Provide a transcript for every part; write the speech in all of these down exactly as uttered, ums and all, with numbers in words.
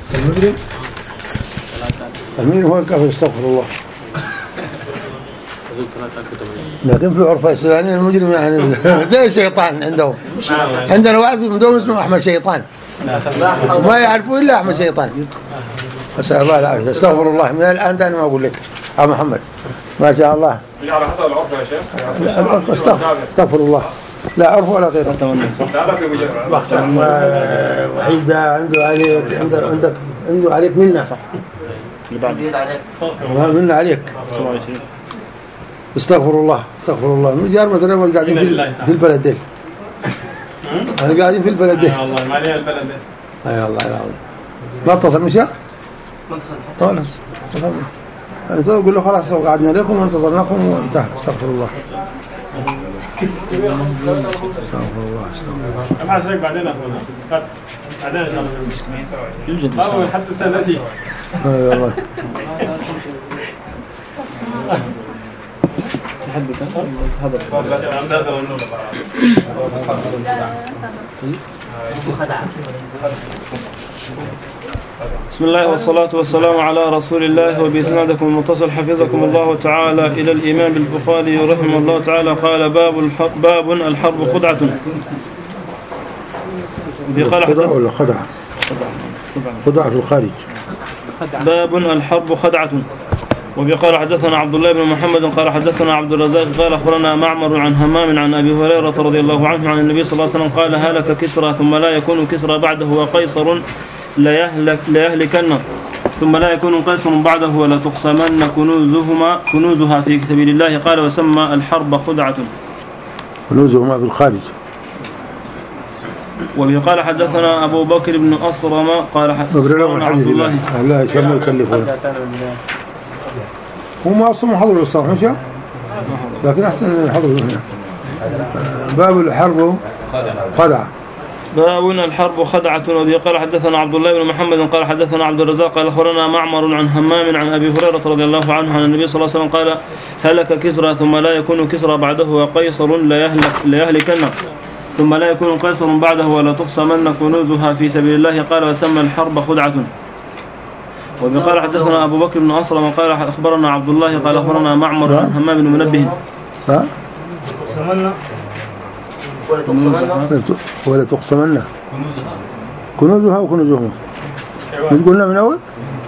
المجرم المين هو الكافر استغفر الله. لكن في عرف السودانيين المجرم يعني زي الشيطان عندهم. عندنا واحد مدوم اسمه أحمد شيطان ما يعرفوا إلا أحمد شيطان. أسأل الله العافية. استغفر الله من الآن دعني ما أقول لك يا محمد ما شاء الله. على حسب العرف يا شيخ. العرف استغفر, استغفر الله لا عرف ولا غيره. وحيدة عنده عليك عنده عندك عنده عليك منا منا عليك. استغفر الله استغفر الله. جار مثلا ما قاعدين في في البلد دي. أنا قاعدين في البلد دي. والله ما عليه البلد دي. أي والله العظيم. ما اتصل مشى؟ ما اتصل. خلاص. أنت تقول له خلاص قعدنا لكم وانتظرناكم وانتهى. استغفر الله. استغفر الله استغفر الله. ما شيء بعدين أخونا. بعدين إن شاء الله. أول حتى الثلاثي. أي والله. بسم الله والصلاة والسلام على رسول الله وبإسنادكم المتصل حفظكم الله تعالى إلى الإمام البخاري رحمه الله تعالى قال باب باب الحرب خدعة. خدعة ولا خدعة؟ خدعة في الخارج. باب الحرب خدعة. وقال حدثنا عبد الله بن محمد قال حدثنا عبد الرزاق قال أخبرنا معمر عن همام عن أبي هريرة رضي الله عنه عن النبي صلى الله عليه وسلم قال هلك كسرى ثم لا يكون كسرى بعده وقيصر ليهلك ليهلكن ثم لا يكون قيصر بعده ولا تقسمن كنوزهما كنوزها في سبيل الله قال وسمى الحرب خدعة. كنوزهما في الخارج. وقال حدثنا أبو بكر بن أصرم قال حدثنا عبد الله لا شر يكلفون هو ما أصلا حضر الصلاة مشى لكن أحسن أن يحضر هنا. باب الحرب خدعة. باب الحرب خدعة. وقال حدثنا عبد الله بن محمد قال حدثنا عبد الرزاق قال أخبرنا معمر عن همام عن أبي هريرة رضي الله عنه عن النبي صلى الله عليه وسلم قال هلك كسرى ثم لا يكون كسرى بعده وقيصر ليهلك ليهلكن ثم لا يكون قيصر بعده ولا تقسمن كنوزها في سبيل الله قال وسمى الحرب خدعة. وقال حدثنا أبو بكر بن أصرم قال أخبرنا عبد الله قال أخبرنا معمر عن همام بن منبه. ها؟ ولا تقسمن كنوزها وكنوزهما مش قلنا من أول؟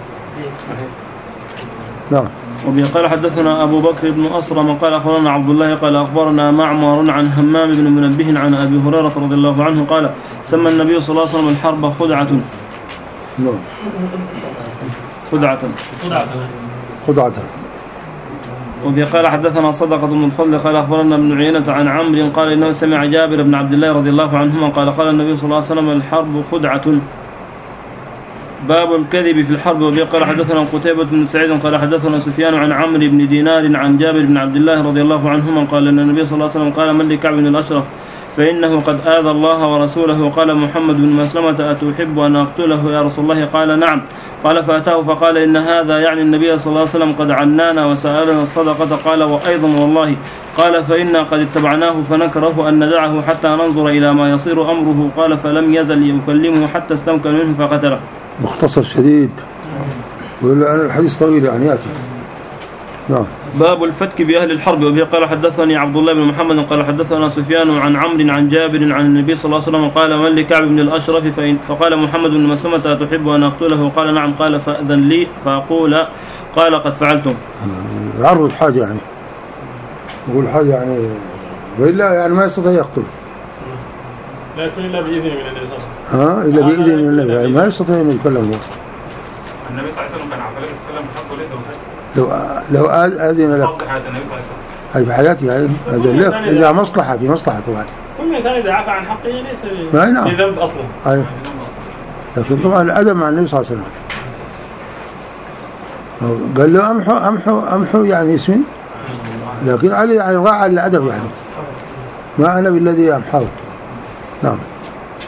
نعم. وقال حدثنا أبو بكر بن أصرم قال أخبرنا عبد الله قال أخبرنا معمر عن همام بن منبه عن أبي هريرة رضي الله عنه قال سمى النبي صلى الله عليه وسلم الحرب خدعة. نعم. خدعة. خدعة. وقال حدثنا صدقة بن الفضل قال أخبرنا ابن عيينة عن عمرو قال إنه سمع جابر بن عبد الله رضي الله عنهما قال قال النبي صلى الله عليه وسلم الحرب خدعة. باب الكذب في الحرب. وقال حدثنا قتيبة بن سعيد قال حدثنا سفيان عن عمرو بن دينار عن جابر بن عبد الله رضي الله عنهما قال أن النبي صلى الله عليه وسلم قال من لكعب بن الأشرف فإنه قد آذى الله ورسوله. قال محمد بن مسلمة أتحب أن أقتله يا رسول الله قال نعم. قال فأتاه فقال إن هذا يعني النبي صلى الله عليه وسلم قد عنانا وسألنا الصدقة قال وأيضا والله قال فإنا قد اتبعناه فنكره أن ندعه حتى ننظر إلى ما يصير أمره قال فلم يزل يكلمه حتى استمكن منه فقتله. مختصر شديد ولا أنا الحديث طويل يعني يأتي. نعم. باب الفتك بأهل الحرب. وبه قال حدثني عبد الله بن محمد قال حدثنا سفيان عن عمرو عن جابر عن النبي صلى الله عليه وسلم قال من لكعب بن الأشرف فإن فقال محمد بن مسلمة أتحب أن أقتله قال نعم. قال فأذن لي فأقول قال قد فعلتم. يعرض حاجة يعني يقول حاجة يعني وإلا يعني ما يستطيع يقتل لا يكون إلا بإذن من النبي صلى الله عليه وسلم. ها إلا بإذن من النبي يعني ما يستطيع أن يتكلم هو. النبي صلى الله عليه وسلم كان عقله يتكلم بحق وليس بحق. لو لو أذن لك هاي في حياتي هاي هذا لك إذا مصلحة في مصلحة طبعا. كل إنسان إذا عفى عن حقه ليس ما في ذنب أصلا. أيه. لكن طبعا الأدب مع النبي صلى الله عليه وسلم قال له أمحو أمحو أمحو يعني اسمي لكن علي يعني راعى الأدب يعني ما أنا بالذي أمحو. نعم.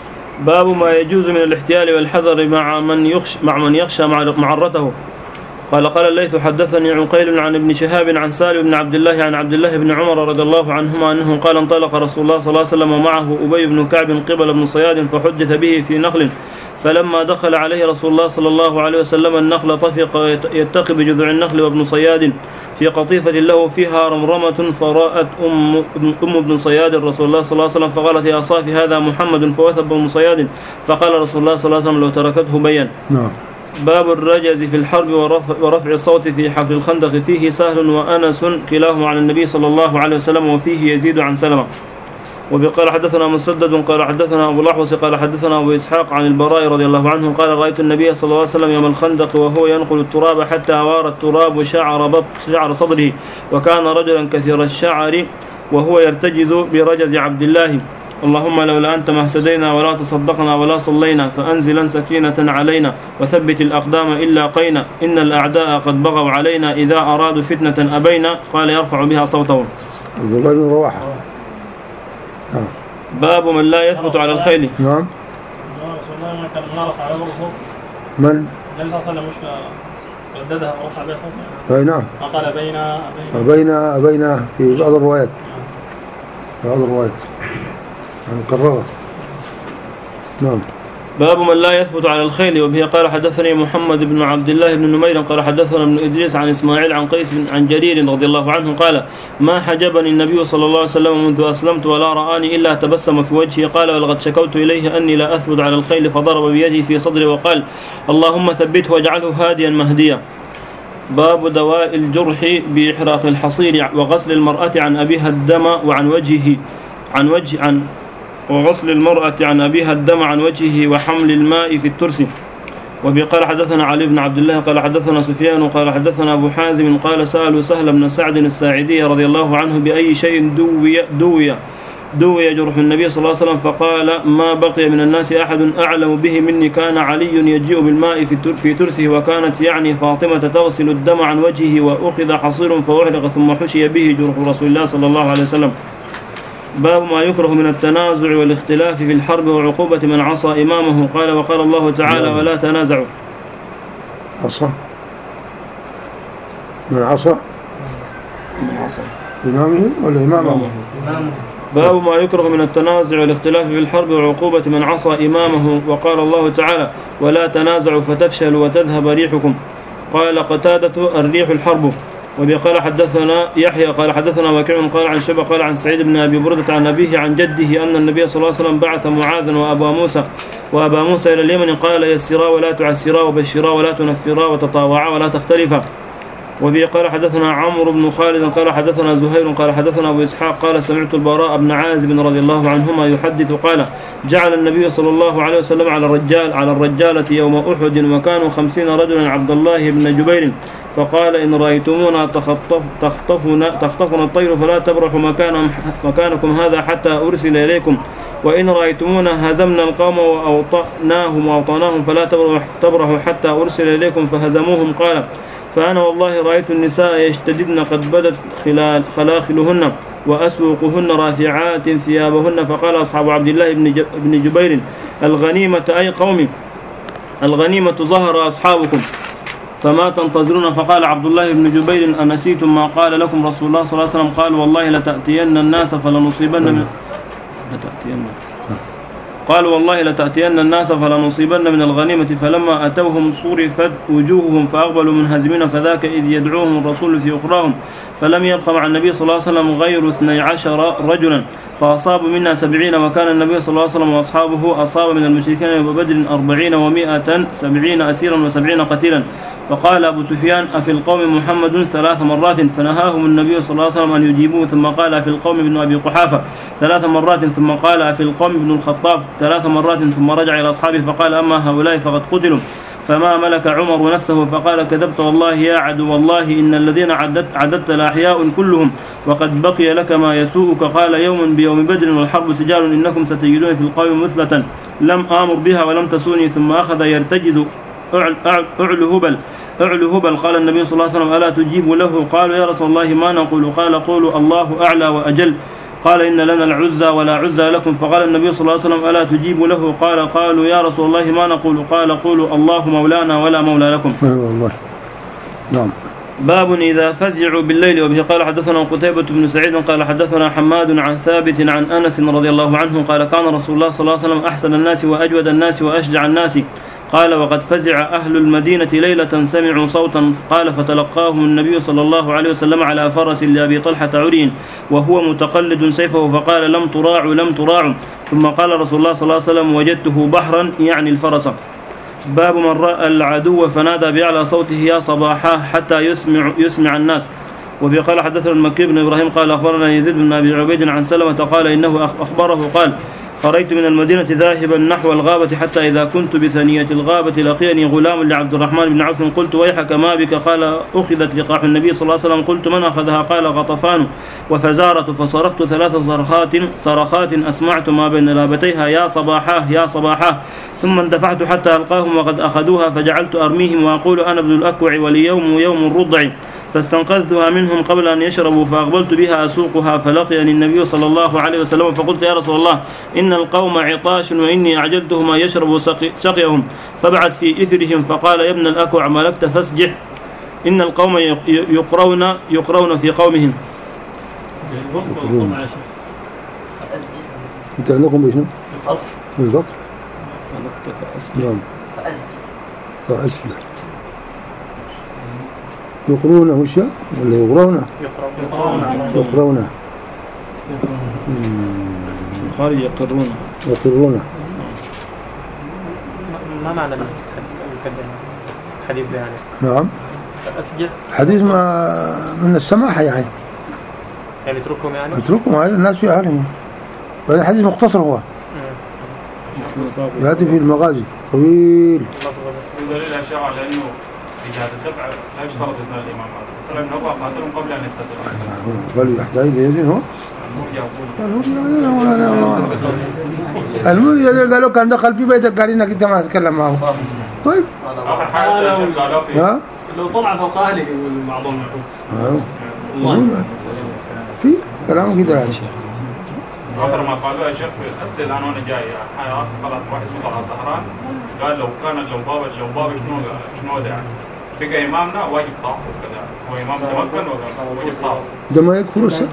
باب ما يجوز من الاحتيال والحذر مع من يخشى مع من يخشى معرته. قال قال الليث حدثني عقيل عن ابن شهاب عن سالم بن عبد الله عن عبد الله بن عمر رضي الله عنهما أنه قال انطلق رسول الله صلى الله عليه وسلم ومعه أبي بن كعب قبل بن صياد فحدث به في نخل، فلما دخل عليه رسول الله صلى الله عليه وسلم النخل طفق يتقي بجذوع النخل وابن صياد في قطيفة له فيها رمرمة، فرأت أم, أم ابن صياد رسول الله صلى الله عليه وسلم فقالت يا صافي هذا محمد، فوثب ابن صياد فقال رسول الله صلى الله عليه وسلم لو تركته بين. نعم. باب الرجز في الحرب ورفع, ورفع الصوت في حفر الخندق، فيه سهل وأنس كلاهما عن النبي صلى الله عليه وسلم، وفيه يزيد عن سلمة. وبقال حدثنا مسدد قال حدثنا أبو الأحوص قال حدثنا أبو إسحاق عن البراء رضي الله عنه قال رأيت النبي صلى الله عليه وسلم يوم الخندق وهو ينقل التراب حتى أوار التراب شعر, بط شعر صدره، وكان رجلا كثير الشعر وهو يرتجز برجز عبد الله. اللهم لولا أنت ما اهتدينا ولا تصدقنا ولا صلينا، فأنزلا سكينة علينا وثبت الأقدام إلا قينا، إن الأعداء قد بغوا علينا إذا أرادوا فتنة أبينا. قال يرفع بها صوته. عبد الله بن رواحة. باب من لا يثبت على الخيل. نعم. من؟ النبي صلى الله عليه وسلم مش رددها ورفع بها صوته. أي نعم. قال بين بين بين في بعض الروايات في بعض الروايات يعني كررت. نعم. باب من لا يثبت على الخيل. وبه قال حدثني محمد بن عبد الله بن نمير قال حدثنا ابن إدريس عن إسماعيل عن قيس بن عن جرير رضي الله عنه قال ما حجبني النبي صلى الله عليه وسلم منذ أسلمت ولا رآني إلا تبسم في وجهي. قال ولقد شكوت إليه أني لا أثبت على الخيل، فضرب بيده في صدري وقال اللهم ثبته واجعله هاديا مهديا. باب دواء الجرح بإحراق الحصير وغسل المرأة عن أبيها الدم وعن وجهه عن وجه عن وغسل المرأة عن أبيها الدم عن وجهه وحمل الماء في الترس. وبقال حدثنا علي بن عبد الله قال حدثنا سفيان قال حدثنا أبو حازم قال سألوا سهل بن سعد الساعدي رضي الله عنه بأي شيء دوي دوي دوي جرح النبي صلى الله عليه وسلم، فقال ما بقي من الناس أحد أعلم به مني، كان علي يجيء بالماء في ترسه، وكانت يعني فاطمة تغسل الدم عن وجهه، وأخذ حصير فأحرق ثم حشي به جرح رسول الله صلى الله عليه وسلم. باب ما يكره من التنازع والاختلاف في الحرب وعقوبة من عصى إمامه. قال وقال الله تعالى ولا تنازعوا. عصى من عصى من عصى إمامه ولا إمامه؟ باب ما يكره من التنازع والاختلاف في الحرب وعقوبة من عصى إمامه. وقال الله تعالى ولا تنازعوا فتفشلوا وتذهب ريحكم. قال قتادة الريح الحرب. وبقال حدثنا يحيى قال حدثنا وكيع قال عن شبه قال عن سعيد بن أبي بردة عن أبيه عن جده أن النبي صلى الله عليه وسلم بعث معاذا وأبا موسى وأبا موسى إلى اليمن، قال يسرا ولا تعسرا وبشرا ولا تنفرا وتطاوعا ولا تختلفا. وبه قال حدثنا عمرو بن خالد قال حدثنا زهير قال حدثنا أبو إسحاق قال سمعت البراء بن عازب رضي الله عنهما يحدث قال جعل النبي صلى الله عليه وسلم على الرجال على الرجالة يوم أحد وكانوا خمسين رجلا عبد الله بن جبير، فقال إن رأيتمونا تخطف تخطفنا تخطفنا الطير فلا تبرحوا مكان مكانكم هذا حتى أرسل إليكم، وإن رأيتمونا هزمنا القوم وأوطأناهم وأوطأناهم فلا تبرحوا حتى أرسل إليكم فهزموهم. قال فأنا والله رأيت النساء يشتددن قد بدت خلال خلاخلهن وأسوقهن رافعات ثيابهن، فقال أصحاب عبد الله بن جبير الغنيمة أي قوم الغنيمة ظهر أصحابكم فما تنتظرون. فقال عبد الله بن جبير أنسيتم ما قال لكم رسول الله صلى الله عليه وسلم؟ قال والله لتأتين الناس فلنصيبن من لتأتين قال والله لتأتين الناس فلنصيبن من الغنيمة، فلما أتوهم صرفت وجوههم فأقبلوا منهزمين، فذاك إذ يدعوهم الرسول في أخراهم، فلم يبق مع النبي صلى الله عليه وسلم غير اثني عشر رجلا، فأصابوا منا سبعين، وكان النبي صلى الله عليه وسلم وأصحابه أصاب من المشركين يوم بدر أربعين ومائة سبعين أسيرا وسبعين قتيلا. فقال أبو سفيان أفي القوم محمد ثلاث مرات، فنهاهم النبي صلى الله عليه وسلم أن يجيبوه، ثم قال أفي القوم ابن أبي قحافة ثلاث مرات، ثم قال أفي القوم ابن الخطاب ثلاث مرات، ثم رجع إلى أصحابه فقال أما هؤلاء فقد قتلوا. فما ملك عمر نفسه فقال كذبت والله يا عدو والله إن الذين عددت, عددت الأحياء كلهم وقد بقي لك ما يسوءك. قال يوم بيوم بدر والحرب سجال إنكم ستجدون في القوم مثلة لم آمر بها ولم تسوني. ثم أخذ يرتجز أعلو هبل أعلو هبل. قال النبي صلى الله عليه وسلم ألا تجيب له؟ قالوا يا رسول الله ما نقول؟ قال قولوا الله أعلى وأجل. قال إن لنا العزى ولا عزى لكم. فقال النبي صلى الله عليه وسلم ألا تجيب له؟ قال قالوا يا رسول الله ما نقول؟ قال قولوا الله مولانا ولا مولى لكم. والله نعم. باب إذا فزعوا بالليل. وبه قال حدثنا قتيبة بن سعيد قال حدثنا حماد عن ثابت عن أنس رضي الله عنه قال كان رسول الله صلى الله عليه وسلم أحسن الناس وأجود الناس وأشجع الناس. قال وقد فزع أهل المدينة ليلة سمعوا صوتا قال فتلقاهم النبي صلى الله عليه وسلم على فرس لأبي طلحة عري وهو متقلد سيفه فقال لم تراعوا لم تراعوا. ثم قال رسول الله صلى الله عليه وسلم وجدته بحرا يعني الفرس. باب من رأى العدو فنادى بأعلى صوته يا صباحا حتى يسمع, يسمع الناس. وفي قال حدثنا المكي بن إبراهيم قال أخبرنا يزيد بن أبي عبيد عن سلمة قال إنه أخبره قال خرجت من المدينة ذاهبا نحو الغابة حتى إذا كنت بثنية الغابة لقيني غلام لعبد الرحمن بن عوف قلت ويحك ما بك قال أخذت لقاح النبي صلى الله عليه وسلم قلت من أخذها قال غطفان وفزارة فصرخت ثلاث صرخات صرخات أسمعت ما بين لابتيها يا صباحاه يا صباحاه ثم اندفعت حتى ألقاهم وقد أخذوها فجعلت أرميهم وأقول أنا ابن الأكوع واليوم يوم الرضع فاستنقذتها منهم قبل أن يشربوا فأقبلت بها أسوقها فلقيني النبي صلى الله عليه وسلم فقلت يا رسول الله إن القوم عطاش وإني أعجلتهم أن يشربوا سقيهم فبعث في إثرهم فقال يا ابن الأكوع ملكت فاسجح إن القوم يقرون يقرون في قومهم. أنت عندكم بشنو؟ بالضبط. نعم. فأسجح. يقرونه وش ولا يقرونه؟ يقرونه. خارج يقرونه. يقرونه. ما معنى الحديث يعني؟ نعم. أسجح. حديث ما من السماحة يعني. يعني اتركهم يعني؟ اتركهم هاي الناس في أهلهم. هذا الحديث مختصر هو. يأتي في المغازي طويل. دليل أشياء على إنه إجازة الدفع لا يشترط إذن الإمام هذا. مثلا إنه قاتلهم قبل أن يستدل. قالوا يحتاج ليزن هو. المريض قالوا كان دخل في بيتك قال إنك أنت ما تتكلم معه. طيب. آخر حاجة قالوا فيه. لو طلع فوق أهلك يقول بعضهم يقول. في كلام كده يعني. آخر ما قالوا يا شيخ أسئل أنا وأنا جاي حياة طلعت واحد اسمه طلعت زهران قال لو كان لو باب لو باب شنو شنو ده يعني بقى إمامنا واجب طاعة وكذا هو إمام تمكن واجب طاعة. ده ما يكفر السنة.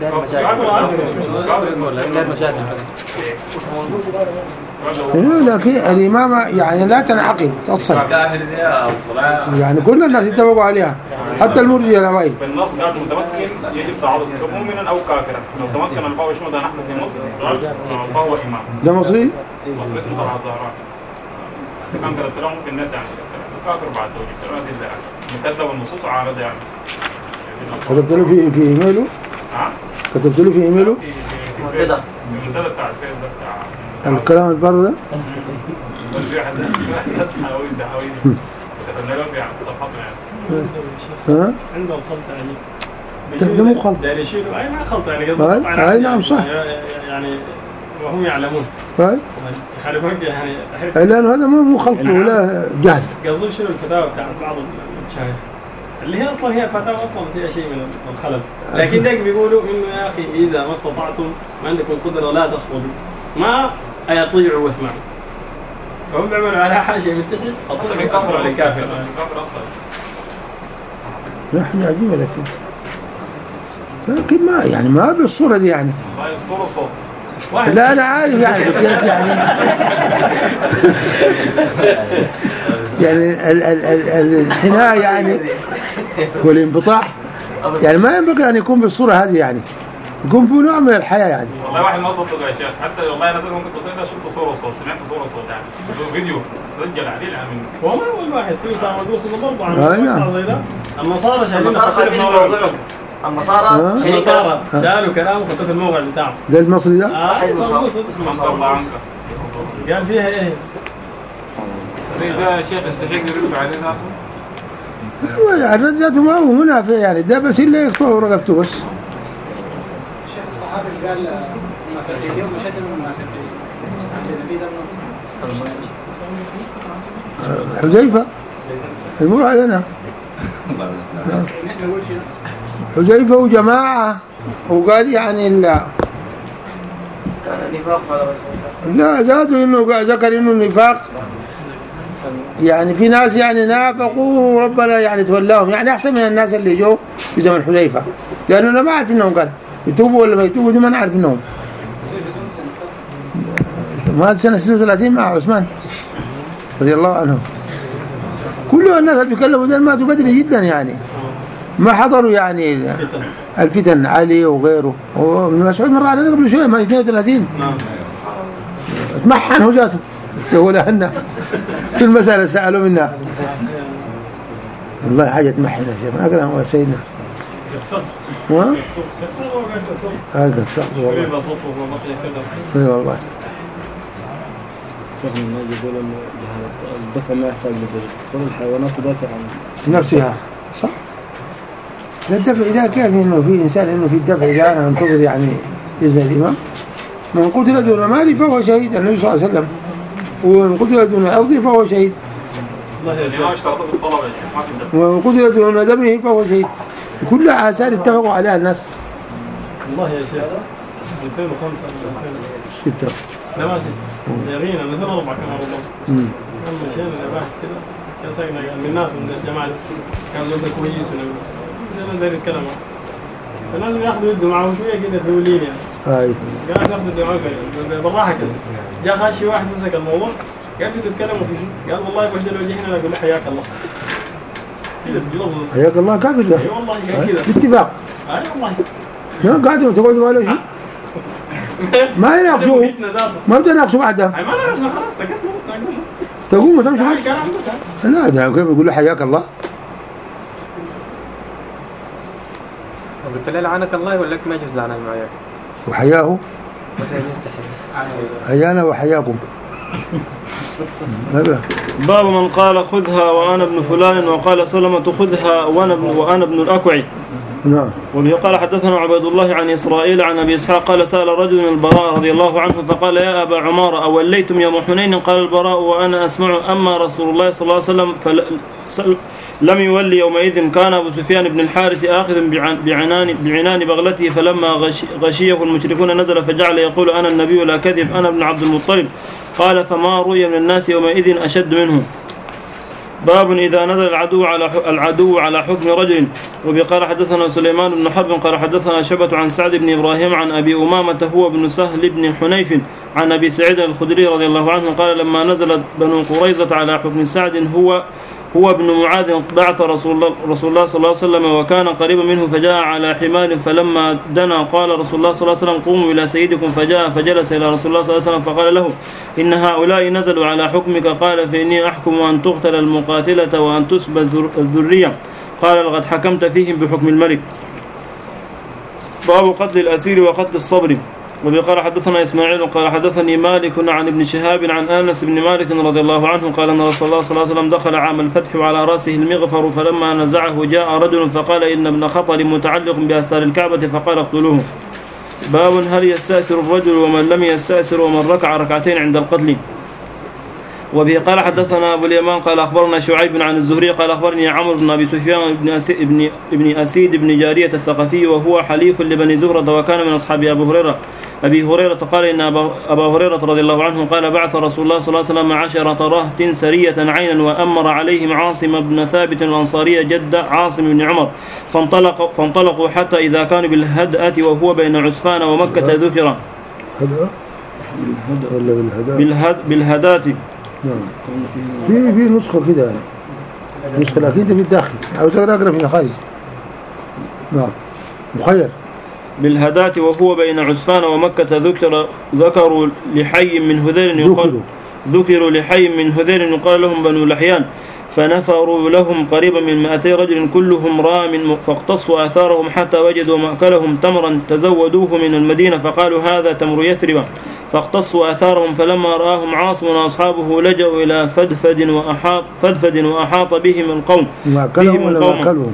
لكن الإمامة يعني لا تنعقد تصل. يعني كل الناس يتفقوا عليها حتى المرجئة الأوائل. بالنص قال متمكن يجب طاعته مؤمنا أو كافرا. لو تمكن الباب شنو ده نحن في مصر فهو إمام. ده مصري؟ مصري اسمه طلعت زهران. كان قلت لهم في النت يعني كافر بعد توجيه مكذب النصوص وعارض يعني. كتبت له في في إيميله؟ ها؟ كتبت له في إيميله؟ كده. المنتدى بتاع الفيسبوك بتاع. الكلام البر ده؟ بس في واحد حاوي ده حاوي. كتبنا له يعني صفحات يعني. ها؟ عنده خلط يعني. ده مو خلط. ده يشيله أي ما خلط يعني قصدي. أي نعم صح. يعني وهم يعلمون. طيب. يخالفون يعني. لأنه هذا مو مو خلط ولا جهل. قصدي شنو الفتاوى بتاعت بعض المشايخ اللي هي أصلا هي فتاوى أصلا فيها شيء من الخلل. لكن داك بيقولوا إنه يا أخي إذا ما استطعتم ما عندكم قدرة لا تخوضوا ما أيطيعوا واسمعوا. فهم بيعملوا على حاجة من تحت خطوة كفر ولا كافر. كافر أصلا. لا حاجة عجيبة لكن. لكن ما يعني ما بالصورة دي يعني. الصورة صوت. لا أنا عارف يعني يعني يعني ال ال ال الانحناء يعني والانبطاح يعني ما ينبغي أن يكون بالصورة هذه يعني يكون في نوع من الحياة يعني. والله واحد ما صدق يا شيخ حتى والله أنا ممكن توصل ده شفت صورة وصوت سمعت صورة وصوت يعني فيديو رجل عديل عن هو ما هو الواحد فيه ساعة ودوس برضه عن النصارى شايفين خطير موضوعهم النصارى النصارى قالوا كلام خطير في الموقع بتاعهم ده المصري ده؟ اه اسمه الله عنك قال فيها ايه؟ ده شيخ يستحق يرد عليه ذاته يعني الرد ذاته ما هو منافع يعني ده بس اللي يقطعوا رقبته بس. الشيخ الصحابي قال ما في اليوم مشهد المنافقين حذيفة المر علينا حذيفة وجماعة وقال يعني لا كان النفاق على رسول الله لا ذاته انه ذكر انه النفاق يعني في ناس يعني نافقوا ربنا يعني تولاهم، يعني أحسن من الناس اللي جو في زمن حذيفة، لأنه ما عارف إنهم قال يتوبوا ولا ما يتوبوا، دي ما نعرف إنهم. ما سنة ستة وثلاثين مع عثمان رضي الله عنه. كل الناس اللي بيكلموا ذل ماتوا بدري جدا، يعني ما حضروا يعني الفتن، علي وغيره. وابن مسعود مر علينا قبل شوية ما اثنين وثلاثين اتمحن هو جاته يقول لنا في المسألة سألوا منا والله حاجة تمحن يا شيخ. أقرأ سيدنا ها؟ هذا الثقب والله. اي والله. شيخنا الناس يقول ان الدفع ما يحتاج لدليل، كل الحيوانات تدافع عن نفسها، صح؟ لا الدفع إذا كيف إنه في إنسان إنه في الدفع إذا أنا أنتظر يعني إذن الإمام من قتل دون مالي فهو شهيد، النبي صلى الله عليه وسلم، ومن قتل دون عرضه فهو شهيد، ومن قتل دون دمه فهو شهيد. كلها آثار اتفقوا عليها الناس. والله يا شيخ ألفين وخمسة ستة لا ما ستة يغينا ألفين وأربعة كمان والله. امم كان مشينا الأباحث كده كان ساقنا من الناس من الجماعة كان لهم كويس ولا زي الكلام فالناس بياخذوا يده معه شوية كده في ولين يعني. هاي قال ياخذوا يده معه بالراحة كده. جاء خاشي واحد مسك الموضوع قال شو تتكلموا في شو؟ قال والله بحجة لو جينا نقول حياك الله. كده بجلظ. حياك الله كافر ده. أي والله قال كده. باتفاق. أي والله. ما قاعدوا تقعدوا ولا شيء. ما يناقشوا. ما بدنا نناقشوا بعدها. أي ما نناقشوا خلاص سكت خلاص ناقشوا. تقوم وتمشي بس. لا ده كيف يقول له حياك الله. قلت له لعنك الله يقول لك ما يجوز لعنك معايا. وحياه. بس يستحيل. حيانا وحياكم. باب من قال خذها وأنا ابن فلان، وقال سلمة خذها وأنا ابن وأنا ابن الأكوع. نعم. وبه قال حدثنا عبيد الله عن إسرائيل عن أبي إسحاق قال سأل رجل من البراء رضي الله عنه فقال يا أبا عمارة أوليتم يوم حنين؟ قال البراء وأنا أسمع أما رسول الله صلى الله عليه وسلم لم يولي يومئذ. كان أبو سفيان بن الحارث آخذ بعنان, بعنان بغلته، فلما غشي غشيه المشركون نزل فجعل يقول أنا النبي لا كذب أنا ابن عبد المطلب. قال فما رؤي من الناس يومئذ أشد منه. باب إذا نزل العدو على العدو على حكم رجل. وبقال حدثنا سليمان بن حرب قال حدثنا شعبة عن سعد بن إبراهيم عن أبي أمامة هو بن سهل بن حنيف عن أبي سعيد الخدري رضي الله عنه قال لما نزلت بنو قريظة على حكم سعد هو هو ابن معاذ بعث رسول الله, رسول الله صلى الله عليه وسلم وكان قريبا منه فجاء على حمار، فلما دنا قال رسول الله صلى الله عليه وسلم قوموا إلى سيدكم، فجاء فجلس إلى رسول الله صلى الله عليه وسلم فقال له إن هؤلاء نزلوا على حكمك. قال فإني أحكم أن تقتل المقاتلة وأن تسبى الذرية. قال لقد حكمت فيهم بحكم الملك. باب قتل الأسير وقتل الصبر. وبقال حدثنا إسماعيل قال حدثني مالك عن ابن شهاب عن أنس بن مالك رضي الله عنه قال أن رسول الله صلى الله عليه وسلم دخل عام الفتح وعلى رأسه المغفر، فلما نزعه جاء رجل فقال إن ابن خطل متعلق بأستار الكعبة فقال اقتلوه. باب هل يستأسر الرجل ومن لم يستأسر ومن ركع ركعتين عند القتل. وبه قال حدثنا أبو اليمان قال أخبرنا شعيب عن الزهري قال أخبرني عمرو بن أبي سفيان بن أسيد بن, ابن أسيد بن جارية الثقفي وهو حليف لبني زهرة وكان من أصحاب أبي هريرة. أبي هريرة قال إن أبا هريرة رضي الله عنه قال بعث رسول الله صلى الله عليه وسلم عشرة رهط سرية عينا وأمر عليهم عاصم بن ثابت الأنصاري جد عاصم بن عمر، فانطلق فانطلقوا حتى إذا كانوا بالهدأة وهو بين عسفان ومكة ذكر بالهد بالهدات. نعم. في في نسخة كده نسخة لكن أنت بالداخل أو تقرأ أقرأ في الخارج. نعم مخير بالهدات وهو بين عسفان ومكة ذكر ذكروا لحي من هذيل يقال ذكروا لحي من هذيل يقال لهم بنو لحيان، فنفروا لهم قريبا من مائتي رجل كلهم رام، فاقتصوا آثارهم حتى وجدوا مأكلهم تمرا تزودوه من المدينة فقالوا هذا تمر يثرب، فاقتصوا آثارهم فلما رآهم عاصم وأصحابه لجأوا إلى فدفد وأحاط فدفد وأحاط بهم القوم مأكلهم ولا مأكلهم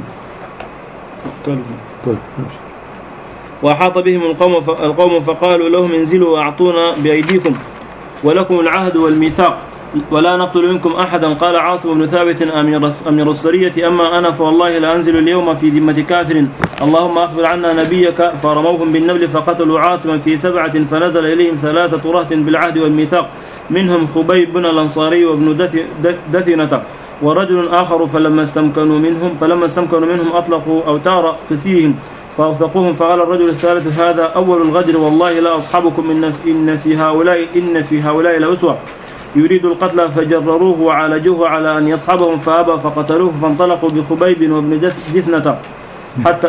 طيب وأحاط بهم القوم فقالوا لهم انزلوا وأعطونا بأيديكم ولكم العهد والميثاق، ولا نقتل منكم أحدا. قال عاصم بن ثابت أمير السرية أما أنا فوالله لأنزل اليوم في ذمة كافر اللهم أخبر عنا نبيك. فرموهم بالنبل فقتلوا عاصما في سبعة فنزل إليهم ثلاثة رهط بالعهد والميثاق منهم خبيب بن الأنصاري وابن دثنة ورجل آخر فلما استمكنوا منهم فلما استمكنوا منهم أطلقوا أوتار كسيهم فأوثقوهم. فقال الرجل الثالث هذا أول الغدر والله لا أصحبكم إن في هؤلاء إن في هؤلاء لأسوة يريد القتل فجرروه وعالجوه على أن يصحبهم فأبى فقتلوه فانطلقوا بخبيب وابن دثنة حتى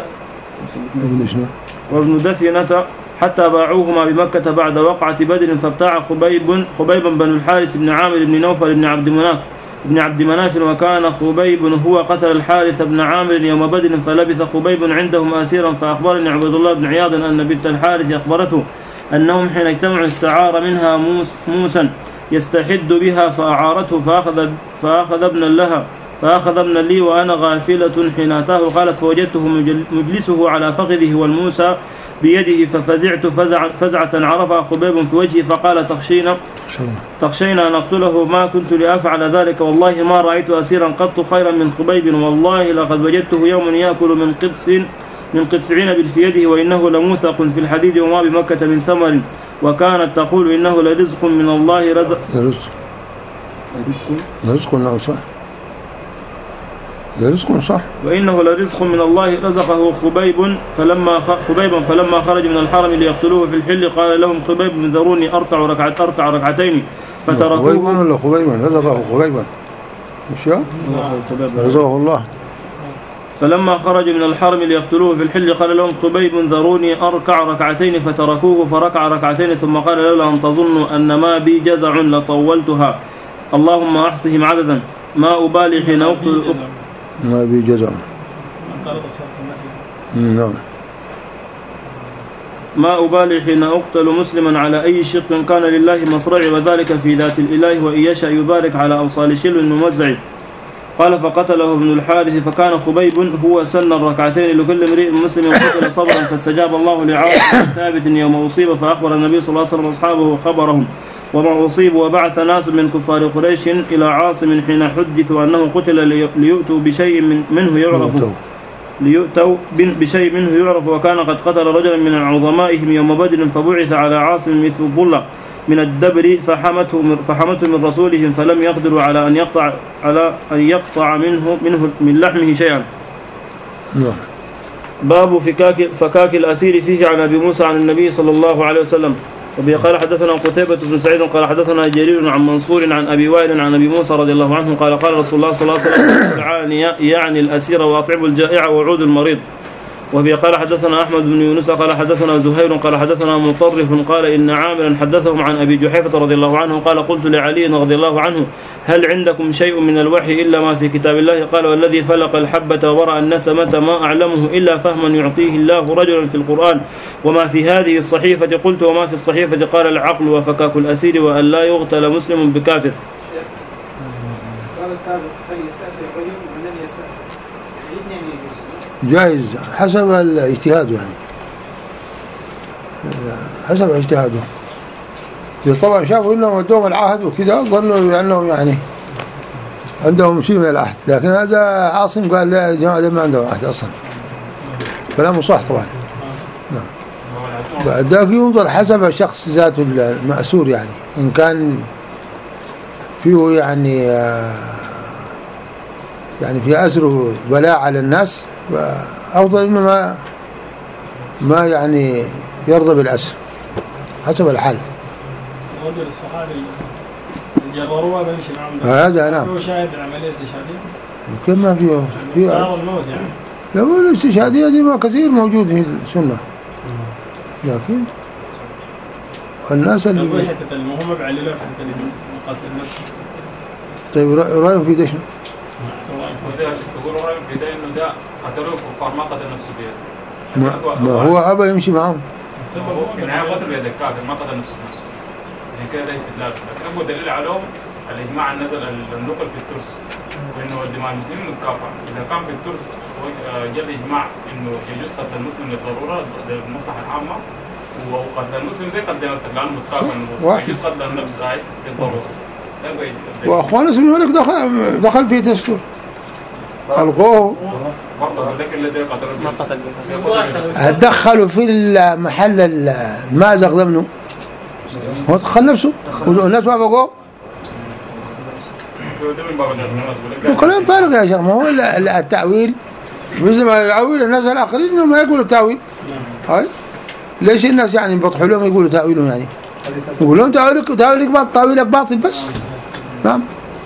وابن دثنة حتى باعوهما بمكة بعد وقعة بدر. فابتاع خبيب خبيبا بن الحارث بن عامر بن نوفل بن عبد مناف بن عبد مناف وكان خبيب هو قتل الحارث بن عامر يوم بدر. فلبث خبيب عندهم أسيرا. فأخبرني عبد الله بن عياض أن بنت الحارث أخبرته أنهم حين اجتمعوا استعار منها موس موسى يستحد بها فأعارته فأخذ, فأخذ ابنا لها فأخذ ابنا لي وأنا غافلة حين أتاه. قالت فوجدته مجلسه على فخذه والموسى بيده ففزعت فزع فزعة عرفها خبيب في وجهه فقال تخشينا تخشينا نقتله ما كنت لأفعل ذلك والله ما رأيت أسيرا قط خيرا من خبيب والله لقد وجدته يوم يأكل من قطف من قطف عنب في يده وإنه لموثق في الحديد وما بمكة من ثمر وكانت تقول إنه لرزق من الله رزق رزق رزق الله صح لرزق صح وإنه لرزق من الله رزقه خبيب فلما خبيبا فلما خرج من الحرم ليقتلوه في الحل قال لهم خبيب ذروني أركع ركعة أركع ركعتين فتركوه. خبيبا ولا خبيبا رزقه خبيبا مش رزقه الله. فلما خرج من الحرم ليقتلوه في الحل قال لهم خبيب ذروني أركع ركعتين فتركوه فركع ركعتين ثم قال لولا أن تظنوا أن ما بي جزع لطولتها اللهم أحصهم عددا ما أبالي حين أقتل ما بي جزع نعم ما أبالي حين أقتل مسلما على أي شق كان لله مصرعي وذلك في ذات الإله وإن يشاء يبارك على أوصال شل ممزع. قال فقتله ابن الحارث فكان خبيب هو سن الركعتين لكل امرئ مسلم وقتل صبرا فاستجاب الله لعاصم ثابت يوم أصيب فأخبر النبي صلى الله عليه وسلم أصحابه خبرهم وما أصيب وبعث ناس من كفار قريش إلى عاصم حين حدثوا أنه قتل ليؤتوا بشيء من منه يعرف ليؤتوا بشيء منه يعرف وكان قد قتل رجلا من عظمائهم يوم بدر فبعث على عاصم مثل الضلة من الدبر فحمته فحمته من رسولهم فلم يقدروا على أن يقطع على أن يقطع منه منه من لحمه شيئا. باب فكاك فكاك الأسير فيه عن أبي موسى عن النبي صلى الله عليه وسلم. وبه قال حدثنا قتيبة بن سعيد قال حدثنا جرير عن منصور عن أبي وائل عن أبي موسى رضي الله عنه قال قال رسول الله صلى الله عليه وسلم يعني الأسير وأطعموا الجائع وعود المريض. وبه قال حدثنا أحمد بن يونس قال حدثنا زهير قال حدثنا مطرف قال إن عامرا حدثهم عن أبي جحيفة رضي الله عنه قال قلت لعلي رضي الله عنه هل عندكم شيء من الوحي إلا ما في كتاب الله؟ قال والذي فلق الحبة وبرأ النسمة ما أعلمه إلا فهما يعطيه الله رجلا في القرآن وما في هذه الصحيفة. قلت وما في الصحيفة؟ قال العقل وفكاك الأسير وأن لا يغتل مسلم بكافر. قال السابق هل يستأسر الرجل ومن يستأسر؟ جائز حسب الاجتهاد يعني حسب اجتهاده. طبعا شافوا انهم ودوهم العهد وكذا ظنوا انهم يعني عندهم شيء من العهد لكن هذا عاصم قال لا يا جماعه ما عندهم عهد اصلا كلامه صح طبعا. بعد ذاك ينظر حسب الشخص ذاته المأسور يعني ان كان فيه يعني يعني في أسره بلاء على الناس أفضل إنه ما ما يعني يرضى بالأسر حسب الحال. رجل الصحابي الجرروه بيمشي معهم هذا نعم هو شاهد العملية الاستشهادية كم ما فيه في الموت يعني لو الاستشهادية دي ما كثير موجود في السنة لكن الناس اللي حتى المهم بعللوا حتى المقاتل نفسه. طيب رأيهم في دشن تقولوا رأيهم في ده إنه ده قتلوه كفار ما قتل نفسه بيده ما, ما هو أبى يمشي معهم في النهاية قتل بيد الكافر ما قتل نفسه بنفسه عشان كده ده استدلال. لكن هو دليل عليهم الإجماع نزل النقل في الترس وإنه الدماء المسلمين متكافئة. إذا كان في الترس جاء الإجماع إنه يجوز قتل المسلم للضرورة للمصلحة العامة وقتل المسلم زي قتل نفسه لأنه متكافئ يجوز قتل النفس هاي للضرورة. واخوان اسم الملك دخل دخل في تستر القوه دخلوا في المحل المازق ده منه هو دخل نفسه والناس وافقوا وكلام فارغ يا شيخ. ما هو التأويل مثل ما يعويل الناس الآخرين إنهم ما يقولوا تأويل. هاي ليش الناس يعني بيطحوا لهم يقولوا تأويلهم يعني يقولون تأويلك تأويلك باطل تأويلك باطل بس. نعم.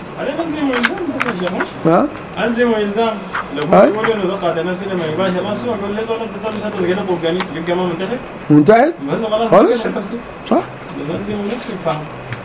ها؟ ألزم وإلزام لو يقول إنه ذقة نفسه لما يباشر نفسه يقول ليش والله تصل ستة زينة وقاني يبقى ما منتهي منتهي خلاص صح. ألزم ونفسه فهم.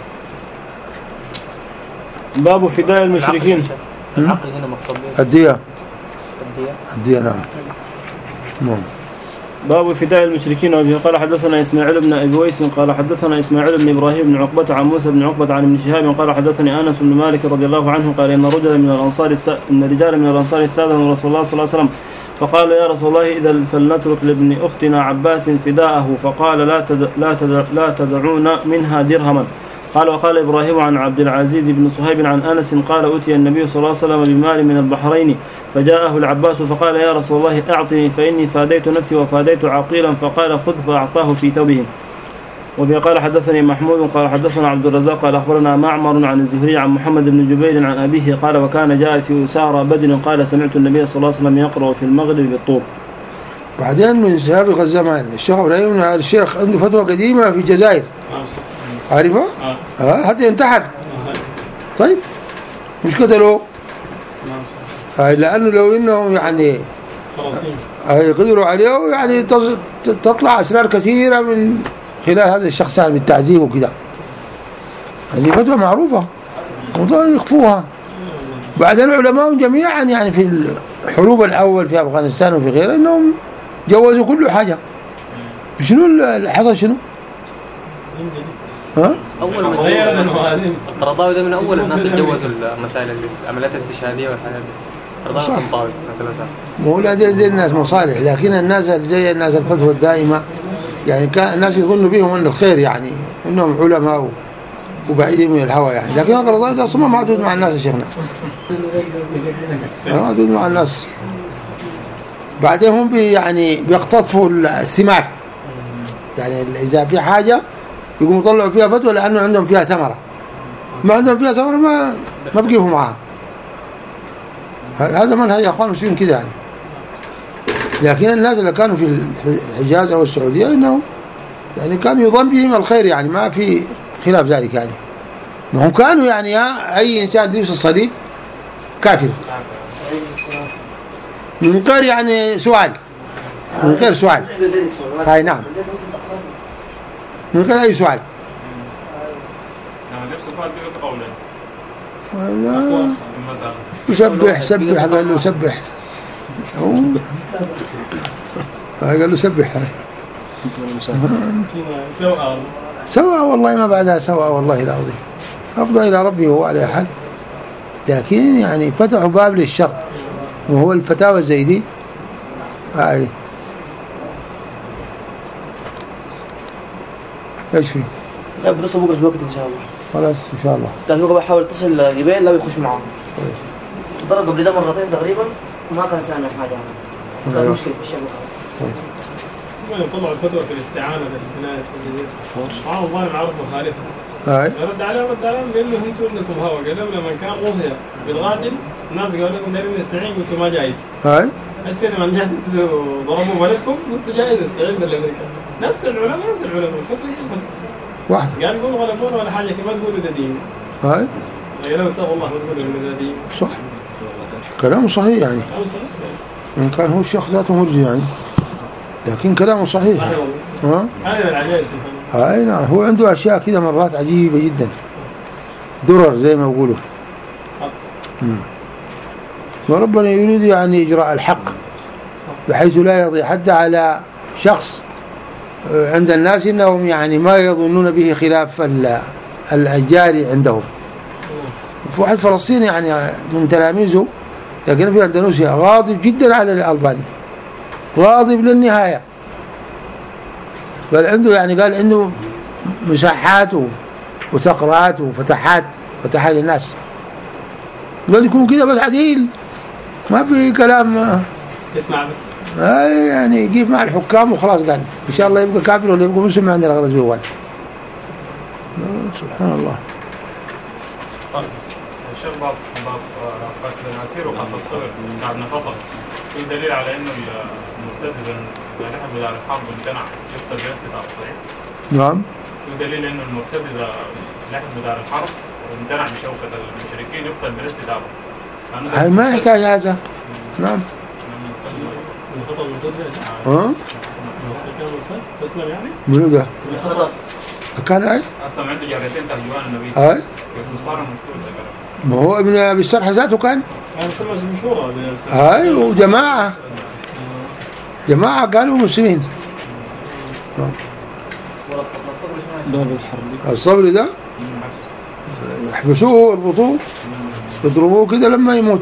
باب فداء المشركين. العقل هنا مقصود الدية. الدية. الدية نعم. نعم. باب فداء المشركين. وبه قال حدثنا إسماعيل بن أبي ويس قال حدثنا إسماعيل بن إبراهيم بن عقبة عن موسى بن عقبة عن ابن شهاب قال حدثني أنس بن مالك رضي الله عنه قال إن رجلا من الأنصار الس... إن رجال من الأنصار استأذنوا رسول الله صلى الله عليه وسلم فقال يا رسول الله إذا فلنترك لابن أختنا عباس فداءه فقال لا تد... لا تد... لا تدعون منها درهما. قال وقال إبراهيم عن عبد العزيز بن صهيب عن أنس قال أتي النبي صلى الله عليه وسلم بمال من البحرين فجاءه العباس فقال يا رسول الله أعطني فإني فاديت نفسي وفاديت عقيلا فقال خذ فأعطاه في ثوبه. وبه قال حدثني محمود قال حدثنا عبد الرزاق قال أخبرنا معمر عن الزهري عن محمد بن جبير عن أبيه قال وكان جاء في أسارى بدر قال سمعت النبي صلى الله عليه وسلم يقرأ في المغرب بالطور. بعدين من سابق الزمان الشيخ إبراهيم الشيخ عنده فتوى قديمة في الجزائر عارفه؟ اه اه حتى ينتحر. طيب مش قتلوه آه لأنه لو إنهم يعني يقدروا عليه يعني تطلع أسرار كثيرة من خلال هذا الشخص يعني بالتعذيب وكذا. هذه فتوى معروفة وطبعا يخفوها. بعدين العلماء جميعا يعني في الحروب الأول في أفغانستان وفي غيره إنهم جوزوا كل حاجة. شنو اللي حصل شنو؟ ها؟ أول ما القرضاوي ده من أول الناس اللي جوزوا المسائل العمليات الاستشهادية والحاجات دي. القرضاوي الطاوي مثلا صح. مو لا دي, دي الناس مصالح لكن الناس زي الناس الفتوى الدائمة يعني كان الناس يظنوا بهم أن الخير يعني إنهم علماء وبعيدين من الهوى يعني. لكن القرضاوي ده أصلا ما عدود مع الناس يا شيخنا. ما عدود مع الناس. بعدين هم بي يعني بيقتطفوا الثمار يعني إذا في حاجة يقوموا يطلعوا فيها فتوى لأنه عندهم فيها ثمرة. ما عندهم فيها ثمرة ما ما بقيفوا معها. هذا منهج يا أخوان المسلمين كذا يعني. لكن الناس اللي كانوا في الحجاز أو السعودية إنهم يعني كانوا يظن بهم الخير يعني ما في خلاف ذلك يعني. هم كانوا يعني أي إنسان يلبس الصليب كافر من غير يعني سؤال من غير سؤال. هاي نعم من غير أي سؤال. لا يسبح سبح قال له سبح قال له سبح سواء والله ما بعدها سواء والله العظيم أفضل إلى ربي هو على حل. لكن يعني فتحوا باب للشر وهو الفتاوى زي دي. هاي ايش فيه؟ لا بدرسه بكره في الوقت ان شاء الله. خلاص ان شاء الله. كان هو بحاول يتصل جبال لا يخش معه. ضرب قبل ده مرتين تقريبا وما كان سامع حاجه عنه. صار مشكله في الشغل خلاص. طيب. هم يطلعوا الفتوى في الاستعانه بالكنايه الجديده. سبحان الله معروف مخالفه. هاي. رد عليهم رد عليهم قال له انتم عندكم هوا قال لهم لما كان روسيا بالغادر الناس قالوا لكم دايرين نستعين قلتوا ما جايز. هاي. هسه لما جات ضربوا بلدكم قلتوا جايز نستعين بالامريكا. نفس العلماء نفس العلماء الفتوى هي الفتوى. واحد. قال قولوا ولا قولوا ولا حاجه كما تقولوا ده دين. هاي. قالوا اتقوا الله وتقولوا انه ده دين. صح. كلامه صحيح يعني. إن كان هو الشيخ ذاته مرجي يعني. لكن كلامه صحيح. ها؟ هذا العجائب سبحان الله. نعم هو عنده أشياء كذا مرات عجيبة جدا. درر زي ما يقولوا. وربنا يريد يعني إجراء الحق بحيث لا يضيع حتى على شخص عند الناس إنهم يعني ما يظنون به خلاف الجاري عندهم. في واحد فلسطيني يعني من تلاميذه لكن في أندونيسيا غاضب جدا على الألباني غاضب للنهاية. بل عنده يعني قال عنده مساحات وثقرات وفتحات فتحها للناس. لازم يكون كده بس عديل، ما في كلام تسمع بس. اي يعني يجيب مع الحكام وخلاص، قال ان شاء الله يبقى كافر ولا يبقى مسلم، ما عندنا غرض جوال. سبحان الله. الشيخ باب باب قتل الاسير وقتل الصغير بتاع ابن خطر، في دليل على انه المرتد اذا لحق بدار الحرب امتنع يقتل بالاستطاعه، صحيح؟ نعم. في دليل انه المرتد اذا لحق بدار الحرب وامتنع بشوكه المشركين يقتل بالاستتابه. هاي ما يحتاج هذا. نعم. الخطأ المرتد ها؟ كان مرتد تسلم يعني؟ منو ده؟ الخطأ كان اي؟ اصلا عنده جاريتين تهجوان النبي. اي؟ كيف صار مسؤول؟ ما هو ابن ابي السرح ذاته كان؟ هذا سمعت مشهورة. اي وجماعة جماعة كانوا مسلمين. باب الحرب. الصبر ده يحبسوه ويربطوه يضربوه كده لما يموت.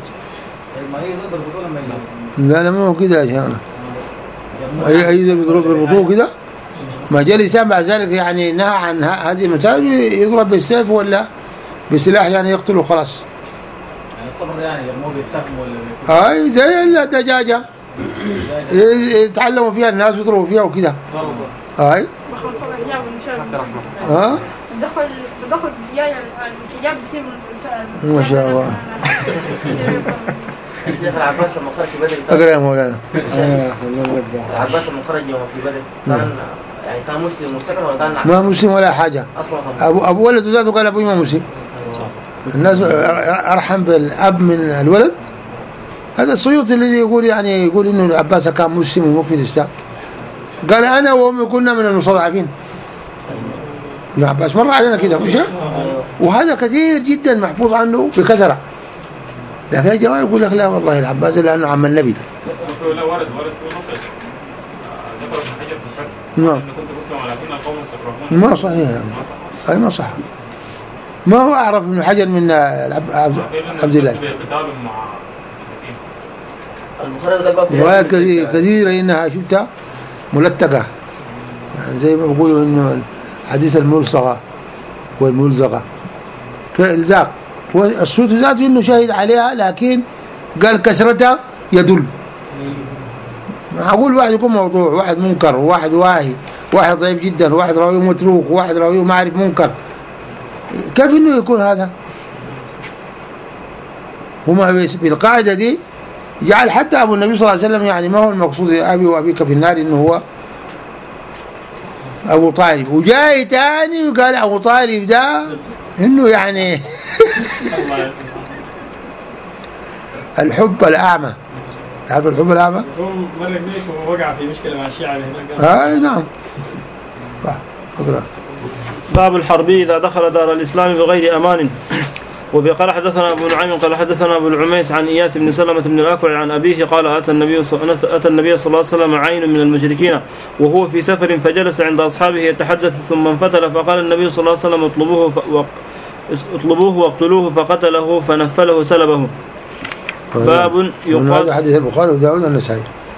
لا لا ما هو كده يا شيخنا. اي اي يضربوه كده، ما جاء الإنسان بعد ذلك يعني نهى عن هذه المسائل، يضرب بالسيف ولا بسلاح يعني يقتله خلاص. يعني الصبر يعني يرموه بالسهم ولا اي زي الدجاجة يتعلموا فيها الناس يضربوا فيها وكده. اي ها دخل دخل دياية الحجاب بتصير ما شاء الله. الشيخ العباس لما خرج في بدر اقرا يا مولانا. العباس لما خرج يوم في بدر كان يعني كان مسلم مستقر ولا كان ما مسلم ولا حاجة اصلا؟ ابو ابو ولده ذاته قال ابوي ما مسلم. الناس ارحم بالاب من الولد. هذا السيوطي الذي يقول يعني يقول انه العباس كان مسلم ومؤمن الاسلام، قال انا وامي كنا من المستضعفين. ابن عباس مر علينا كده مش؟ وهذا كثير جدا محفوظ عنه بكثرة، لكن يا جماعه يقول لك لا والله العباس لانه عم النبي. لا ورد ورد في نص ذكر ابن حجر في الفتح نعم. انه كنت مسلم ولكن القوم يستكرهون. ما صحيح يعني. اي ما صح. ما هو اعرف ابن حجر من عبد الله. مع روايات كثيرة إنها شفتها ملتقة، يعني زي ما بيقولوا إنه حديث الملصقة والملزقة كإلزاق، والصوت ذاته إنه شاهد عليها، لكن قال كسرتها يدل. معقول واحد يكون موضوع، واحد منكر، واحد واهي، واحد ضعيف جدا، واحد راوي متروك، واحد راوي معرف منكر، كيف إنه يكون هذا؟ هما بالقاعدة دي جعل حتى أبو النبي صلى الله عليه وسلم يعني ما هو المقصود أبي وأبيك في النار إنه هو أبو طالب، وجاي تاني وقال أبو طالب ده إنه يعني الحب الأعمى. تعرف الحب الأعمى؟ مرق بيك ووقع في مشكلة مع الشيعة هناك. آه نعم. باب الحرب إذا دخل دار الإسلام بغير أمان. وقال حدثنا أبو نعيم قال حدثنا أبو العميس عن إياس بن سلمة بن الأكوع عن أبيه قال أتى النبي أتى النبي صلى الله عليه وسلم عين من المشركين وهو في سفر فجلس عند أصحابه يتحدث ثم انفتل فقال النبي صلى الله عليه وسلم اطلبوه ف... اطلبوه واقتلوه فقتله فنفله سلبه. باب يقال هذا حديث البخاري وداود النسائي،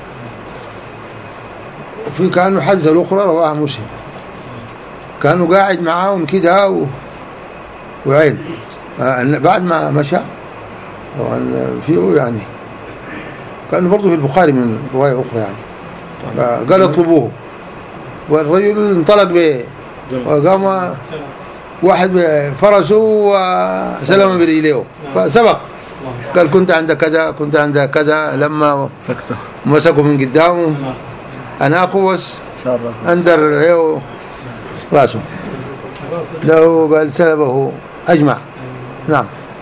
وفي كانوا حدث الأخرى رواها مسلم، كانوا قاعد معاهم كده و... وعين بعد ما مشى طبعا فيه يعني كان برضه في البخاري من رواية أخرى يعني، قال اطلبوه، والرجل انطلق به وقام واحد بفرسه وسلم برجليه فسبق، قال كنت عند كذا كنت عند كذا، لما مسكوا من قدامه أنا أقوس أندر راسه له، قال سلبه أجمع. نعم.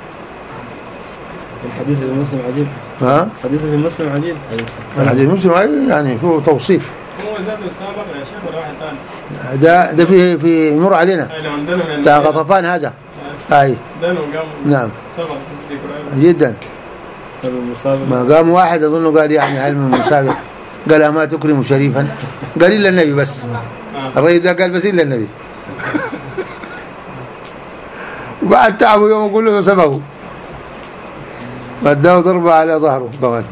الحديث في مسلم عجيب. ها؟ حديث في مسلم عجيب. الحديث مسلم يعني فيه توصيف. هو ذاته السابق يا شيخ ولا واحد ثاني؟ ده ده في في يمر علينا. بتاع غطفان هذا. اي. نعم. جدا. ما قام واحد اظنه قال يعني هل من مسابق؟ قال اما تكرم شريفا؟ قال الا النبي بس. الرجل ده قال بس الا النبي. وبعد تعبوا يوم يقول له سبقوا وداه ضربة على ظهره طبعا.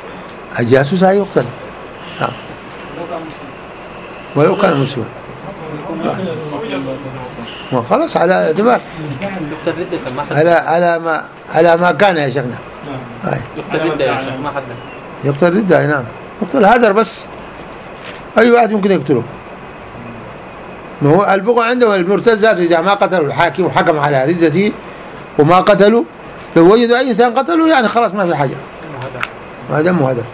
الجاسوس هاي يقتل ولو كان مسلما، ما خلاص على اعتبار على على ما على ما كان يا شيخنا. يقتل ردة يا شيخ ما حد يقتل ردة. نعم يقتل هدر بس أي واحد ممكن يقتله. ما هو البغى عنده المرتد ذاته إذا ما قتلوا الحاكم وحكم على ردته وما قتلوا لو وجدوا أي إنسان قتلوا يعني خلاص ما في حاجة ما دمه هدر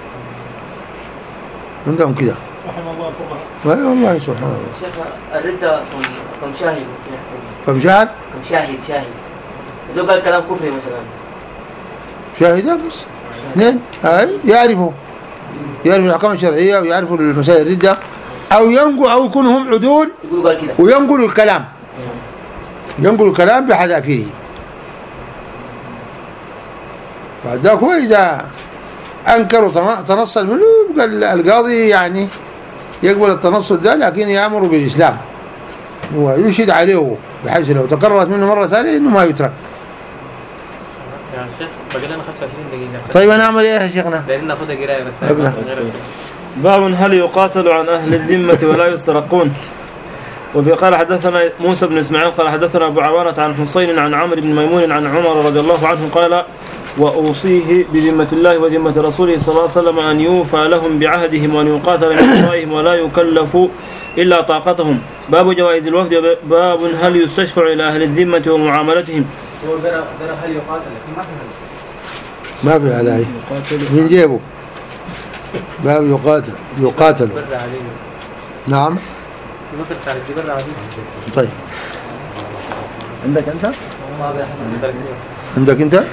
عندهم كده. رحم الله والله والله سبحان الله. شيخ الردة كم شاهد كم شهر؟ كم شاهد شاهد إذا قال كلام كفري مثلا شاهدان بس اثنين هاي يعرفوا يعرفوا الأحكام الشرعية ويعرفوا المسائل الردة أو ينقل أو يكونوا هم عدول وينقلوا الكلام ينقلوا الكلام بحذافيره. فذاك هو إذا أنكروا تنصل منه قال القاضي يعني يقبل التنصل ده لكن يأمر بالإسلام ويشهد عليه بحيث لو تكررت منه مرة ثانية إنه ما يترك. يا شيخ بقى لنا خمسة وعشرين دقيقة. طيب أنا أعمل إيه يا شيخنا؟ لأن ناخذها قراية بس. باب هل يقاتل عن أهل الذمة ولا يسرقون. وبقال حدثنا موسى بن إسماعيل قال حدثنا أبو عوانة عن حسين عن عمرو بن ميمون عن عمر رضي الله عنه قال وأوصيه بذمة الله وذمة رسوله صلى الله عليه وسلم أن يوفى لهم بعهدهم وأن يقاتل من ورائهم ولا يكلف إلا طاقتهم. باب جوائز الوفد. باب هل يستشفع إلى أهل الذمة ومعاملتهم. هل يقاتل ما في عليه من جيبه باب يقاتل يقاتل نعم. طيب عندك أنت؟ عندك أنت؟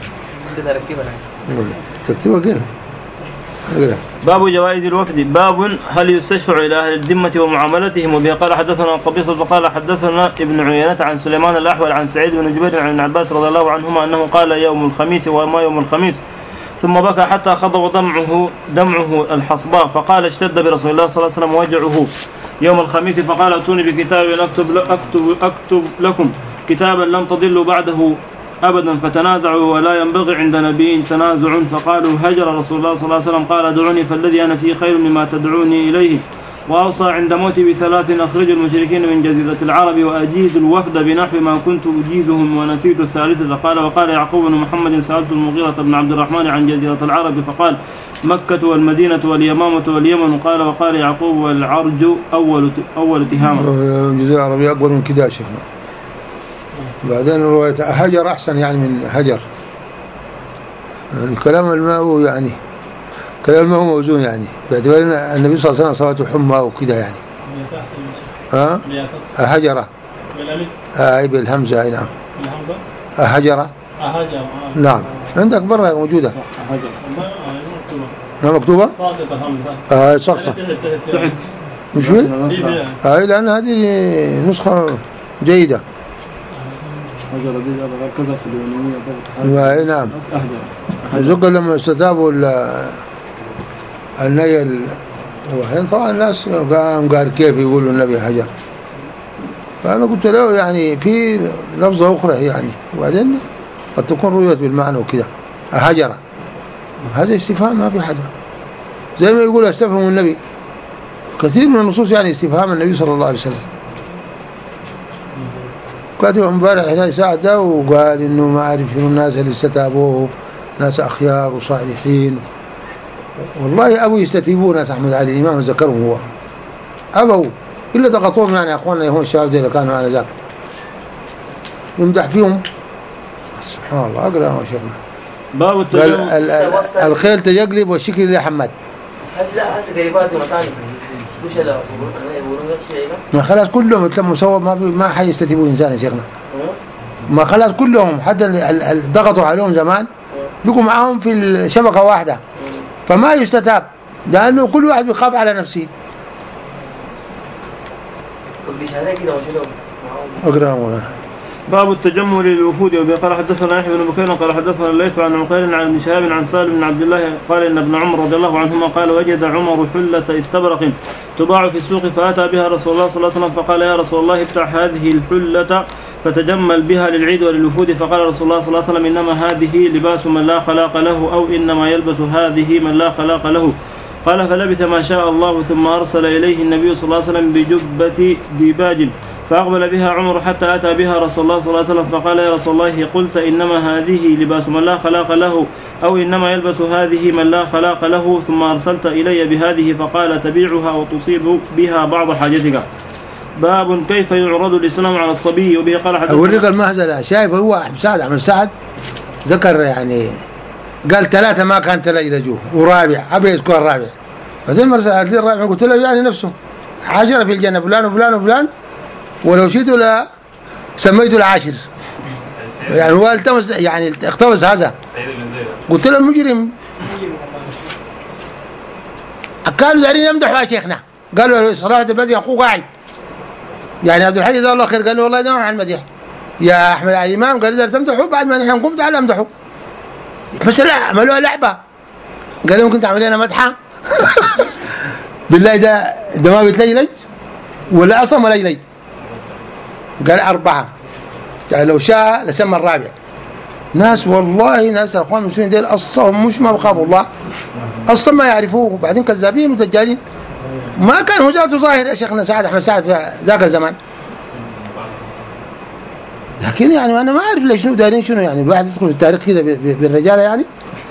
تكتبها كيف؟ باب جوائز الوفد. باب هل يستشفع إلى أهل الذمة ومعاملتهم. وبه قال حدثنا قبيصة فقال حدثنا ابن عيينة عن سليمان الأحول عن سعيد بن جبير عن عباس رضي الله عنهما أنه قال يوم الخميس وما يوم الخميس ثم بكى حتى خضب دمعه دمعه الحصباء فقال اشتد برسول الله صلى الله عليه وسلم وجعه يوم الخميس فقال اتوني بكتاب أكتب, أكتب, أكتب لكم كتابا لم تضلوا بعده أبدا فتنازعوا ولا ينبغي عند نبي تنازع فقالوا هجر رسول الله صلى الله عليه وسلم قال دعوني فالذي أنا فيه خير مما تدعوني إليه. وأوصى عند موتي بثلاث أخرجوا المشركين من جزيرة العرب وأجيز الوفد بنحو ما كنت أجيزهم ونسيت الثالثة. قال وقال يعقوب بن محمد سألت المغيرة بن عبد الرحمن عن جزيرة العرب فقال مكة والمدينة واليمامة واليمن. قال وقال يعقوب والعرج أول أول تهامة. جزيرة العربية أكبر من كده شيخنا. بعدين رواية هجر أحسن يعني من هجر يعني كلام الماء يعني كلام ما هو موزون يعني باعتبار ان النبي صلى الله عليه وسلم صلاته حمى وكذا يعني. ها هجرة اي بالهمزة اي نعم بالهمزة هجرة هجرة نعم عندك برا موجودة هجرة مكتوبة ساقطة همزة اه ساقطة مش هي اي لان هذه نسخة جيدة هجرة دي كذا في اليونانية اي نعم زق لما استتابوا النيل وحين طبعا الناس قام قال كيف يقولوا النبي هجر فأنا قلت له يعني في لفظة أخرى يعني وبعدين قد تكون رؤيت بالمعنى وكذا هجر هذا استفهام ما في حاجة زي ما يقول استفهم النبي كثير من النصوص يعني استفهام النبي صلى الله عليه وسلم. كاتب امبارح هنا ساعة ده وقال إنه ما أعرف شنو الناس اللي استتابوه ناس أخيار وصالحين والله أبو يستتيبون ناس أحمد علي الإمام ذكرهم هو أبو إلا تقطوهم يعني أخواننا يهون الشباب اللي كانوا على ذاك يمدح فيهم سبحان الله. أقرأ يا شيخنا باب التجاوز. الخيل تجقلب والشكل اللي حمد لا هسه قريبات مكان وش لا ما خلاص كلهم تم سوا ما ما حيستتيبوا إنسان يا شيخنا ما خلاص كلهم حتى اللي ضغطوا عليهم زمان بيقوا معاهم في الشبكة واحدة فما يستتاب لأنه كل واحد بيخاف على نفسه. أقرأ مولانا. باب التجمل للوفود. وقال حدثنا يحيى بن بكير قال حدثنا الليث عن عقيل عن ابن شهاب عن سالم بن عبد الله قال ان ابن عمر رضي الله عنهما قال وجد عمر حلة استبرق تباع في السوق فأتى بها رسول الله صلى الله عليه وسلم فقال يا رسول الله ابتع هذه الحلة فتجمل بها للعيد وللوفود. فقال رسول الله صلى الله عليه وسلم إنما هذه لباس من لا خلاق له أو إنما يلبس هذه من لا خلاق له قال فلبث ما شاء الله ثم أرسل إليه النبي صلى الله عليه وسلم بجبة ديباج فأقبل بها عمر حتى أتى بها رسول الله صلى الله عليه وسلم فقال يا رسول الله قلت إنما هذه لباس من لا خلاق له أو إنما يلبس هذه من لا خلاق له ثم أرسلت إلي بهذه فقال تبيعها وتصيب بها بعض حاجتك. باب كيف يعرض الإسلام على الصبي. وبه قال حدثنا أوريك المهزلة. شايف هو سعد أحمد سعد ذكر يعني قال ثلاثة ما كانت يلجوه ورابع أبي يذكر الرابع بعدين مرسلت لي الرابع قلت له يعني نفسه عشرة في الجنة فلان وفلان وفلان ولو شئت لا سميته العاشر يعني هو التمس يعني اقتبس هذا. قلت له مجرم كانوا دارين يمدحوا يا شيخنا قالوا صراحة البدي أخوه قاعد يعني عبد الحي جزاه الله خير قال له والله ده عن المديح يا أحمد علي الإمام قال إذا تمدحوا بعد ما نحن نقوم تعال امدحوا مثلا عملوها لعبة قال لهم كنت عملينا مدحة بالله ده ده ما بيتلجلج ولا أصلا ولا يلج قال أربعة يعني لو شاء لسمى الرابع. ناس والله ناس الأخوان المسلمين ديل أصلا مش ما بخافوا الله أصلا ما يعرفوه وبعدين كذابين وتجارين ما كان هو ذاته ظاهر يا شيخنا سعد أحمد سعد في ذاك الزمان. لكن يعني أنا ما أعرف ليش شنو دارين شنو يعني الواحد يدخل في التاريخ كذا بالرجال يعني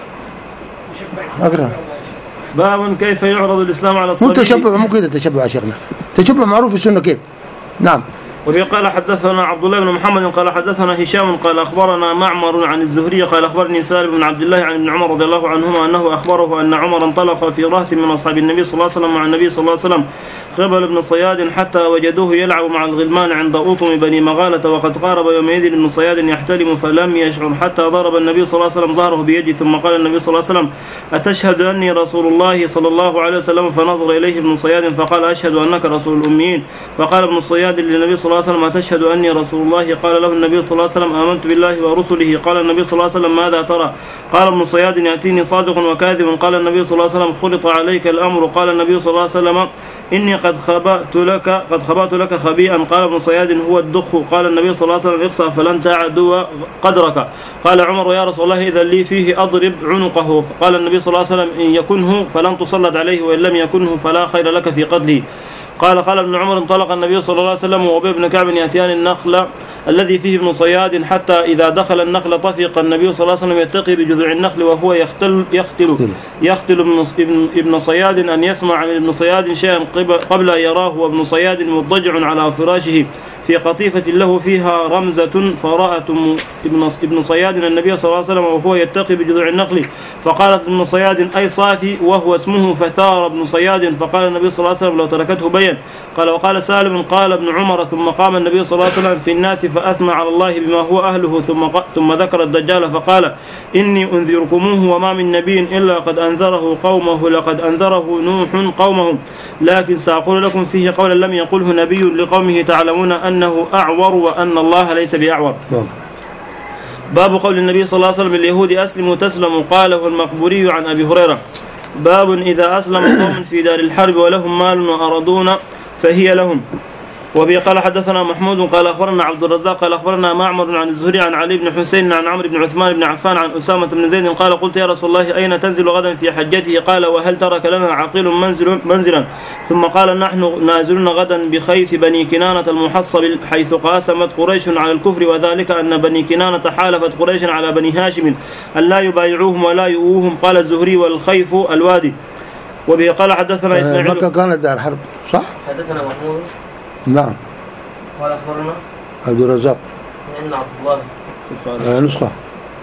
أقرأ. باب كيف يعرض الإسلام على الصبي. مو تشبع مو كذا تشبع يا شيخنا تشبع معروف في السنة كيف. نعم. وفي قال حدثنا عبد الله بن محمد قال حدثنا هشام قال أخبرنا معمر عن الزهري قال أخبرني سالم بن عبد الله عن ابن عمر رضي الله عنهما أنه أخبره أن عمر انطلق في رهط من أصحاب النبي صلى الله عليه وسلم مع النبي صلى الله عليه وسلم قبل ابن صياد حتى وجدوه يلعب مع الغلمان عند أوطم بني مغالة وقد قارب يومئذ ابن صياد يحتلم فلم يشعر حتى ضرب النبي صلى الله عليه وسلم ظهره بيده ثم قال النبي صلى الله عليه وسلم أتشهد أني رسول الله صلى الله عليه وسلم فنظر إليه ابن صياد فقال أشهد أنك رسول الأميين فقال ابن صياد للنبي صلى الله عليه وسلم أتشهد أني رسول الله قال له النبي صلى الله عليه وسلم آمنت بالله ورسله قال النبي صلى الله عليه وسلم ماذا ترى قال ابن صياد يأتيني صادق وكاذب قال النبي صلى الله عليه وسلم خلط عليك الأمر قال النبي صلى الله عليه وسلم إني قد خبأت لك قد خبأت لك خبيئا قال ابن صياد هو الدخ قال النبي صلى الله عليه وسلم اقصى فلن تعدو قدرك قال عمر يا رسول الله إذا لي فيه أضرب عنقه قال النبي صلى الله عليه وسلم إن يكنه فلن تسلط عليه وإن لم يكنه فلا خير لك في قتله قال قال ابن عمر انطلق النبي صلى الله عليه وسلم وأبي بن كعب يأتيان النخل الذي فيه ابن صياد حتى إذا دخل النخل طفق النبي صلى الله عليه وسلم يتقي بجذوع النخل وهو يختل يختل يختل ابن ابن صياد أن يسمع من ابن صياد شيئا قبل أن يراه وابن صياد مضطجع على فراشه في قطيفة له فيها رمزة فرأت ابن ابن صياد النبي صلى الله عليه وسلم وهو يتقي بجذوع النخل فقالت ابن صياد أي صافي وهو اسمه فثار ابن صياد فقال النبي صلى الله عليه وسلم لو تركته بين قال وقال سالم قال ابن عمر ثم قام النبي صلى الله عليه وسلم في الناس فأثنى على الله بما هو أهله ثم ثم ذكر الدجال فقال إني أنذركموه وما من نبي إلا قد أنذره قومه لقد أنذره نوح قومه لكن سأقول لكم فيه قولا لم يقله نبي لقومه تعلمون أنه أعور وأن الله ليس بأعور. باب قول النبي صلى الله عليه وسلم اليهود أسلموا تسلموا قاله المقبوري عن أبي هريرة. باب إذا أسلم قوم في دار الحرب ولهم مال وأرضون فهي لهم. وبه قال حدثنا محمود قال أخبرنا عبد الرزاق قال أخبرنا معمر عن الزهري عن علي بن حسين عن عمرو بن عثمان بن عفان عن أسامة بن زيد قال قلت يا رسول الله أين تنزل غدا في حجته قال وهل ترك لنا عقيل منزل منزلا ثم قال نحن نازلون غدا بخيف بني كنانة المحصب حيث قاسمت قريش على الكفر وذلك أن بني كنانة حالفت قريش على بني هاشم أن لا يبايعوهم ولا يؤوهم قال الزهري والخيف الوادي. وبه قال حدثنا إسماعيل مكة كانت دار حرب صح؟ حدثنا محمود نعم. قال أخبرنا عبد الرزاق إن عبد الله آه نسخة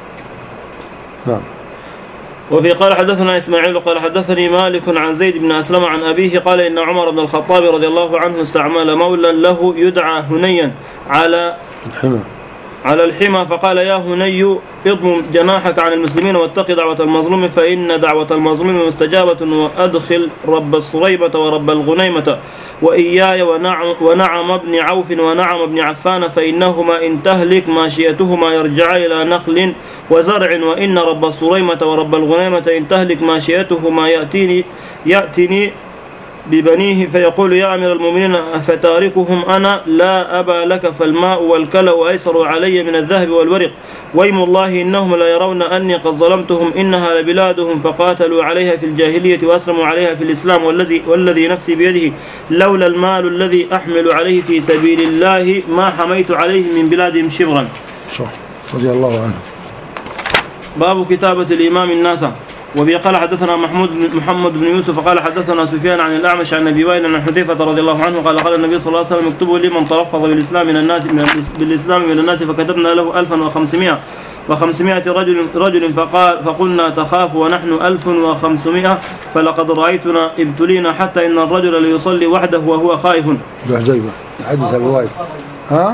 نعم. وفي قال حدثنا إسماعيل قال حدثني مالك عن زيد بن أسلم عن أبيه قال إن عمر بن الخطاب رضي الله عنه استعمل مولا له يدعى هنيا على الحمى على الحمى فقال يا هني اضم جناحك عن المسلمين واتق دعوة المظلوم فإن دعوة المظلوم مستجابة وأدخل رب الصريبة ورب الغنيمة وإياي ونعم, ونعم ابن عوف ونعم ابن عفان فإنهما إن تهلك ماشيتهما يرجع إلى نخل وزرع وإن رب الصريمة ورب الغنيمة إن تهلك ماشيتهما يأتيني يأتيني ببنيه فيقول يا أمير المؤمنين أفتاركهم أنا؟ لا أبا لك، فالماء والكلأ أيسر علي من الذهب والورق، ويم الله إنهم لا يرون أني قد ظلمتهم، إنها لبلادهم فقاتلوا عليها في الجاهلية وأسلموا عليها في الإسلام، والذي, والذي نفسي بيده لولا المال الذي أحمل عليه في سبيل الله ما حميت عليه من بلادهم شبرا. رضي الله عنه. باب كتابة الإمام الناس. وبه قال حدثنا محمود محمد بن يوسف قال حدثنا سفيان عن الأعمش عن أبي وائل عن حذيفة رضي الله عنه قال قال النبي صلى الله عليه وسلم اكتبوا لمن تلفظ بالإسلام من الناس بالإسلام من الناس، فكتبنا له ألفا وخمسمائة وخمسمائة رجل رجل فقال فقلنا تخاف ونحن ألف وخمسمائة فلقد رأيتنا ابتلينا حتى إن الرجل ليصلي وحده وهو خائف. عجيبة حدث أبي وائل. ها؟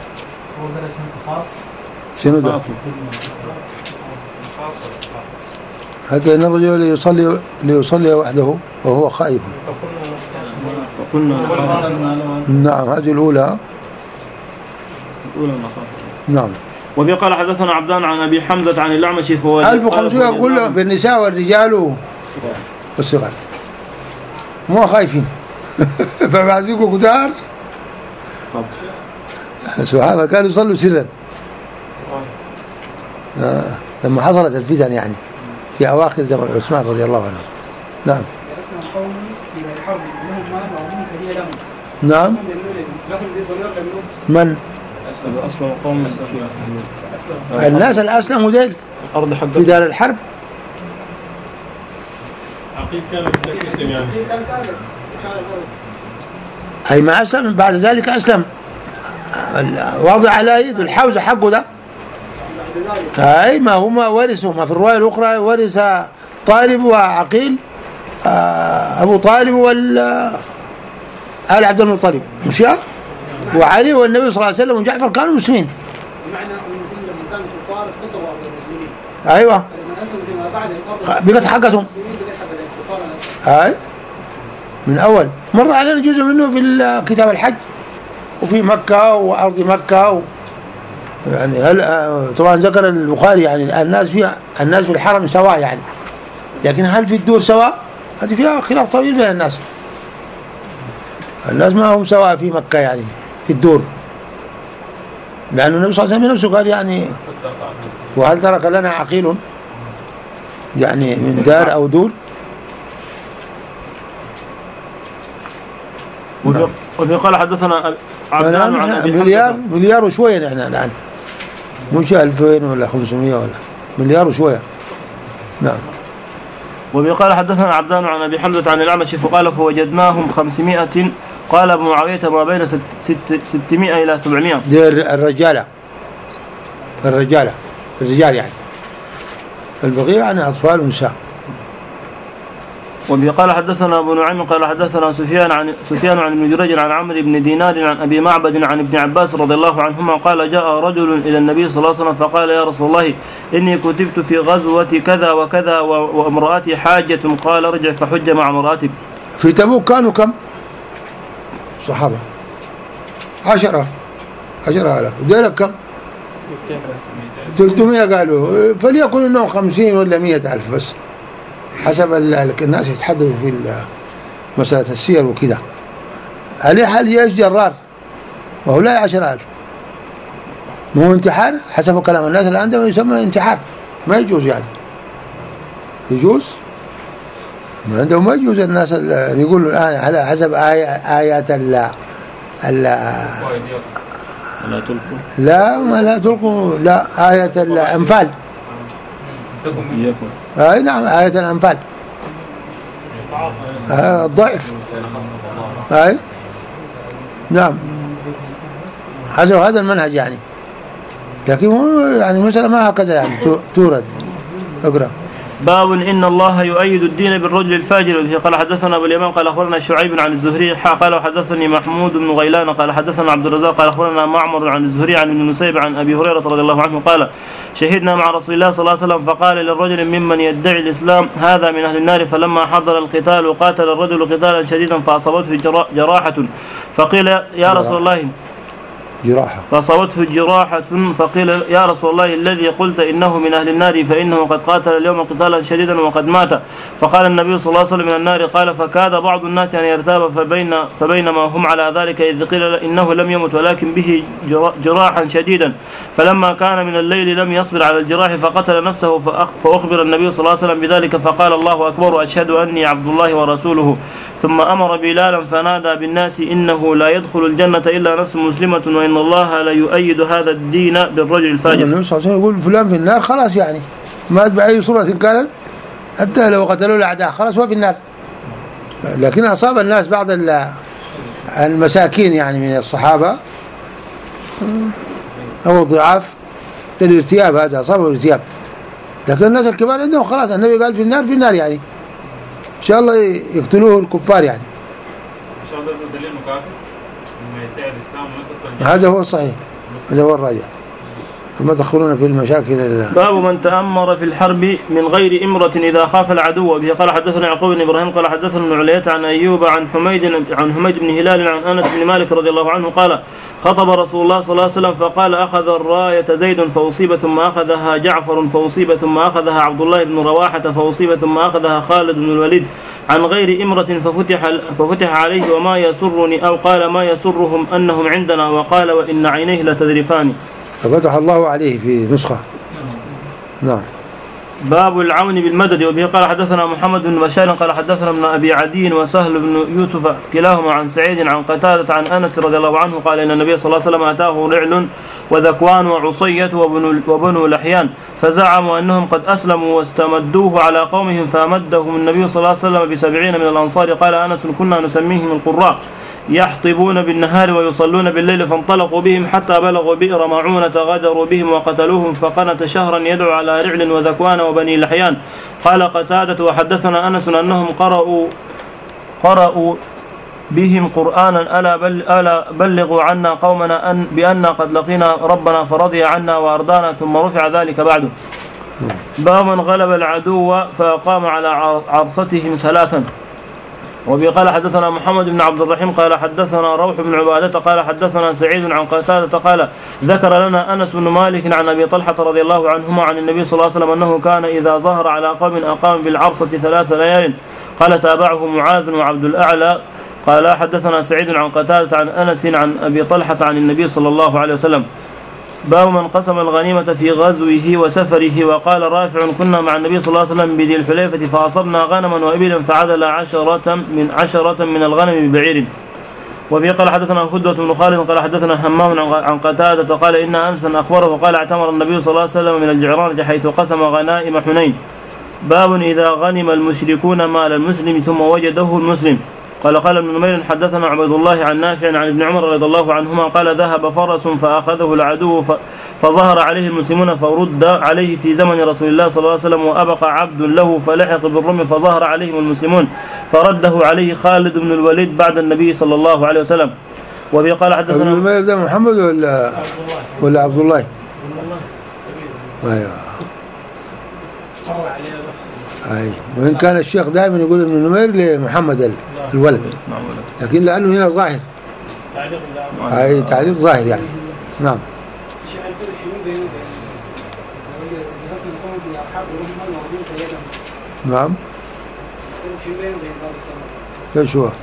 شنو ده؟ حتى إن الرجل ليصلي ليصلي وحده وهو خائف. فقلنا نعم هذه الأولى. الأولى نعم. وبه قال حدثنا عبدان عن أبي حمزة عن الأعمش فوائد ألف وخمسمائة يقول بالنساء والرجال والصغار مو خايفين فبعديكم كتار سبحان الله كانوا يصلوا سرا آه. لما حصلت الفتن يعني في أواخر زمن عثمان رضي الله عنه. نعم. نعم. من؟ أسلم قوم الناس الأسلموا ديل في دار الحرب. عقيل كان مسلم يعني. هي ما أسلم بعد ذلك أسلم وضع على يد الحوزة حقه ده. أي ما هما ورثوا ما في الرواية الأخرى ورث طالب وعقيل أبو طالب وال آل عبد المطلب مش يا وعلي والنبي صلى الله عليه وسلم وجعفر كانوا مسلمين. بمعنى أنهم لما كانوا كفار قصوا على المسلمين. أيوة. لما أسلموا فيما بعد بقت حقتهم. أي من أول مر علينا جزء منه في كتاب الحج وفي مكة وأرض مكة و يعني هل طبعا ذكر البخاري يعني الناس فيها الناس في الحرم سواء يعني، لكن هل في الدور سواء؟ هذه فيها خلاف طويل بين الناس. الناس ما هم سواء في مكة يعني في الدور، لأن النبي صلى الله عليه وسلم نفسه قال يعني وهل ترك لنا عقيل يعني من دار أو دور. وقال حدثنا عبدان عن مليار مليار وشوية نحن الآن مش ألفين ولا خمسمائة ولا مليار وشوية. نعم. وقال حدثنا عبدان عن أبي حمزة عن الأعمش فقال فوجدناهم خمسمائة قال أبو معاوية ما بين ست ست ستمائة إلى سبعمائة. دي الرجالة الرجالة الرجال يعني البقية عن أطفال ونساء. وبه قال حدثنا أبو نعيم قال حدثنا سفيان عن سفيان عن ابن جريج عن عمرو بن دينار عن أبي معبد عن ابن عباس رضي الله عنهما قال جاء رجل إلى النبي صلى الله عليه وسلم فقال يا رسول الله إني كتبت في غزوة كذا وكذا وامرأتي حاجة، قال ارجع فحج مع امرأتك. في تبوك كانوا كم صحابة؟ عشرة عشرة آلاف. ديلك كم؟ ثلاثمائة قالوا فليكن إنه خمسين ولا مئة ألف بس حسب الناس يتحدثوا في مسألة السير وكذا. عليه حال جيش جرار وهو لا عشر ألف مو انتحار حسب كلام الناس اللي عندهم يسمى انتحار ما يجوز يعني يجوز ما عندهم ما يجوز. الناس اللي يقولوا الآن على حسب آي آيات ال ال لا ما لا تلقوا لا آية الأنفال. أي نعم آية الأنفال آه الضعف أي نعم حسب هذا المنهج يعني، لكن يعني مثلا ما هكذا يعني تورد. اقرأ. باب إن الله يؤيد الدين بالرجل الفاجر. الذي قال حدثنا أبو اليمان قال أخبرنا شعيب عن الزهري قال حدثني محمود بن غيلان قال حدثنا عبد الرزاق قال أخبرنا معمر عن الزهري عن ابن نسيب عن أبي هريرة رضي الله عنه قال شهدنا مع رسول الله صلى الله عليه وسلم فقال للرجل ممن يدعي الإسلام هذا من أهل النار، فلما حضر القتال وقاتل الرجل قتالا شديدا فأصابته جراحة فقيل يا رسول الله جراحة فأصابته جراحة فقيل يا رسول الله الذي قلت إنه من أهل النار فإنه قد قاتل اليوم قتالا شديدا وقد مات. فقال النبي صلى الله عليه وسلم من النار. قال فكاد بعض الناس أن يرتاب فبين فبينما هم على ذلك إذ قيل إنه لم يمت ولكن به جراحا شديدا فلما كان من الليل لم يصبر على الجراح فقتل نفسه فأخبر النبي صلى الله عليه وسلم بذلك فقال الله أكبر أشهد أني عبد الله ورسوله. ثم أمر بلالا فنادى بالناس إنه لا يدخل الجنة إلا نفس مسلمة وإن الله لا يؤيد هذا الدين بالرجل الفاجر. النبي صلى الله عليه وسلم يقول فلان في النار خلاص يعني مات بأي صورة كانت حتى لو قتلوا الأعداء خلاص هو في النار. لكن أصاب الناس بعض المساكين يعني من الصحابة أو الضعاف الارتياب هذا أصابه الارتياب لكن الناس الكبار عندهم خلاص النبي قال في النار في النار يعني إن شاء الله يقتلوه الكفار يعني إن شاء الله ده دليل مكافئ إنه يتبع الإسلام ونتطلع. هذا هو الصحيح هذا هو الراجع. ثم تدخلون في المشاكل. باب من تأمر في الحرب من غير إمرة إذا خاف العدو. به قال حدثنا يعقوب بن إبراهيم قال حدثنا ابن علية عن أيوب عن حميد عن حميد بن هلال عن أنس بن مالك رضي الله عنه قال خطب رسول الله صلى الله عليه وسلم فقال أخذ الراية زيد فأصيب ثم أخذها جعفر فأصيب ثم أخذها عبد الله بن رواحة فأصيب ثم أخذها خالد بن الوليد عن غير إمرة ففتح, ففتح عليه وما يسرني أو قال ما يسرهم أنهم عندنا وقال وإن عينيه لتذرفان. ففتح الله عليه في نسخة. نعم. باب العون بالمدد. وبه قال حدثنا محمد بن بشار قال حدثنا ابن أبي عدي وسهل بن يوسف كلاهما عن سعيد عن قتادة عن أنس رضي الله عنه قال إن النبي صلى الله عليه وسلم أتاه رعل وذكوان وعصية وبنو لحيان فزعموا أنهم قد أسلموا واستمدوه على قومهم فأمدهم النبي صلى الله عليه وسلم بسبعين من الأنصار. قال أنس كنا نسميهم القراء يحطبون بالنهار ويصلون بالليل فانطلقوا بهم حتى بلغوا بئر معونة غدروا بهم وقتلوهم فقنت شهرا يدعو على رعل وذكوان وبني لحيان. قال قتادة وحدثنا أنس أنهم قرأوا قرأوا بهم قرآنا ألا, بل ألا بلغوا عنا قومنا أن بأن قد لقينا ربنا فرضي عنا وأرضانا ثم رفع ذلك بعده. باب من غلب العدو فقام على عرصتهم ثلاثا. وبه قال حدثنا محمد بن عبد الرحيم قال حدثنا روح بن عبادة قال حدثنا سعيد عن قتادة قال ذكر لنا أنس بن مالك عن أبي طلحة رضي الله عنهما عن النبي صلى الله عليه وسلم أنه كان إذا ظهر على قوم أقام بالعرصة ثلاث ليال. قال تابعه معاذ وعبد الأعلى قال حدثنا سعيد عن قتادة عن أنس عن أبي طلحة عن النبي صلى الله عليه وسلم. باب من قسم الغنيمة في غزوه وسفره. وقال رافع كنا مع النبي صلى الله عليه وسلم بذي الحليفة فأصبنا غنما وإبلا فعدل عشرة من عشرة من الغنم ببعير. وفي قال حدثنا هدوة بن خالد قال حدثنا همام عن قتادة قال إن أنسا أخبره قال اعتمر النبي صلى الله عليه وسلم من الجعرانة حيث قسم غنائم حنين. باب إذا غنم المشركون مال المسلم ثم وجده المسلم. قال قال ابن نمير حدثنا عبد الله عن نافع عن ابن عمر رضي الله عنهما قال ذهب فرس فأخذه العدو فظهر عليه المسلمون فرد عليه في زمن رسول الله صلى الله عليه وسلم وأبقى عبد له فلحق بالرمي فظهر عليهم المسلمون فرده عليه خالد بن الوليد بعد النبي صلى الله عليه وسلم. وبه قال حدثنا ابن نمير ده محمد ولا ولا عبد الله؟ ايوه اي وإن كان الشيخ دائما يقول ابن نمير لمحمد الولد لكن لأنه هنا ظاهر اي تعليق ظاهر يعني. نعم. نعم ايش هو؟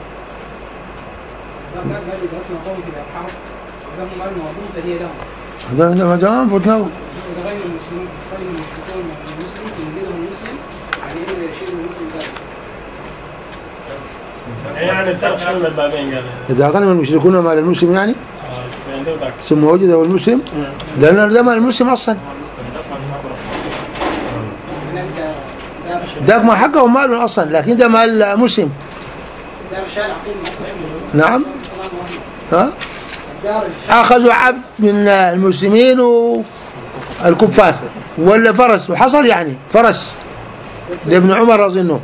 هذا ما دام فتنا غير المسلمين غير المشركون المسلمين يريدهم المسلم يعني انه يشيل المسلم ذلك يعني الفرق بين البابين قال اذا غنم المشركون مال المسلم يعني ثم وجده المسلم لان ده مال المسلم اصلا ده ما حقه ماله اصلا لكن ده مال مسلم. نعم. ها اخذوا عبد من المسلمين والكفار ولا فرس وحصل يعني فرس لابن عمر اظنه.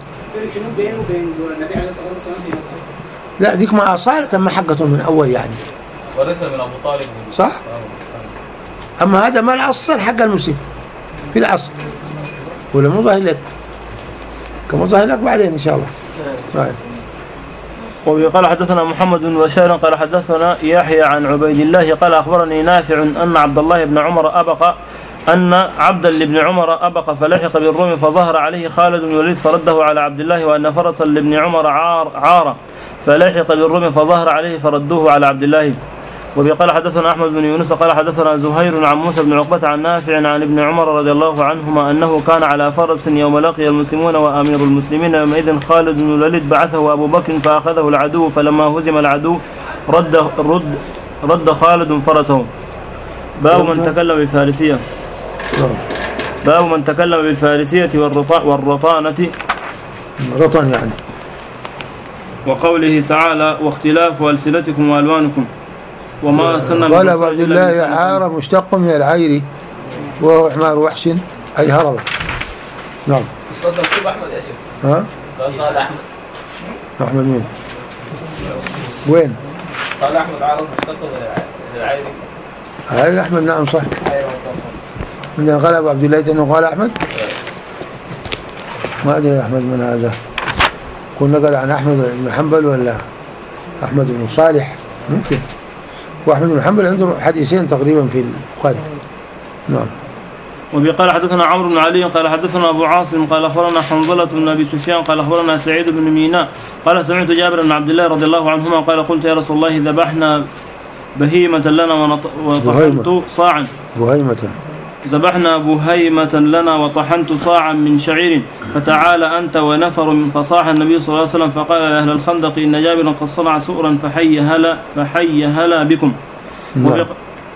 لا ديك ما صارت اما حقته من اول يعني وليس من ابو طالب صح. اما هذا مال اصلا حق المسلم في الاصل ولا مو ظاهر لك كما ظاهر لك بعدين ان شاء الله. طيب وقال حدثنا محمد بن بشار قال حدثنا يحيى عن عبيد الله قال أخبرني نافع أن عبد الله بن عمر أبق أن عبدا لابن عمر أبق فلحق بالروم فظهر عليه خالد بن الوليد فرده على عبد الله وأن فرسا لابن عمر عار, عار فلحق بالروم فظهر عليه فردوه على عبد الله. وقال حدثنا أحمد بن يونس قال حدثنا زهير عن موسى بن عقبة عن نافع عن ابن عمر رضي الله عنهما أنه كان على فرس يوم لقي المسلمون وأمير المسلمين يومئذ خالد بن الوليد بعثه أبو بكر فأخذه العدو فلما هزم العدو رد, رد, رد خالد فرسه. باب من تكلم بالفارسية. باب من تكلم بالفارسية والرطانة رطان يعني. وقوله تعالى واختلاف ألسنتكم وألوانكم وما سنة. قال أبو عبد الله عار مشتق من العير وهو حمار وحش أي هرب. نعم. تفضل أحمد يا شيخ. ها؟ قال أحمد. أحمد مين؟ وين؟ قال أحمد عار مشتق من العير. هاي أحمد نعم صح. من قال أبو عبد الله أنه قال أحمد. ما أدري أحمد من هذا. كنا قال عن أحمد بن حنبل ولا أحمد بن صالح ممكن. وأحمد بن حنبل عنده حديثين تقريبا في البخاري. نعم. وقال حدثنا عمرو بن علي قال حدثنا أبو عاصم قال أخبرنا حنظلة بن أبي سفيان قال أخبرنا سعيد بن ميناء قال سمعت جابر بن عبد الله رضي الله عنهما قال قلت يا رسول الله ذبحنا بهيمة لنا وطحنت صاعا بهيمة ذبحنا بهيمة لنا وطحنت صاعا من شعير فتعال أنت ونفر من فصاح النبي صلى الله عليه وسلم فقال يا أهل الخندق إن جابرا قد صنع سؤرا فحي هلا فحي هلا بكم. نعم.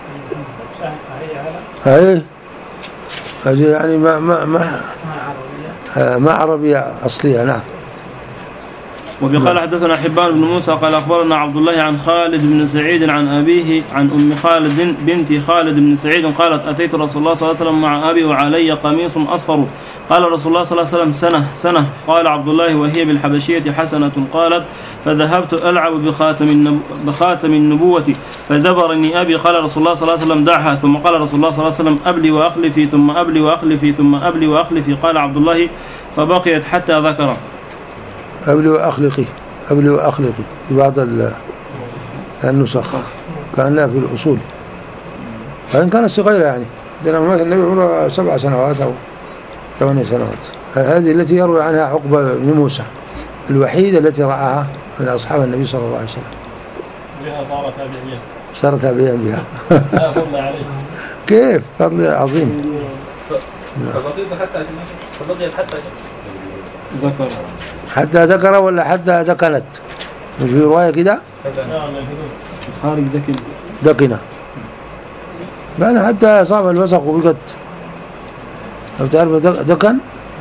هاي هذه يعني ما ما ما ما عربية أصلية. نعم. وقال حدثنا حبان بن موسى قال أخبرنا عبد الله عن خالد بن سعيد عن أبيه عن أم خالد بنت خالد بن سعيد قالت أتيت رسول الله صلى الله عليه وسلم مع أبي وعلي قميص أصفر قال رسول الله صلى الله عليه وسلم سنة سنة قال عبد الله وهي بالحبشية حسنة قالت فذهبت ألعب بخاتم بخاتم النبوة فزبرني أبي قال رسول الله صلى الله عليه وسلم دعها ثم قال رسول الله صلى الله عليه وسلم أبلي وأخلفي ثم أبلي وأخلفي ثم أبلي وأخلفي قال عبد الله فبقيت حتى ذكر أبلي وأخلقي أبلي وأخلقي في بعض النسخ كان لها في الأصول فإن كانت صغيرة يعني النبي عمره سبع سنوات أو ثمانية سنوات. هذه التي يروي عنها عقبة بن موسى الوحيدة التي رآها من أصحاب النبي صلى الله عليه وسلم. بها صارت تابعيا صارت تابعيا بها. لا فضل عليه. كيف فضل عظيم. فبقيت حتى فبقيت حتى ذكر حتى ذكر ولا حتى دكنت مش في رواية كده خارج دكن دكنة بأنا حتى صاب الوسق وبقت لو تعرف دكن.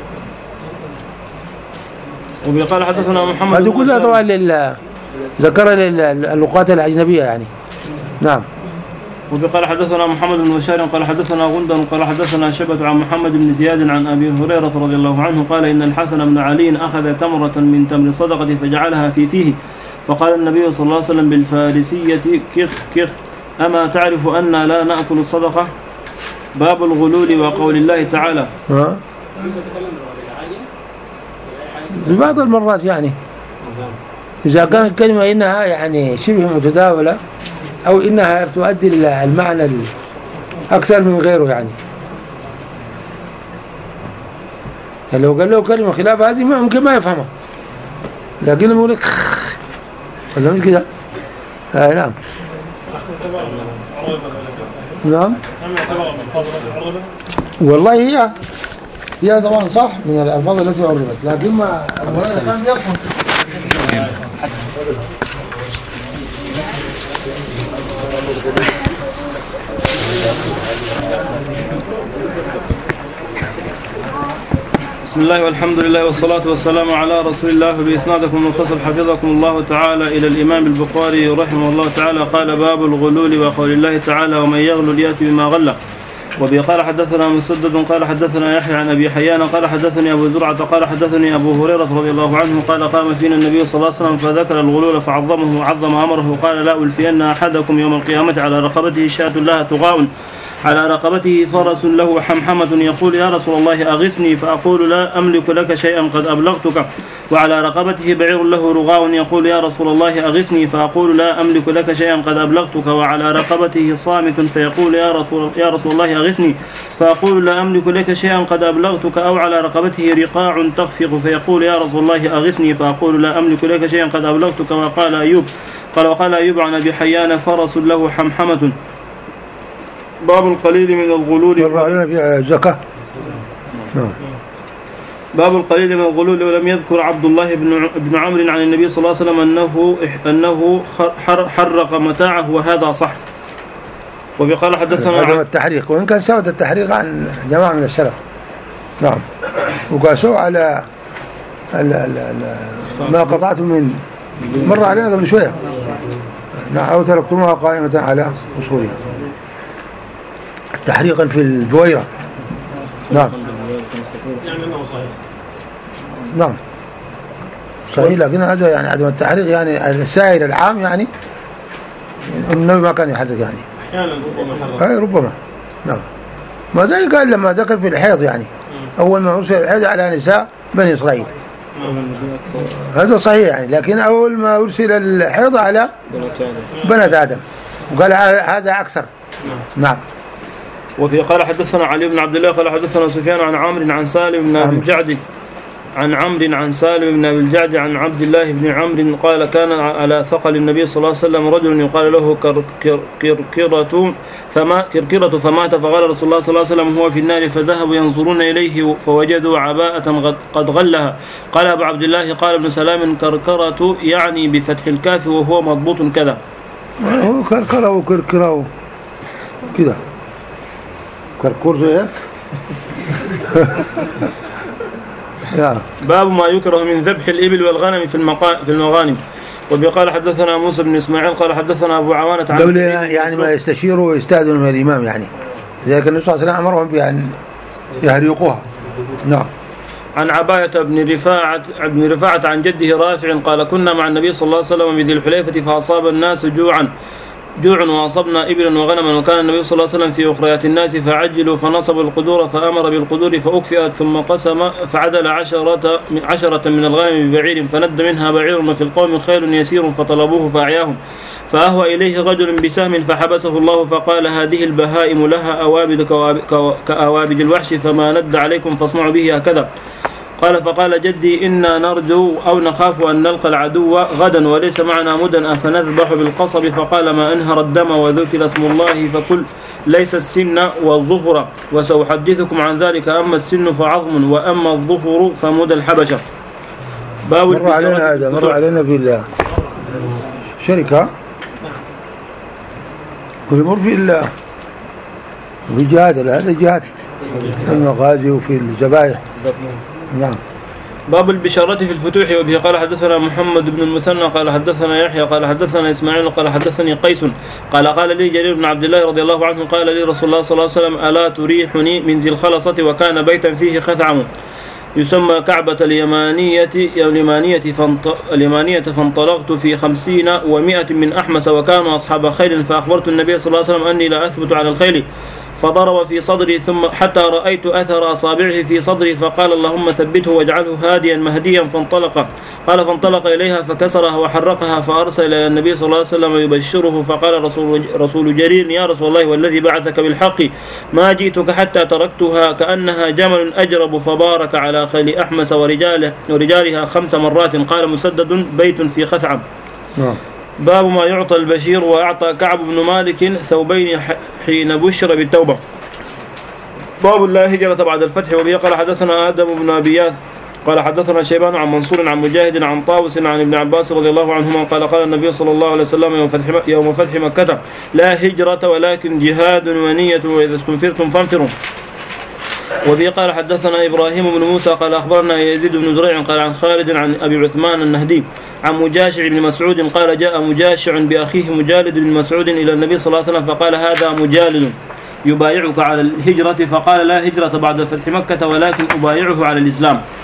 وقال حدثنا محمد هذه كلها طبعا لل ذكر اللغات الأجنبية يعني. نعم. وقال حدثنا محمد بن بشار قال حدثنا غندر قال حدثنا شبة عن محمد بن زياد عن أبي هريرة رضي الله عنه قال إن الحسن بن علي أخذ تمرة من تمر صدقة فجعلها في فيه فقال النبي صلى الله عليه وسلم بالفارسية كخ كخ أما تعرف أن لا نأكل الصدقة. باب الغلول وقول الله تعالى. ها؟ ببعض المرات يعني إذا كانت الكلمة إنها يعني شبه متداولة أو إنها تؤدي المعنى أكثر من غيره يعني. يعني لو قال له كلمة خلاف هذه ممكن ما يفهمها لكن يقول لك ولا مش كده. آه نعم. نعم والله هي هي طبعا صح من الألفاظ التي عربت لكن ما كان يفهم. بسم الله والحمد لله والصلاة والسلام على رسول الله. بإسنادكم المتصل حفظكم الله تعالى إلى الإمام البخاري رحمه الله تعالى قال باب الغلول وقول الله تعالى ومن يغلل يأتي بما غلق. وبي قال حدثنا مسدد قال حدثنا يحيى عن أبي حيان قال حدثني أبو زرعة قال حدثني أبو هريرة رضي الله عنه قال قام فينا النبي صلى الله عليه وسلم فذكر الغلول فعظمه وعظم أمره قال لا ألفين أحدكم يوم القيامة على رقبته شاة لها ثغاء على رقبته فرس له حمحمة يقول يا رسول الله أغثني فأقول لا أملك لك شيئا قد أبلغتك. وعلى رقبته بعير له رغاء يقول يا رسول الله أغثني فأقول لا أملك لك شيئا قد أبلغتك. وعلى رقبته صامت فيقول يا رسول, يا رسول الله أغثني فأقول لا أملك لك شيئا قد أبلغتك. أو على رقبته رقاع تخفق فيقول يا رسول الله أغثني فأقول لا أملك لك شيئا قد أبلغتك. وقال أيوب قال وقال أيوب عن أبي حيان فرس له حمحمة. باب القليل من الغلول. مر علينا في زكاة. نعم. باب القليل من الغلول. ولم يذكر عبد الله بن بن عمرو عن النبي صلى الله عليه وسلم أنه أنه حرق متاعه وهذا صح. وفي قال حدثنا عدم التحريق، وإن كان ثبت التحريق عن جماعة من السلف. نعم. وقاسوا على ال ال ما قطعتم من مر علينا قبل شوية. نعم. أو تركتموها قائمة على أصولها. تحريقا في البويرة. نعم. يعني أنه صحيح. نعم صحيح، لكن هذا يعني عدم التحريق يعني السائر العام يعني النبي ما كان يحرق يعني. أحيانا ربما حرق. أي ربما. نعم. ما زي قال لما ذكر في الحيض يعني أول ما أرسل الحيض على نساء بني إسرائيل. هذا صحيح يعني، لكن أول ما أرسل الحيض على بنات آدم وقال هذا أكثر. نعم. وفي قال حدثنا علي بن عبد الله قال حدثنا سفيان عن عمرو عن سالم بن أبي الجعد عن عمرو عن سالم بن أبي الجعد عن عبد الله بن عمرو قال كان على ثقل النبي صلى الله عليه وسلم رجل يقال له كركرة فما كركرة فمات، فقال رسول الله صلى الله عليه وسلم هو في النار، فذهبوا ينظرون إليه فوجدوا عباءة قد غلها. قال أبو عبد الله قال ابن سلام كركرة يعني بفتح الكاف وهو مضبوط كذا. هو كركرة وكركرة كذا كركور زيك. باب ما يكره من ذبح الإبل والغنم في في المغانم. وبقال حدثنا موسى بن إسماعيل قال حدثنا أبو عوانة عن قبل يعني ما يستشيروا ويستأذنوا من الإمام يعني، لذلك النبي صلى الله عليه وسلم أمرهم بأن يهريقوها. نعم. عن عباية بن رفاعة بن رفاعة عن جده رافع قال كنا مع النبي صلى الله عليه وسلم بذي الحليفة فأصاب الناس جوعا جوع وأصبنا إبلا وغنما، وكان النبي صلى الله عليه وسلم في أخريات الناس فعجلوا فنصبوا القدور فأمر بالقدور فأكفئت ثم قسم فعدل عشرة, عشرة من الغنم ببعير فند منها بعير وفي القوم خيل يسير فطلبوه فأعياهم فأهوى إليه رجل بسهم فحبسه الله فقال هذه البهائم لها أوابد كأوابد الوحش فما ند عليكم فاصنعوا به هكذا. قال فقال جدي إنا نرجو أو نخاف أن نلقى العدو غدا وليس معنا مدن أفنذبح بالقصب، فقال ما أنهر الدم وذكر اسم الله فكل ليس السن والظفر وسأحدثكم عن ذلك، أما السن فعظم وأما الظفر فمدى الحبشة. مر علينا هذا مر علينا في الشركة ويمر في الله وفي الجهاد، هذا الجهاد في المغازي وفي الذبائح. نعم. باب البشارة في الفتوح. وبه قال حدثنا محمد بن المثنى قال حدثنا يحيى قال حدثنا إسماعيل قال حدثني قيس قال قال لي جرير بن عبد الله رضي الله عنه قال لي رسول الله صلى الله عليه وسلم ألا تريحني من ذي الخلصة، وكان بيتا فيه خثعم يسمى كعبة اليمانية اليمانية, اليمانية فانطلقت في خمسين ومائة من أحمس وكانوا أصحاب خيل، فأخبرت النبي صلى الله عليه وسلم أني لا أثبت على الخيل، فضرب في صدري ثم حتى رأيت أثر أصابعه في صدري فقال اللهم ثبته واجعله هاديا مهديا، فانطلق قال فانطلق إليها فكسرها وحرقها فأرسل إلى النبي صلى الله عليه وسلم يبشره، فقال رسول, رسول جرير يا رسول الله والذي بعثك بالحق ما جئتك حتى تركتها كأنها جمل أجرب، فبارك على خيل أحمس ورجاله ورجالها خمس مرات. قال مسدد بيت في خثعم. باب ما يعطى البشير. وأعطى كعب بن مالك ثوبين حين بشر بالتوبة. باب لا هجرة بعد الفتح. وبه قال حدثنا آدم بن أبياث قال حدثنا شيبان عن منصور عن مجاهد عن طاوس عن ابن عباس رضي الله عنهما قال قال النبي صلى الله عليه وسلم يوم فتح, يوم فتح مكة لا هجرة ولكن جهاد ونية وإذا استنفرتم فانفروا. وبه قال حدثنا إبراهيم بن موسى قال أخبرنا يزيد بن زريع قال عن خالد عن أبي عثمان النهدي عن مجاشع بن مسعود قال جاء مجاشع بأخيه مجالد بن مسعود إلى النبي صلى الله عليه وسلم فقال هذا مجالد يبايعك على الهجرة، فقال لا هجرة بعد فتح مكة ولكن أبايعه على الإسلام.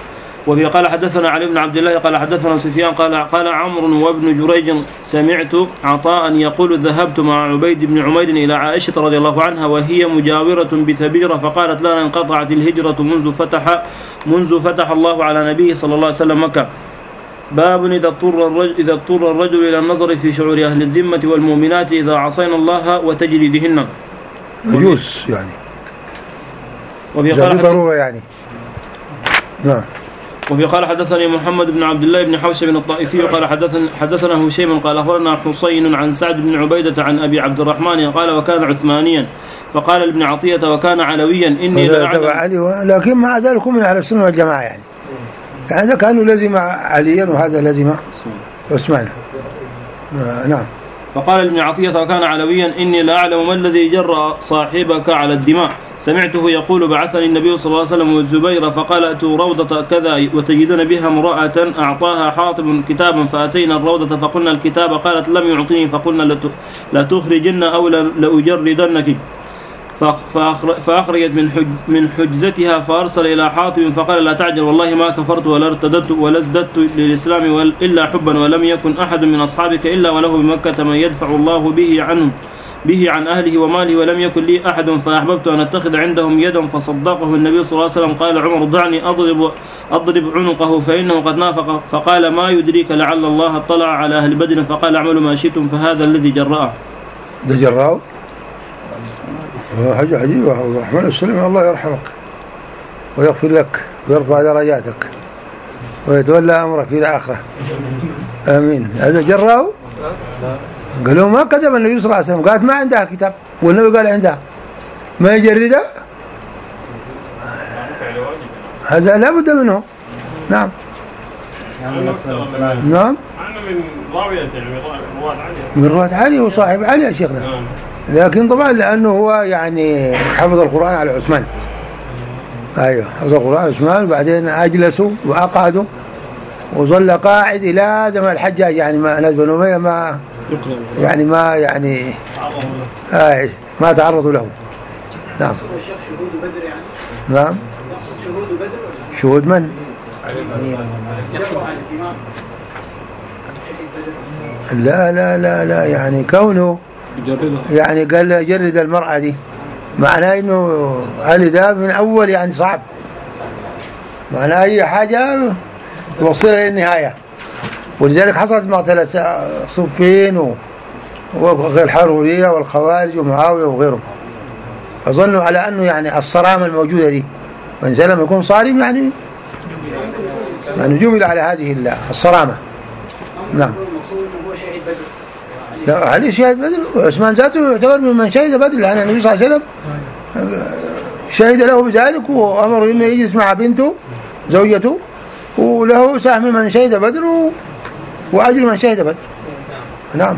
وفي قال حدثنا علي بن عبد الله قال حدثنا سفيان قال قال عمرو وابن جريج سمعت عطاء يقول ذهبت مع عبيد بن عمير إلى عائشة رضي الله عنها وهي مجاورة بثبيرة فقالت لنا انقطعت الهجرة منذ فتح منذ فتح الله على نبيه صلى الله عليه وسلم مكة. باب إذا اضطر الرجل إذا اضطر الرجل إلى النظر في شعور أهل الذمة والمؤمنات إذا عصينا الله وتجريدهن. يجوز يعني. وفي قال ضرورة يعني. نعم. وفي قال حدثني محمد بن عبد الله بن حوشب بن الطائفي قال حدثنا حدثنا هشيم قال أخبرنا حسين عن سعد بن عبيدة عن أبي عبد الرحمن قال وكان عثمانيا فقال لابن عطية وكان علويا إني لا أعلم لكن مع ذلك من أهل السنة والجماعة يعني يعني هذا كانوا لزم عليا وهذا لزم عثمان. نعم. فقال ابن عطية وكان علويا إني لا أعلم ما الذي جرى صاحبك على الدماء سمعته يقول بعثني النبي صلى الله عليه وسلم والزبير فقال أتوا روضة كذا وتجدون بها امرأة أعطاها حاطب كتابا فأتينا الروضة فقلنا الكتاب قالت لم يعطيني فقلنا لتخرجن أو لأجردنك فأخرجت من حج من حجزتها فأرسل إلى حاطب فقال لا تعجل والله ما كفرت ولا ارتدت ولا ازددت للإسلام إلا حبا ولم يكن أحد من أصحابك إلا وله بمكة من يدفع الله به عنه به عن أهله وماله ولم يكن لي أحد فأحببت أن أتخذ عندهم يدا فصدقه النبي صلى الله عليه وسلم. قال عمر دعني أضرب أضرب عنقه فإنه قد نافق فقال ما يدريك لعل الله اطلع على أهل بدر فقال اعملوا ما شئتم فهذا الذي جرأه. ده جرأه حاجة عجيبة. عبد الرحمن السلمي الله يرحمك ويغفر لك ويرفع درجاتك ويتولى أمرك في الآخرة آمين. هذا جرأه قالوا ما كتب النبي صلى الله عليه وسلم قالت ما عندها كتاب والنبي قال عندها ما يجردها هذا لا بد منه. نعم. نعم من رواية علي وصاحب علي يا شيخنا لكن طبعا لأنه هو يعني حفظ القرآن على عثمان. أيوه حفظ القرآن على عثمان بعدين أجلسوا وأقعدوا وظل قاعد إلى زمن الحجاج يعني ما ناس بنو أمية ما يعني ما يعني آه ما تعرضوا له. نعم. شهود بدر يعني. نعم. يقصد شهود بدر. شهود من؟ لا لا لا لا يعني كونه يعني قال جرد المرأة دي معناه انه علي ده من اول يعني صعب معناه اي حاجة توصلها للنهاية ولذلك حصلت مقتلة صفين والحرورية والخوارج ومعاوية وغيرهم أظنوا على أنه يعني الصرامة الموجودة دي وإنسان لما يكون صارم يعني يعني جمل على هذه الصرامة. نعم. لا علي شهد بدر وعثمان ذاته يعتبر من من شهد بدر لأن النبي صلى الله عليه وسلم شهد له بذلك وأمر إنه يجلس مع بنته زوجته وله سهم من شهد بدر وأجر من شهد بدر. نعم.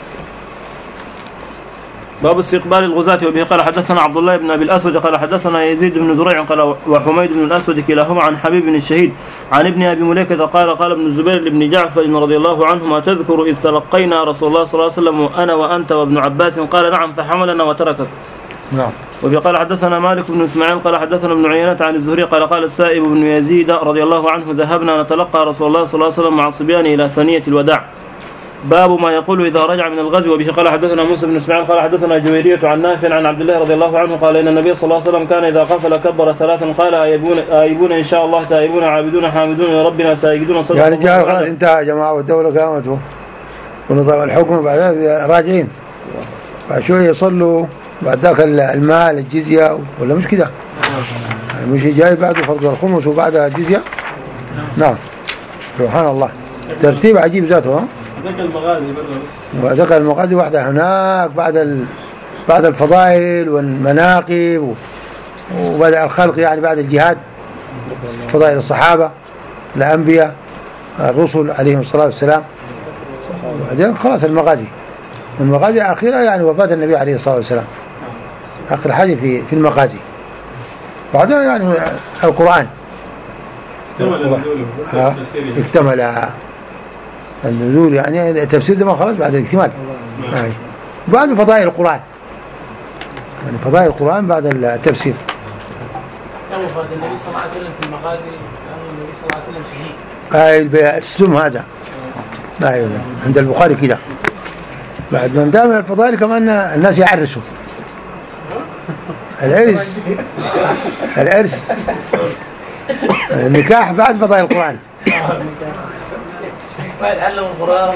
باب استقبال الغزاة وبه قال حدثنا عبد الله بن أبي الأسود قال حدثنا يزيد بن زريع قال وحميد بن الأسود كلاهما عن حبيب بن الشهيد عن ابن أبي مليكة قال قال ابن الزبير لابن جعفر رضي الله عنهما تذكر إذ تلقينا رسول الله صلى الله عليه وسلم وأنا وأنت وابن عباس قال نعم فحملنا وتركك. نعم. وفي قال حدثنا مالك بن إسماعيل قال حدثنا ابن عيينة عن الزهري قال قال السائب بن يزيد رضي الله عنه ذهبنا نتلقى رسول الله صلى الله عليه وسلم مع الصبيان إلى ثنية الوداع. باب ما يقول إذا رجع من الغزو. وبه قال حدثنا موسى بن إسماعيل قال حدثنا جويرية عن نافع عن عبد الله رضي الله عنه قال إن النبي صلى الله عليه وسلم كان إذا قفل كبر ثلاثا قال آيبون, آيبون إن شاء الله تائبون عابدون حامدون لربنا ساجدون صدق يعني جاء خلاص انتهى يا جماعة والدولة قامت ونظام الحكم بعد راجعين بعد شوية يصلوا بعد ذاك المال الجزية ولا مش كده مش جاي بعده فرض الخمس وبعدها الجزية. نعم سبحان الله ترتيب عجيب ذاته. ذكر المغازي برضه بس وذكر المغازي واحدة هناك بعد ال... بعد الفضائل والمناقب وبعد الخلق يعني بعد الجهاد فضائل الصحابة الأنبياء الرسل عليهم الصلاة والسلام وبعدين خلاص المغازي والمغازي الأخيرة يعني وفاة النبي عليه الصلاة والسلام آخر حاجة في في المغازي بعدها يعني القرآن اكتمل النزول يعني التفسير ده ما خلاص بعد الاكتمال يعني بعد فضائل القرآن يعني فضائل القرآن بعد التفسير. وفاة النبي صلى الله عليه وسلم في المغازي كان النبي صلى الله عليه وسلم شهيد. هاي السم هذا لا عند البخاري كده بعد من دام الفضائل كمان الناس يعرسوا العرس العرس النكاح بعد فضائل القرآن. ما يتعلم القرآن.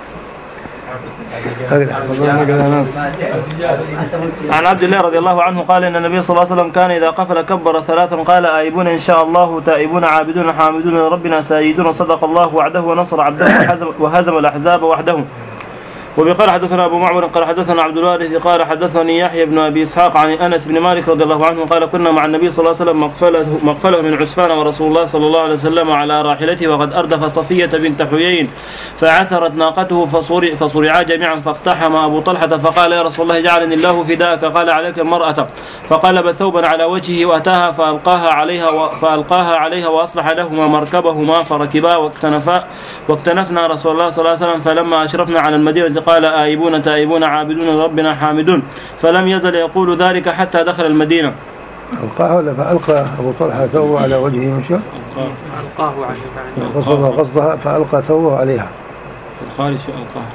عن عبد الله رضي الله عنه قال إن النبي صلى الله عليه وسلم كان إذا قفل كبر ثلاثا قال آيبون إن شاء الله تائبون عابدون حامدون ربنا ساجدون صدق الله وعده ونصر عبده وهزم الأحزاب وحده. وبقال حدثنا أبو معمر قال حدثنا عبد الوارث قال حدثني يحيى بن أبي إسحاق عن أنس بن مالك رضي الله عنه قال كنا مع النبي صلى الله عليه وسلم مقفله, مقفله من عسفان ورسول الله صلى الله عليه وسلم على راحلته وقد أردف صفية بنت حيين فعثرت ناقته فصرع فصرعا جميعا فاقتحم أبو طلحة فقال يا رسول الله جعلني الله فداءك قال عليك المرأة فقلب ثوبا على وجهه وأتاها فألقاها عليها فألقاها عليها وأصلح لهما مركبهما فركبا واكتنفا واكتنفنا رسول الله صلى الله عليه وسلم فلما أشرفنا على المدينة قال آيبون تائبون عابدون ربنا حامدون فلم يزل يقول ذلك حتى دخل المدينة. ألقاه ولا فألقى أبو طلحة ثوبه على وجهه مشى ألقاه عليها قصدها قصدها فألقى ثوبه عليها في الخارج ألقاه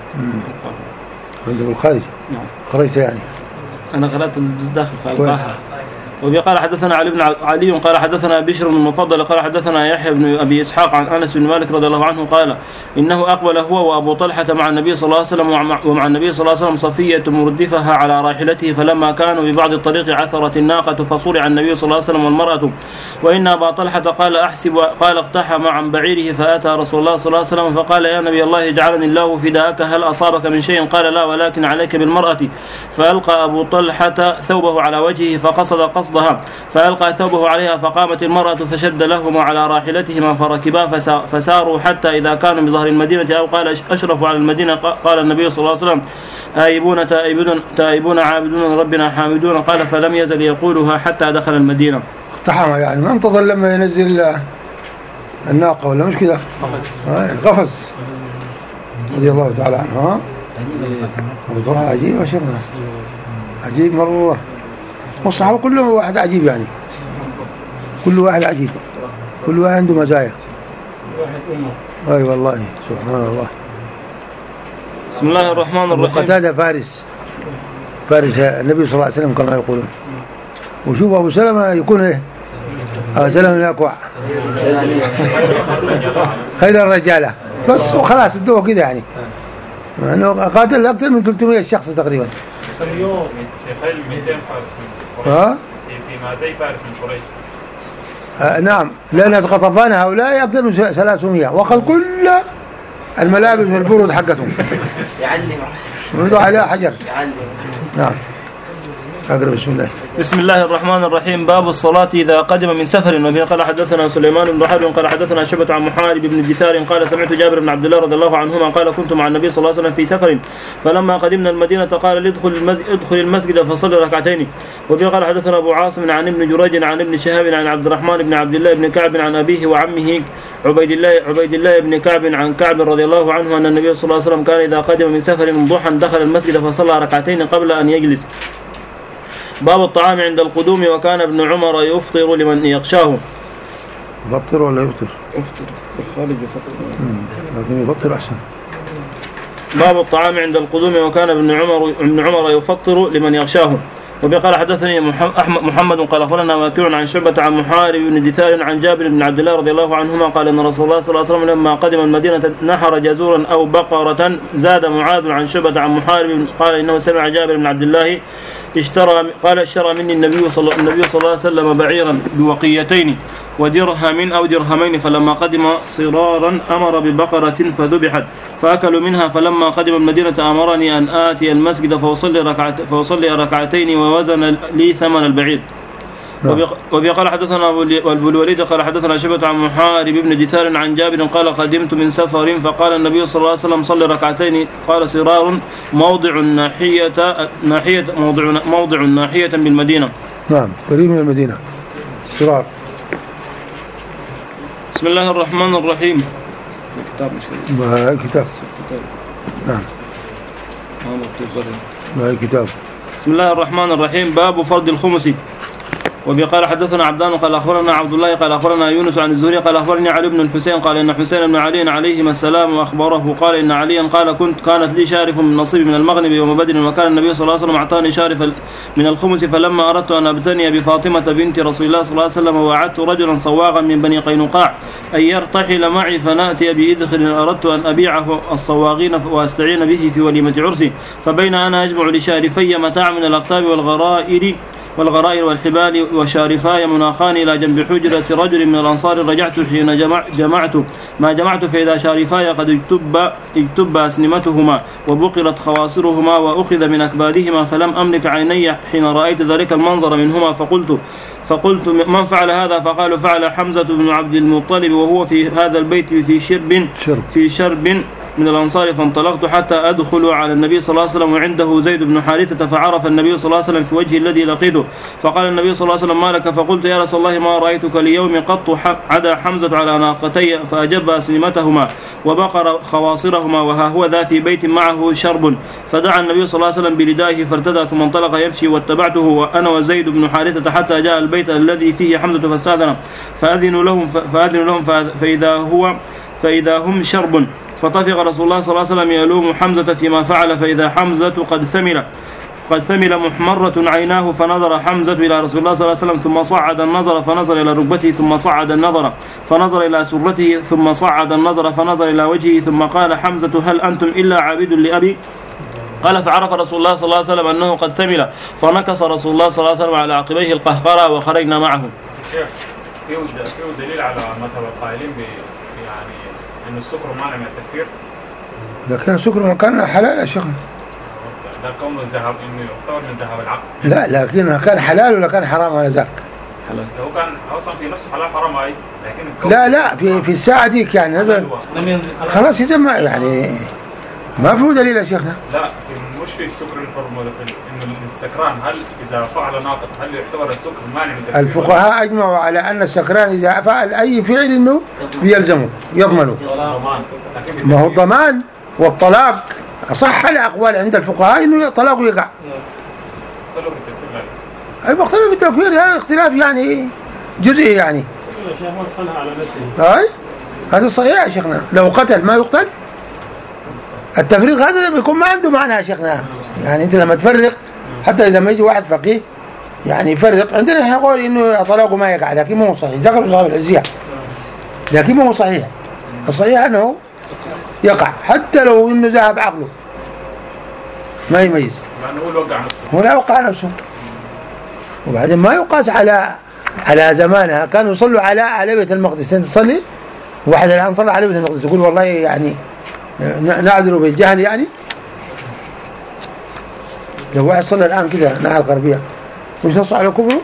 عنده بالخارج نعم خرجت يعني أنا قرأت الداخل فألقاها. وقال حدثنا علي بن علي قال حدثنا بشر بن المفضل قال حدثنا يحيى بن أبي إسحاق عن أنس بن مالك رضي الله عنه قال إنه أقبل هو وأبو طلحة مع النبي صلى الله عليه وسلم ومع النبي صلى الله عليه وسلم صفية مردفها على راحلته فلما كانوا ببعض الطريق عثرت الناقة فصرع النبي صلى الله عليه وسلم والمرأة وإن أبا طلحة قال أحسب قال اقتحم عن بعيره فأتى رسول الله صلى الله عليه وسلم فقال يا نبي الله اجعلني الله فداءك هل أصابك من شيء قال لا ولكن عليك بالمرأة فألقى أبو طلحة ثوبه على وجهه فقصد قصدها فألقى ثوبه عليها فقامت المرأة فشد لهما على راحلتهما فركبا فساروا حتى إذا كانوا بظهر المدينة أو قال أشرفوا على المدينة قال النبي صلى الله عليه وسلم آيبون تائبون, تائبون عابدون ربنا حامدون قال فلم يزل يقولها حتى دخل المدينة. اقتحم يعني ما انتظر لما ينزل الناقة ولا مش كده قفز رضي الله تعالى عنه. ها أبو طلحة عجيب وشفنا عجيب مرة والصحابة كلهم واحد عجيب يعني كل واحد عجيب كل واحد عنده مزايا أي أيوة والله سبحان الله. بسم الله الرحمن الرحيم. قتادة فارس فارس النبي صلى الله عليه وسلم كما يقولون. وشوف أبو سلمة يكون إيه أبو سلمة الأكوع خير الرجالة بس وخلاص الدواء كده يعني أنه قاتل أكثر من ثلاثمائة شخص تقريبا اليوم في خيل مئتين فارس من ها في مئتين فارس من قريش. آه نعم لأن غطفان هؤلاء أكثر من ثلاثمائة وأخذ كل الملابس والبرود حقتهم يعلم ويضع عليها حجر يعلم. نعم أقرأ بسم الله. بسم الله الرحمن الرحيم. باب الصلاة إذا قدم من سفر. وفيه قال حدثنا سليمان بن حرب قال حدثنا شعبة عن محارب بن دثار قال سمعت جابر بن عبد الله رضي الله عنهما قال كنت مع النبي صلى الله عليه وسلم في سفر فلما قدمنا المدينة قال ادخل المسجد ادخل المسجد فصلي ركعتين. وفيه قال حدثنا أبو عاصم عن ابن جريج عن ابن شهاب عن عبد الرحمن بن عبد الله بن كعب عن أبيه وعمه عبيد الله عبيد الله بن كعب عن كعب رضي الله عنه أن النبي صلى الله عليه وسلم كان إذا قدم من سفر ضحى دخل المسجد فصلى ركعتين قبل أن يجلس. باب الطعام عند القدوم. وكان ابن عمر يفطر لمن يخشاه. يفطر ولا يفطر؟ يفطر في الخارج يفطر لكن يفطر أحسن. باب الطعام عند القدوم. وكان ابن عمر ابن عمر يفطر لمن يخشاه. وقال حدثني محمد قال أخبرنا وكيع عن شعبة عن محارب بن دثار عن جابر بن عبد الله رضي الله عنهما قال أن رسول الله صلى الله عليه وسلم لما قدم المدينة نحر جزورا أو بقرة. زاد معاذ عن شعبة عن محارب قال إنه سمع جابر بن عبد الله اشترى قال اشترى مني النبي صلى النبي صلى الله عليه وسلم بعيرا بوقيتين ودرهم أو درهمين فلما قدم صرارا أمر ببقرة فذبحت فأكلوا منها فلما قدم المدينة أمرني أن آتي المسجد فأصلي ركعت فأصلي ركعتين ووزن لي ثمن البعير. وبي قال حدثنا أبو الوليد قال حدثنا شعبة عن محارب بن دثار عن جابر قال قدمت من سفر فقال النبي صلى الله عليه وسلم صلي ركعتين قال صرار موضع ناحية ناحية موضع موضع ناحية بالمدينة. نعم قريب من المدينة صرار. بسم الله الرحمن الرحيم. الكتاب مش ما الكتاب نعم ما الكتاب. بسم الله الرحمن الرحيم. باب فرض الخمس. وبي قال حدثنا عبدان قال أخبرنا عبد الله قال أخبرنا يونس عن الزهري قال أخبرني علي بن الحسين قال إن حسين بن علي عليهما السلام وأخبره قال إن عليا قال كنت كانت لي شارف من نصيب من المغنم يوم بدر وكان النبي صلى الله عليه وسلم أعطاني شارف من الخمس فلما أردت أن أبتني بفاطمة بنت رسول الله صلى الله عليه وسلم ووعدت رجلا صواغا من بني قينقاع أن يرتحل معي فنأتي بإذخر أردت أن أبيعه الصواغين وأستعين به في وليمة عرسي فبين أنا أجمع لشارفي متاع من الأقطاب والغرائر والغرائر والحبال وشارفاي مناخان إلى جنب حجرة رجل من الأنصار رجعت حين جمع جمعت ما جمعت فإذا شارفاي قد اجتب, اجتب أسنمتهما وبقرت خواصرهما وأخذ من أكبادهما فلم أملك عيني حين رأيت ذلك المنظر منهما فقلت فقلت من فعل هذا فقالوا فعل حمزة بن عبد المطلب وهو في هذا البيت في شرب في شرب من الأنصار فانطلقت حتى أدخل على النبي صلى الله عليه وسلم وعنده زيد بن حارثة فعرف النبي صلى الله عليه وسلم في وجهه الذي لقيته فقال النبي صلى الله عليه وسلم ما لك فقلت يا رسول الله ما رأيتك اليوم قط عدا حمزة على ناقتي فأجب أسنمتهما وبقر خواصرهما وها هو ذا في بيت معه شرب فدعا النبي صلى الله عليه وسلم بردائه فارتدى ثم انطلق يمشي واتبعته وأنا وزيد بن حارثة حتى جاء البيت الذي فيه حمزة فاستأذن فأذن لهم فأذن لهم فإذا هو فإذا هم شرب فطفق رسول الله صلى الله عليه وسلم يلوم حمزة فيما فعل فإذا حمزة قد ثمل قد ثمل محمرة عيناه فنظر حمزة إلى رسول الله صلى الله عليه وسلم ثم صعد النظر فنظر إلى ركبته ثم صعد النظر فنظر إلى سرته ثم صعد النظر فنظر إلى وجهه ثم قال حمزة هل أنتم إلا عابد لأبي؟ قال فعرف رسول الله صلى الله عليه وسلم أنه قد ثمل فنكص رسول الله صلى الله عليه وسلم على عقبيه القهقرة وخرجنا معه. فيه دليل على مذهب القائلين يعني إن السكر مانع من التكفير؟ لكن السكر كان حلال يا شيخنا. ده كونه الذهب إنه يعتبر من ذهب العقل. لا لكن كان حلال ولا كان حرام على ذاك؟ حلال. هو كان أصلا في نفسه حلال حرام أي لكن لا لا في في الساعة ديك يعني نزل خلاص يتم يعني ما في دليل يا شيخنا. لا مش في السكر الحرمة إنه السكران هل إذا فعل ناقض هل يعتبر السكر مانع من التكفير؟ الفقهاء أجمعوا على أن السكران إذا فعل أي فعل إنه بيلزمه يضمنه. ما هو الضمان والطلاق صح الأقوال عند الفقهاء إنه طلاق يقع. أي مختلف بالتكفير هذا اختلاف يعني جزئي يعني. أي هذا صحيح يا شيخنا لو قتل ما يقتل. التفريق هذا بيكون ما عنده معنى يا شيخنا يعني أنت لما تفرق حتى لما يجي واحد فقيه يعني يفرق عندنا احنا نقول إنه طلاقه ما يقع لكن ما هو صحيح ذكر صاحب العزية لكن ما هو صحيح. الصحيح أنه يقع حتى لو إنه ذهب عقله ما يميز هو لا يوقع نفسه. وبعدين ما يقاس على على زمانها كانوا يصلوا على على بيت المقدس تصلي واحد الآن صلى على بيت المقدس يقول والله يعني نعذر بالجهل يعني. لو واحد صلى الآن كذا ناحية الغربية وش نص على كبره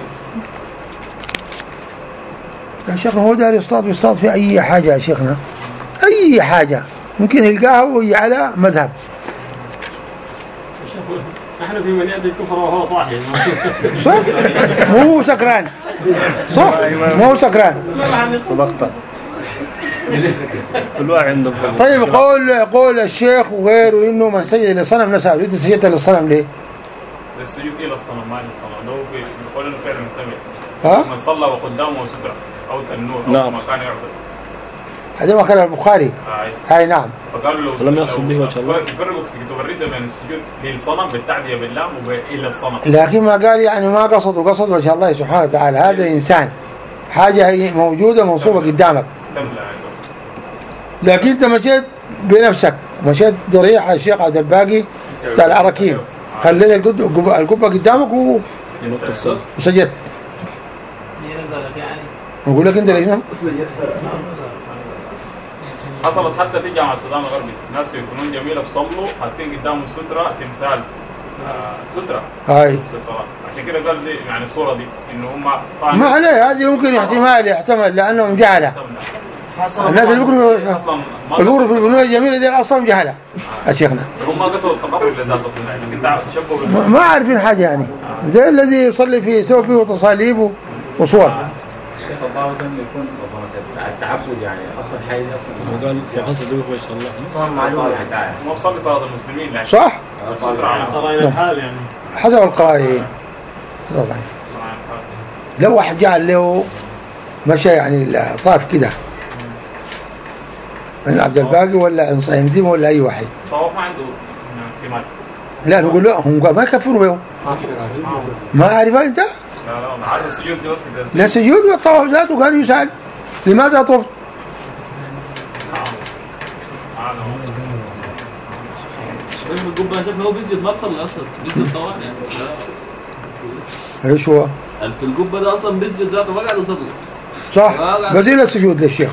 يا شيخنا هو داري يصطاد ويصطاد في أي حاجة يا شيخنا أي حاجة ممكن يلقاها وهي على مذهب. نحن في من يأتي الكفر وهو صاحي صح مو سكران صح مو سكران صدقت كل واحد عنده. طيب قول قول الشيخ وغيره إنه من سجد للصنم نسأل ليه تسجدت للصنم ليه؟ السجود إلى الصنم ما للصنم ده بيقول إنه فعل متبع. ها؟ من صلى وقدامه سترة أو تنور أو نعم. مكان يعبد. هذا ما كان البخاري. هاي. هاي نعم. فقالوا لو لم يقصد به وجه الله. يفرقوا في تبريده بين السجود للصنم بالتعدية باللام وإلى الصنم. لكن ما قال يعني ما قصد وقصد وجه الله سبحانه وتعالى هذا إنسان حاجة موجودة منصوبة قدامك. لكن أنت مشيت بنفسك مشيت ضريح الشيخ عبد الباقي بتاع العراكين خليت القبة قدامك وسجدت. نقول لك أنت ليش حصلت حتى في جامعة السودان الغربي ناس في فنون جميلة بصلوا حاطين قدامهم سترة تمثال آه سترة هاي عشان كده قال دي يعني الصورة دي إنه هم ما عليه هذه ممكن احتمال يحتمل لأنهم جهلة. الناس اللي بيقولوا بيقولوا في الفنون الجميلة دي أصلا جهلة يا شيخنا. هم قصدوا التقرب لذات الصناعة لكن تعرف تشبه ما عارفين حاجة يعني زي الذي يصلي في ثوبه وتصاليب وصور. الشيخ الله ده يكون التعبد يعني اصلا حي اصلا وقال في قصد به ان شاء الله صار معلومه يعني ما بصلي صلاه المسلمين يعني صح قرائن الحال يعني حسب القرائن. لو واحد جعل له مشى يعني طاف كده من عبد الباقي ولا انصايم ديم ولا اي واحد طواف ما عنده احتمال. لا نقول له هم ما يكفروا بهم. ما عارف انت؟ لا لا انا عارف السجود دي بس لا سجود والطواف ذاته قال يسأل لماذا طفت؟ القبة شاف هو بيسجد ما بصلي اصلا بيسجد طوال يعني. ايش هو؟ في القبة ده اصلا بيسجد ذاته ما قاعد يصلي. صح بزيل السجود للشيخ.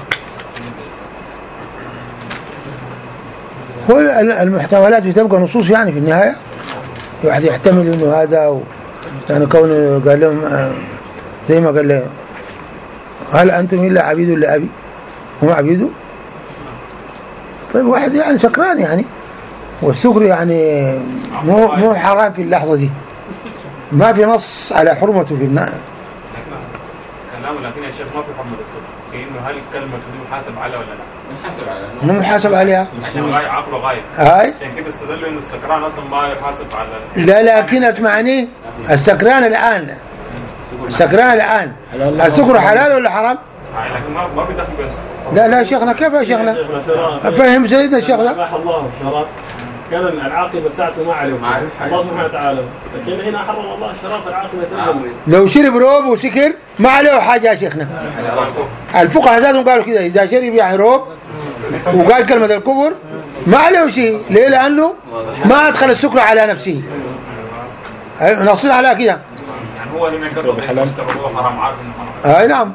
هو المحتملات بتبقى نصوص يعني في النهاية واحد يحتمل انه هذا و... يعني كونه قال لهم زي ما قال له هل انتم الا عبيد لابي هم عبيده. طيب واحد يعني سكران يعني والسكر يعني مو مو حرام في اللحظة دي ما في نص على حرمته في النار. كلامه لكن يا شيخ ما في حرمة السكر كأنه هل الكلمة دي محاسب عليها ولا لا؟ محاسب عليها. انه محاسب عليها. عشان غاية عقله غاية. هاي. عشان كده استدلوا انه السكران اصلا ما يحاسب على. لا لكن اسمعني السكران الان السكران الان السكر حلال ولا حرام؟ لكن ما ما بيدخل بين السكر. لا لا شيخنا كيف يا شيخنا؟ فهم سيدنا الشيخ ده. راح الله شراب كان العاقبة بتاعته ما عليه الله سبحانه وتعالى لكن هنا حرم الله الشراب العاقبة تنزل. لو شرب روب وسكر ما عليه حاجة يا شيخنا. الفقهاء ذاتهم قالوا كده إذا شرب يعني روب وقال كلمة الكفر ما عليه شيء ليه لأنه ما أدخل السكر على نفسه. نصير على كده. يعني هو هنا قصد المستقبل حرام عارف إنه حرام. أي نعم.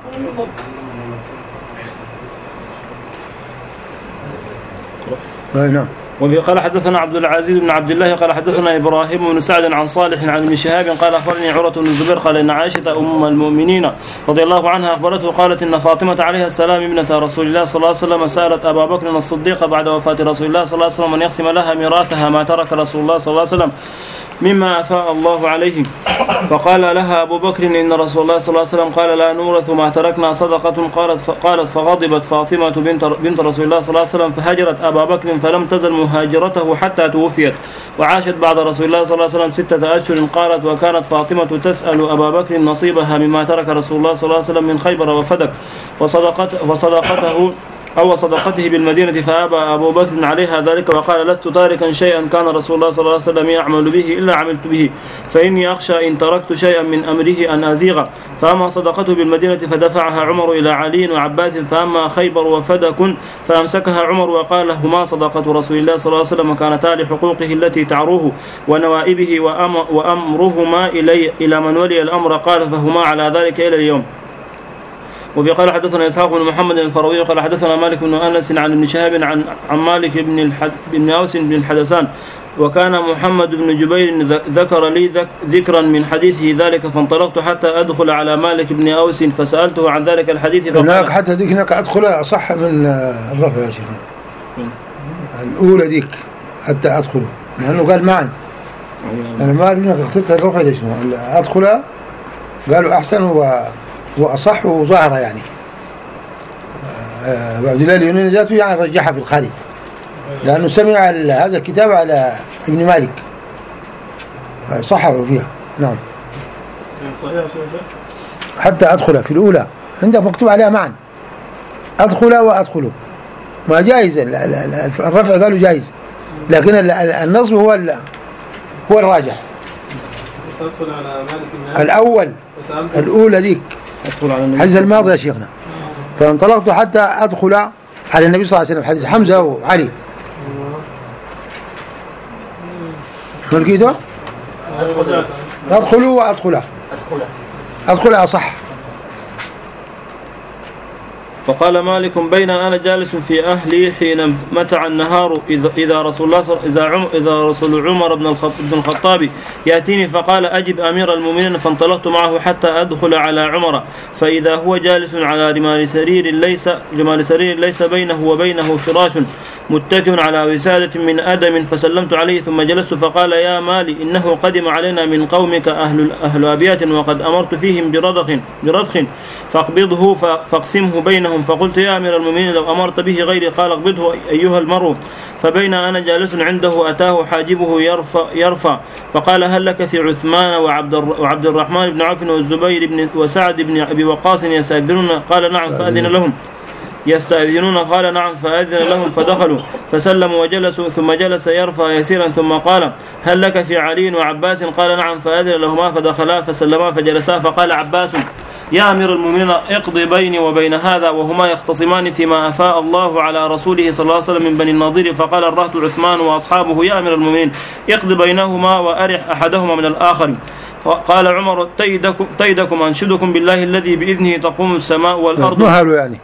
أي نعم. وفي قال حدثنا عبد العزيز بن عبد الله قال حدثنا إبراهيم بن سعد عن صالح عن ابن شهاب قال أخبرني عروة بن الزبير قال إن عائشة أم المؤمنين رضي الله عنها أخبرته قالت إن فاطمة عليه السلام ابنة رسول الله صلى الله عليه وسلم سألت أبا بكر الصديق بعد وفاة رسول الله صلى الله عليه وسلم أن يقسم لها ميراثها ما ترك رسول الله صلى الله عليه وسلم مما أفاء الله عليه فقال لها أبو بكر إن رسول الله صلى الله عليه وسلم قال لا نورث ما تركنا صدقة قالت قالت فغضبت فاطمة بنت بنت رسول الله صلى الله عليه وسلم فهجرت أبا بكر فلم تزل مهاجرته حتى توفيت وعاشت بعد رسول الله صلى الله عليه وسلم ستة أشهر قالت وكانت فاطمة تسأل أبا بكر نصيبها مما ترك رسول الله صلى الله عليه وسلم من خيبر وفدك وصدقته, وصدقته أو صدقته بالمدينة فأبى أبو بكر عليها ذلك وقال لست تاركا شيئا كان رسول الله صلى الله عليه وسلم يعمل به إلا عملت به فإني أخشى إن تركت شيئا من أمره أن أزيغ فأما صدقته بالمدينة فدفعها عمر إلى علي وعباس فأما خيبر وفدك فأمسكها عمر وقال هما صدقة رسول الله صلى الله عليه وسلم كانتا لحقوقه التي تعروه ونوائبه وأمرهما إلي إلى من ولي الأمر قال فهما على ذلك إلى اليوم. وبقال حدثنا إسحاق بن محمد الفروي قال حدثنا مالك بن أنس عن ابن شهاب عن عن مالك بن الحد بن أوس بن الحدثان وكان محمد بن جبير ذكر لي ذكرا من حديثه ذلك فانطلقت حتى أدخل على مالك بن أوس فسألته عن ذلك الحديث فقال هناك حتى ديك هناك أدخل أصح من الرفع يا شيخنا الأولى ديك حتى أدخله لأنه قال معا أنا ما أعرف أنك اخترت الرفع ليش أدخل قالوا أحسن و وأصح وظاهرة يعني عبد الله اليوناني ذاته يعني رجحها في الخارج لأنه سمع هذا الكتاب على ابن مالك صححه فيها. نعم حتى أدخل في الأولى عندك مكتوب عليها معا أدخل وأدخل ما جائز الرفع قالوا جائز لكن النصب هو هو الراجح. الأول الأولى ذيك حديث الماضي يا شيخنا فانطلقت حتى أدخل على النبي صلى الله عليه وسلم حديث حمزة وعلي شو لقيته؟ أدخلوا وأدخل أدخل أصح. فقال مالك بين أنا جالس في أهلي حين متع النهار إذا, إذا رسول الله إذا, عم إذا رسول عمر بن الخطاب يأتيني فقال أجب أمير المؤمنين فانطلقت معه حتى أدخل على عمر فإذا هو جالس على رمال سرير ليس رمال سرير ليس بينه وبينه فراش متكئ على وسادة من أدم فسلمت عليه ثم جلست فقال يا مالي إنه قدم علينا من قومك أهل, أهل أبيات وقد أمرت فيهم برضخ برضخ فاقبضه فاقسمه بينهم بينهم، فقلت يا أمير المؤمنين لو أمرت به غيري قال اقبضه أيها المرء. فبين أنا جالس عنده أتاه حاجبه يرفع, يرفع فقال هل لك في عثمان وعبد الرحمن بن عوف والزبير بن وسعد بن أبي وقاص يستأذنون؟ قال نعم فأذن لهم. يستأذنون؟ قال نعم فأذن لهم فدخلوا فسلموا وجلسوا، ثم جلس يرفع يسيرا ثم قال هل لك في علي وعباس؟ قال نعم فأذن لهما فدخلا فسلما فجلسا. فقال عباس يا أمير المؤمنين اقضي بيني وبين هذا وهما يختصمان فيما أفاء الله على رسوله صلى الله عليه وسلم من بني النضير. فقال الرهط عثمان وأصحابه يا أمير المؤمنين اقضي بينهما وأرح أحدهما من الآخر. قال عمر تيدكم, تيدكم أنشدكم بالله الذي بإذنه تقوم السماء والأرض. يعني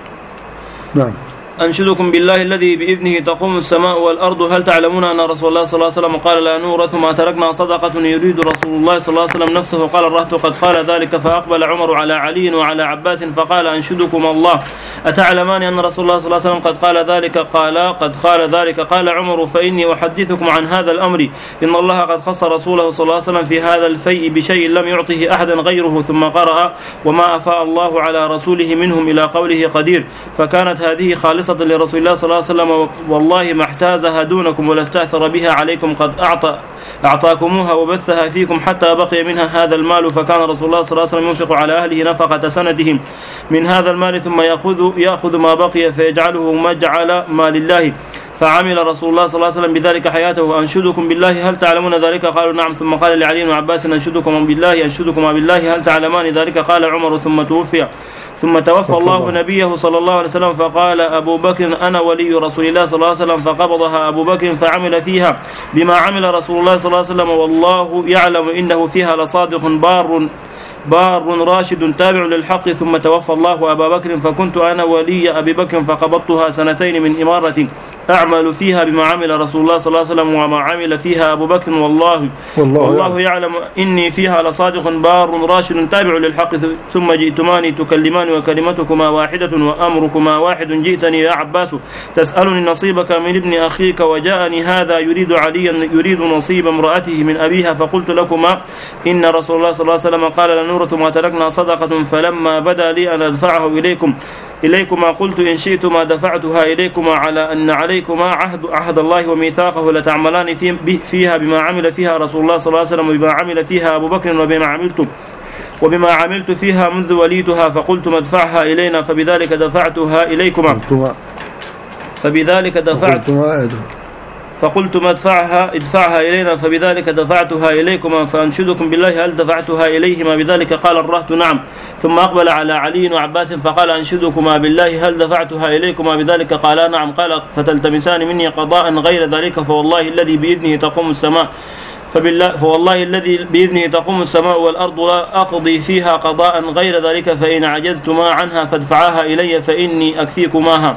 نعم أنشدكم بالله الذي بإذنه تقوم السماء والأرض هل تعلمون أن رسول الله صلى الله عليه وسلم قال لا نورث ما تركنا صدقة يريد رسول الله صلى الله عليه وسلم نفسه؟ قال الرهط قد قال ذلك. فأقبل عمر على علي وعلى عباس فقال أنشدكم الله أتعلمان أن رسول الله صلى الله عليه وسلم قد قال ذلك؟ قال قد قال ذلك. قال عمر فإني أحدثكم عن هذا الأمر، إن الله قد خص رسوله صلى الله عليه وسلم في هذا الفيء بشيء لم يعطه أحدا غيره. ثم قرأ وما أفاء الله على رسوله منهم إلى قوله قدير. فكانت هذه خالصة لرسول الله صلى الله عليه وسلم والله ما احتازها دونكم ولا استأثر بها عليكم، قد أعطى أعطاكموها وبثها فيكم حتى بقي منها هذا المال. فكان رسول الله صلى الله عليه وسلم ينفق على أهله نفقة سنتهم من هذا المال ثم يأخذ, يأخذ ما بقي فيجعله مجعل ما لله. فعمل رسول الله صلى الله عليه وسلم بذلك حياته. أنشدكم بالله هل تعلمون ذلك؟ قالوا نعم. ثم قال لعلي وعباس أنشدكم بالله أنشدكم بالله هل تعلمان ذلك؟ قال عمر ثم توفي ثم توفى الله نبيه صلى الله عليه وسلم. فقال أبو بكر أنا ولي رسول الله صلى الله عليه وسلم. فقبضها أبو بكر فعمل فيها بما عمل رسول الله صلى الله عليه وسلم والله يعلم إنه فيها لصادق بار بار راشد تابع للحق. ثم توفى الله أبا بكر فكنت أنا ولي أبي بكر فقبضتها سنتين من إمارة أعمل فيها بما عمل رسول الله صلى الله عليه وسلم وما عمل فيها أبو بكر والله والله, والله يعلم إني فيها لصادق بار راشد تابع للحق. ثم جئتماني تكلمان وكلمتكما واحدة وأمركما واحد. جئتني يا عباس تسألني نصيبك من ابن أخيك وجاءني هذا يريد عليا يريد نصيب امرأته من أبيها. فقلت لكما إن رسول الله صلى الله عليه وسلم قال لنورث ما تركنا صدقة. فلما بدا لي أن أدفعه إليكم إليكما قلت إن شئتما دفعتها إليكما على أن عليكما عهد, عهد الله وميثاقه لتعملان في فيها بما عمل فيها رسول الله صلى الله عليه وسلم وبما عمل فيها أبو بكر وبما عملت وبما عملت فيها منذ وليتها. فقلتم ادفعها إلينا فبذلك دفعتها إليكما فبذلك دفعت فقلت ما ادفعها ادفعها إلينا فبذلك دفعتها إليكما. فأنشدكم بالله هل دفعتها إليهما بذلك؟ قال الرهط نعم. ثم أقبل على علي وعباس فقال أنشدكما بالله هل دفعتها إليكما بذلك؟ قالا نعم. قال فتلتمسان مني قضاء غير ذلك؟ فوالله الذي بإذنه تقوم السماء فبالله فوالله الذي بإذنه تقوم السماء والأرض لا أقضي فيها قضاء غير ذلك، فإن عجزتما عنها فادفعاها إلي فإني أكفيكماها.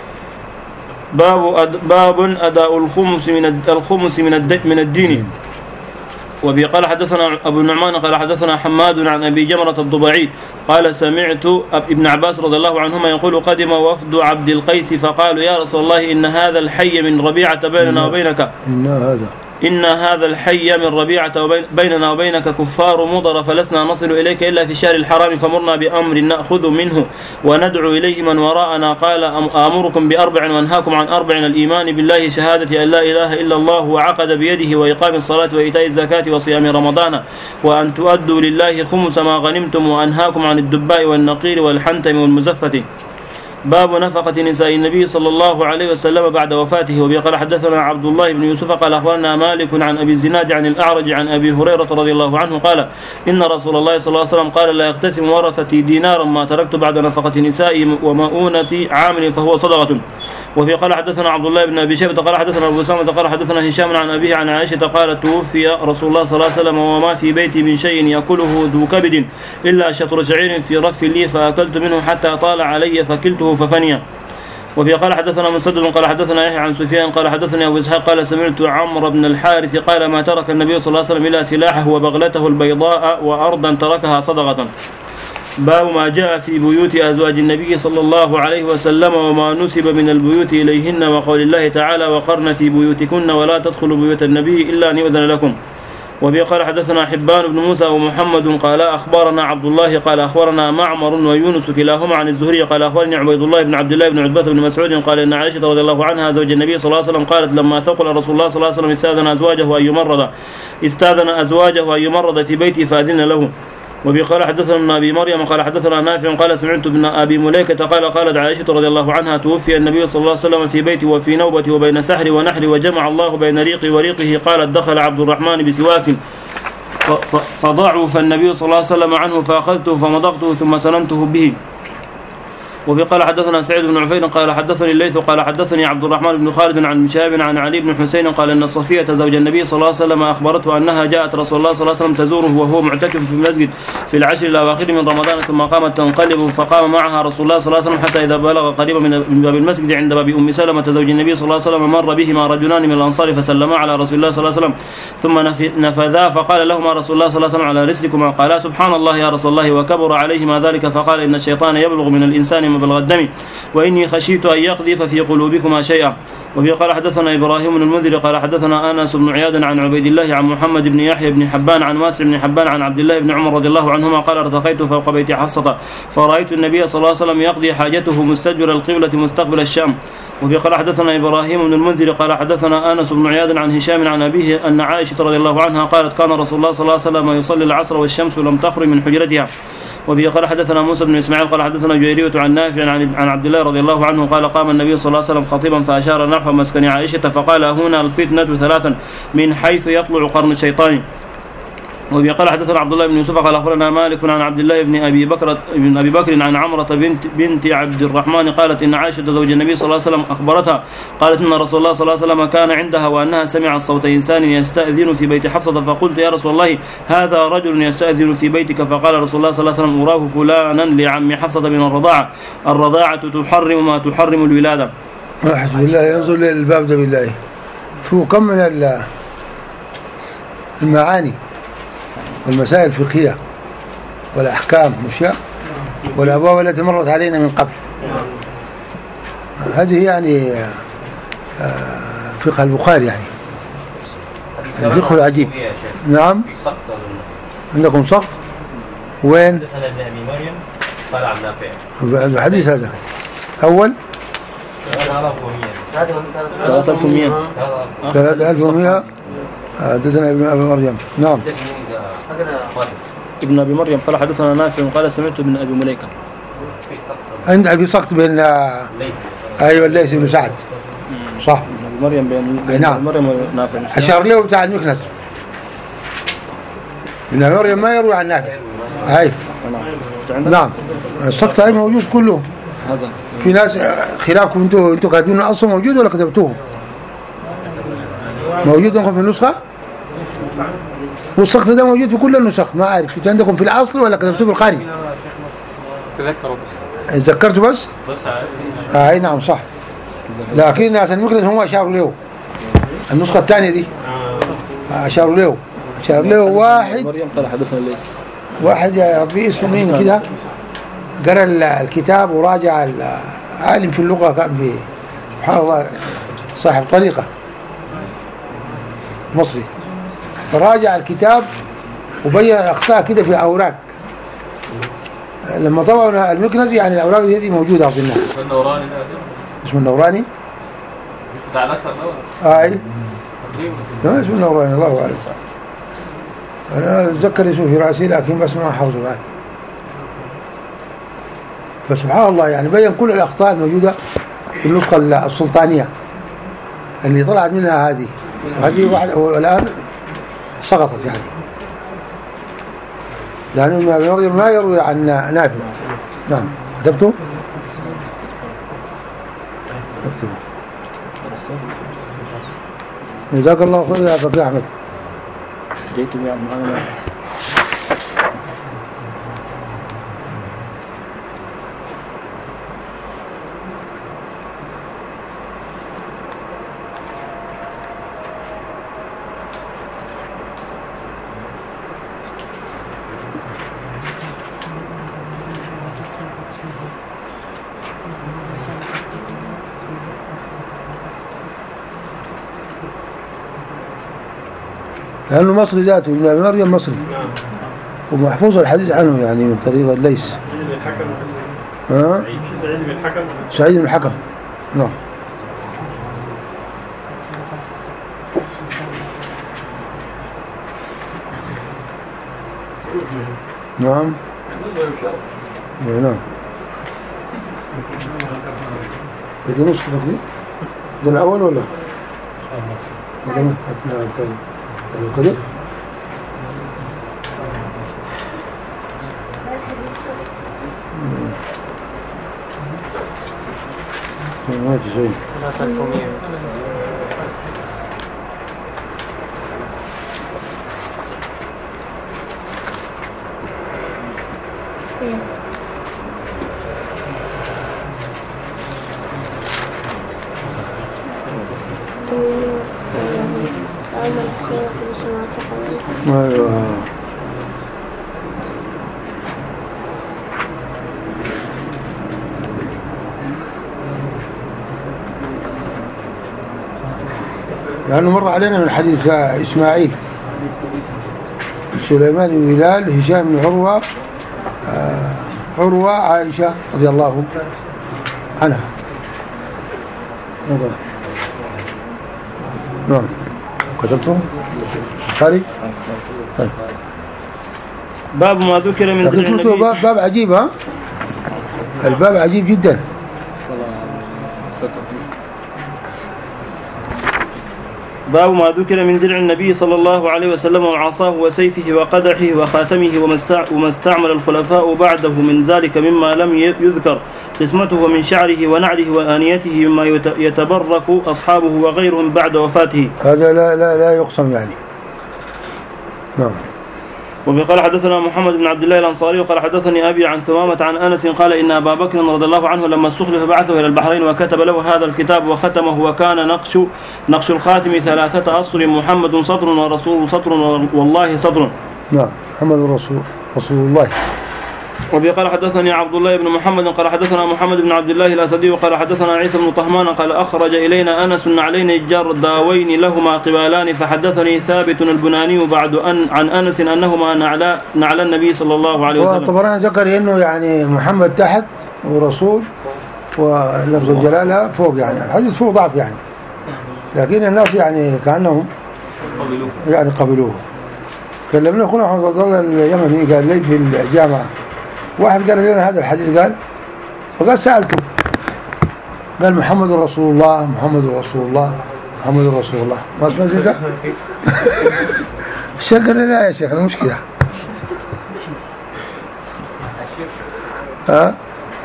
باب أد باب أداء الخمس من الخمس من من الدين. وبي قال حدثنا أبو النعمان قال حدثنا حماد عن أبي جمرة الضبعي قال سمعت ابن عباس رضي الله عنهما يقول قدم وفد عبد القيس فقالوا يا رسول الله إن هذا الحي من ربيعة بيننا وبينك إن هذا إن هذا الحي من ربيعة بيننا وبينك كفار مضر فلسنا نصل إليك إلا في الشهر الحرام فمرنا بأمر نأخذ منه وندعو إليه من وراءنا. قال آمركم بأربع وأنهاكم عن أربع: الإيمان بالله شهادة أن لا إله إلا الله وعقد بيده وإقام الصلاة وإيتاء الزكاة وصيام رمضان وأن تؤدوا لله خمس ما غنمتم. وأنهاكم عن الدباء والنقير والحنتم والمزفة. باب نفقة نساء النبي صلى الله عليه وسلم بعد وفاته. وبه قال حدثنا عبد الله بن يوسف قال أخبرنا مالك عن أبي الزناد عن الأعرج عن أبي هريرة رضي الله عنه قال إن رسول الله صلى الله عليه وسلم قال لا يقتسم ورثتي دينارا ما تركت بعد نفقة نسائي ومؤونة عامل فهو صدقة. وفي قال حدثنا عبد الله بن أبي شيبة قال حدثنا أبو سامة قال حدثنا هشام عن أبيه عن عائشة قال توفي رسول الله صلى الله عليه وسلم وما في بيتي من شيء يأكله ذو كبد إلا شطر شعير في رف لي فأكلت منه حتى طال علي فكلته ففني. وفي قال حدثنا مسدد قال حدثنا يحيى عن سفيان قال حدثني أبو إسحاق قال سمعت عمرو بن الحارث قال ما ترك النبي صلى الله عليه وسلم إلا سلاحه وبغلته البيضاء وأرضا تركها صدقة. باب ما جاء في بيوت أزواج النبي صلى الله عليه وسلم وما نسب من البيوت إليهن وقول الله تعالى وقرن في بيوتكن ولا تدخلوا بيوت النبي إلا أن يؤذن لكم. وبه قال حدثنا حبان بن موسى ومحمد قال أخبرنا عبد الله قال أخبرنا معمر ويونس كلاهما عن الزهري قال أخبرني عبيد الله بن عبد الله بن عتبة بن مسعود قال إن عائشة رضي الله عنها زوج النبي صلى الله عليه وسلم قالت لما ثقل رسول الله صلى الله عليه وسلم استاذن أزواجه أن يمرض استاذن أزواجه أن يمرض في بيته فأذن له. وبه قال حدثنا ابن أبي مريم قال حدثنا نافع قال سمعت ابن أبي مليكة قال قالت عائشة رضي الله عنها توفي النبي صلى الله عليه وسلم في بيتي وفي نوبتي وبين سحر ونحر وجمع الله بين ريقي وريقه قالت دخل عبد الرحمن بسواك فضعوا فالنبي صلى الله عليه وسلم عنه فأخذته فمضغته ثم سننته به. وفي قال حدثنا سعيد بن عفير قال حدثني الليث قال حدثني عبد الرحمن بن خالد عن شهاب عن علي بن حسين قال ان صفية زوج النبي صلى الله عليه وسلم اخبرته انها جاءت رسول الله صلى الله عليه وسلم تزوره وهو معتكف في المسجد في العشر الاواخر من رمضان ثم قامت تنقلب فقام معها رسول الله صلى الله عليه وسلم حتى اذا بلغ قريبا من باب المسجد عند باب ام سلمة زوج النبي صلى الله عليه وسلم مر بهما رجلان من الانصار فسلما على رسول الله صلى الله عليه وسلم ثم نفذا فقال لهما رسول الله صلى الله عليه وسلم على رسلكما قالا سبحان الله يا رسول الله وكبر عليهما ذلك فقال ان الشيطان يبلغ من الانسان مبلغ الدم وإني خشيت أن يقذف في قلوبكما شيئا. وفي قال حدثنا إبراهيم بن المنذر قال حدثنا أنس بن عياد عن عبيد الله عن محمد بن يحيى بن حبان عن واسع بن حبان عن عبد الله بن عمر رضي الله عنهما قال ارتقيت فوق بيت حفصة فرأيت النبي صلى الله عليه وسلم يقضي حاجته مستدبر القبلة مستقبل الشام. وفي قال حدثنا إبراهيم بن المنذر قال حدثنا أنس بن عياد عن هشام عن أبيه أن عائشة رضي الله عنها قالت كان رسول الله صلى الله عليه وسلم يصلي العصر والشمس لم تخرج من حجرتها. وبه قال حدثنا موسى بن إسماعيل قال حدثنا جويرية عن نافع عن عبد الله رضي الله عنه قال قام النبي صلى الله عليه وسلم خطيبا فأشار نحو مسكن عائشة فقال هنا الفتنة ثلاثا من حيث يطلع قرن الشيطان. وبه قال حدثنا عبد الله بن يوسف قال أخبرنا مالك عن عبد الله بن أبي بكر بن أبي بكر عن عمرة بنت بنت عبد الرحمن قالت إن عائشة زوج النبي صلى الله عليه وسلم أخبرتها قالت إن رسول الله صلى الله عليه وسلم كان عندها وأنها سمعت صوت إنسان يستأذن في بيت حفصة فقلت يا رسول الله هذا رجل يستأذن في بيتك فقال رسول الله صلى الله عليه وسلم أراه فلانا لعم حفصة من الرضاعة الرضاعة تحرم ما تحرم الولادة. حسب الله ينظر للباب ده بالله شو كم من المعاني والمسائل الفقهية والأحكام والأشياء والأبواب التي مرت علينا من قبل. هذه يعني فقه البخاري يعني الفقه العجيب. نعم عندكم سقف وين؟ حدثنا ابن أبي مريم قال عن نافع الحديث هذا أول ثلاثة آلاف ومئة ثلاثة آلاف ومئة حدثنا ابن أبي مريم. نعم ابن أبي مريم قال حدثنا نافع قال سمعت ابن أبي مليكة عند أبي سقط بين أيوة الليث بن سعد صح ابن أبي مريم بين أي نعم مريم ونافع أشار له بتاع المكنس ابن أبي مريم ما يروي عن نافع. أي نعم السقط هاي موجود كله. هذا في ناس خلافكم انتوا انتوا كاتبين اصلا موجود ولا كتبتوه؟ موجود عندكم في النسخه؟ والسقط ده موجود في كل النسخ ما عارف انتوا عندكم في الاصل ولا كتبتوه في القاري؟ تذكروا بس تذكرتوا بس؟ اه اي نعم صح لكن ناس المكنس هم اشاروا له النسخه الثانيه دي اشاروا له اشار له واحد مريم قال حدثنا الليث واحد يا ربي اسمه مين كده قرأ الكتاب وراجع العالم في اللغة كان سبحان الله صاحب طريقة مصري فراجع الكتاب وبين الأخطاء كده في أوراق لما طبعوا المكنز يعني الأوراق دي موجودة في الناس. اسمه النوراني اسمه النوراني بتاع الأسر آه اي لا اسمه النوراني الله أعلم. أنا أتذكر اسمه في رأسي لكن بس ما حافظه بعد. فسبحان الله يعني بين كل الأخطاء الموجودة في النسخة السلطانية اللي طلعت منها هذه هذه واحدة والآن سقطت يعني لأنه مريم ما يروي عن نافع. نعم كتبته؟ كتبته جزاك الله خير يا فقيه أحمد. جيت بي معنا لأنه مصري ذاته، ابن أبي مريم مصري ومحفوظ الحديث عنه يعني من طريق الليث. ها؟ سعيد بن الحكم. سعيد بن الحكم. نعم. نعم. نعم. بدي نسخة دي؟ ده الأول ولا؟ نعم كده. ما تجي. ايوه. لأنه مر علينا من حديث إسماعيل سليمان بن هلال هشام بن عروة آه عروة عائشة رضي الله عنها. نعم. كتبته خارج. طيب. باب ما ذكر من ذكر النبي. باب, باب عجيب. ها الباب عجيب جدا. باب ما ذكر من درع النبي صلى الله عليه وسلم وعصاه وسيفه وقدحه وخاتمه وما استعمل الخلفاء بعده من ذلك مما لم يذكر قسمته من شعره ونعله وآنيته مما يتبرك أصحابه وغيرهم بعد وفاته. هذا لا لا لا يقسم يعني. نعم. وقال حدثنا محمد بن عبد الله الأنصاري وقال حدثني أبي عن ثمامة عن أنس قال إن أبا بكر رضي الله عنه لما استخلف بعثه إلى البحرين وكتب له هذا الكتاب وختمه وكان نقش نقش الخاتم ثلاثة أسطر محمد سطر ورسول سطر والله سطر. نعم. محمد رسول رسول الله. وقال حدثني عبد الله بن محمد قال حدثنا محمد بن عبد الله الأسدي وقال حدثنا عيسى بن طهمان قال أخرج إلينا أنس نعلين الجرداوين لهما قبالان فحدثني ثابت البناني بعد أن عن أنس أنهما نعلا نعلى النبي صلى الله عليه وسلم. وطبعا ذكر إنه يعني محمد تحت ورسول ولفظ الجلالة فوق يعني الحديث فوق ضعف يعني، لكن الناس يعني كأنهم يعني قبلوه. كلمنا أخونا عبد الله اليمني قال لي في الجامعة واحد قال لنا هذا الحديث قال فقال سألته قال محمد رسول الله محمد رسول الله محمد رسول الله ما سمعت كده. الشيخ قال لا يا شيخ المشكلة ها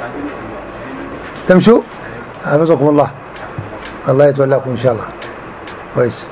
تمشوا حفظكم الله الله يتولاكم إن شاء الله. كويس.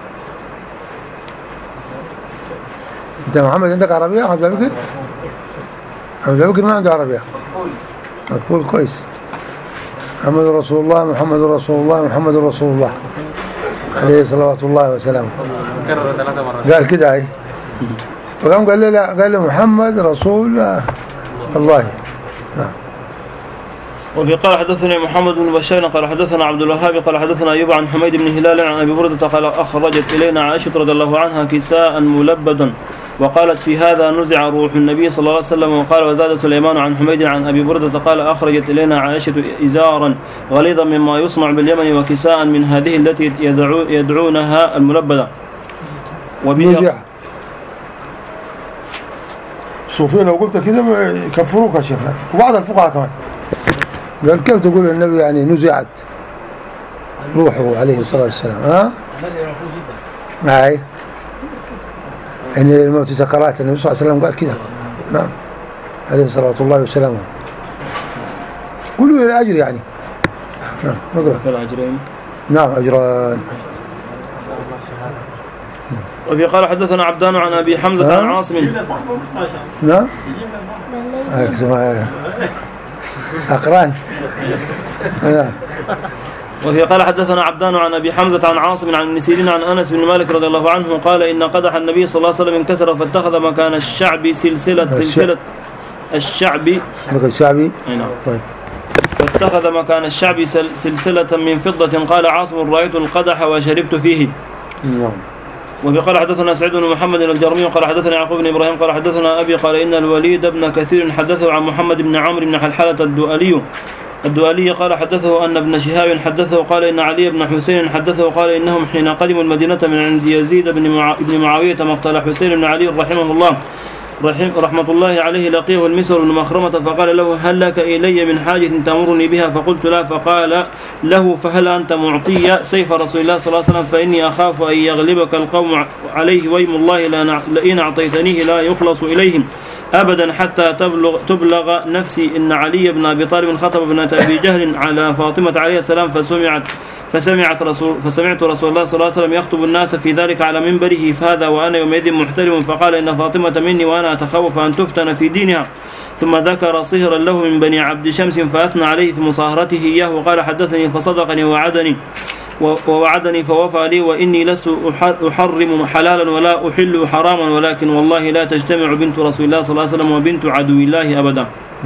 انت محمد عندك عربية محمد بكر؟ محمد بكر ما عنده عربية مقبول. كويس. محمد رسول الله محمد رسول الله محمد رسول الله عليه صلوات الله وسلامه. قال كده اهي فقام قال له لا قال له محمد رسول الله. نعم. وفي قال حدثني محمد بن بشير قال حدثنا عبد الوهاب قال حدثنا أيوب عن حميد بن هلال عن أبي بردة قال أخرجت إلينا عائشة رضي الله عنها كساء ملبدا وقالت في هذا نزع روح النبي صلى الله عليه وسلم. وقال وزاد سليمان عن حميد عن أبي بردة قال أخرجت إلينا عائشة إزارا غليظا مما يصنع باليمن وكساء من هذه التي يدعو يدعونها الملبدة. وبها صوفيا لو قلت كده يكفروك يا شيخنا وبعض الفقهاء كمان قال كيف تقول النبي يعني نزعت روحه عليه الصلاة والسلام. ها معي ان الموت سكرات النبي صلى الله عليه وسلم قال كذا. نعم عليه الصلاة والسلام. قولوا لي الأجر يعني. نعم نقرأ الأجرين. نعم أجران. وفي قال حدثنا عبدان عن أبي حمزة عن عاصم. نعم أقران. وفي قال حدثنا عبدان عن أبي حمزة عن عاصم عن النسيرين عن أنس بن مالك رضي الله عنه قال إن قدح النبي صلى الله عليه وسلم انكسر فاتخذ مكان الشعب سلسلة سلسلة الشعب مكان الشعبي. نعم. طيب. فاتخذ مكان الشعب سلسلة من فضة. قال عاصم رأيت القدح وشربت فيه. نعم. وفي قال حدثنا سعيد بن محمد الجرمي قال حدثنا يعقوب بن إبراهيم قال حدثنا أبي قال إن الوليد بن كثير حدثه عن محمد بن عمرو بن حلحلة الدؤلي الدؤلي قال حدثه أن ابن شهاب حدثه قال إن علي بن حسين حدثه قال إنهم حين قدموا المدينة من عند يزيد بن معاوية مقتل حسين بن علي رحمه الله رحمة الله عليه لقيه المسور بن مخرمة فقال له هل لك إلي من حاجة تأمرني بها؟ فقلت لا. فقال له فهل أنت معطي سيف رسول الله صلى الله عليه وسلم فإني أخاف أن يغلبك القوم عليه ويم الله لئن أعطيتنيه لا يخلص إليهم أبدا حتى تبلغ, تبلغ نفسي إن علي بن أبي طالب خطب ابنة أبي جهل على فاطمة عليه السلام فسمعت فسمعت رسول فسمعت رسول الله صلى الله عليه وسلم يخطب الناس في ذلك على منبره فهذا وأنا يومئذ محترم فقال إن فاطمة مني وأنا أتخوف أن تفتن في دينها. ثم ذكر صهرا له من بني عبد شمس فأثنى عليه في مصاهرته إياه وقال حدثني فصدقني ووعدني ووعدني فوفى لي وإني لست أحرم حلالا ولا أحل حراما ولكن والله لا تجتمع بنت رسول الله صلى الله عليه وسلم وبنت عدو الله أبدا.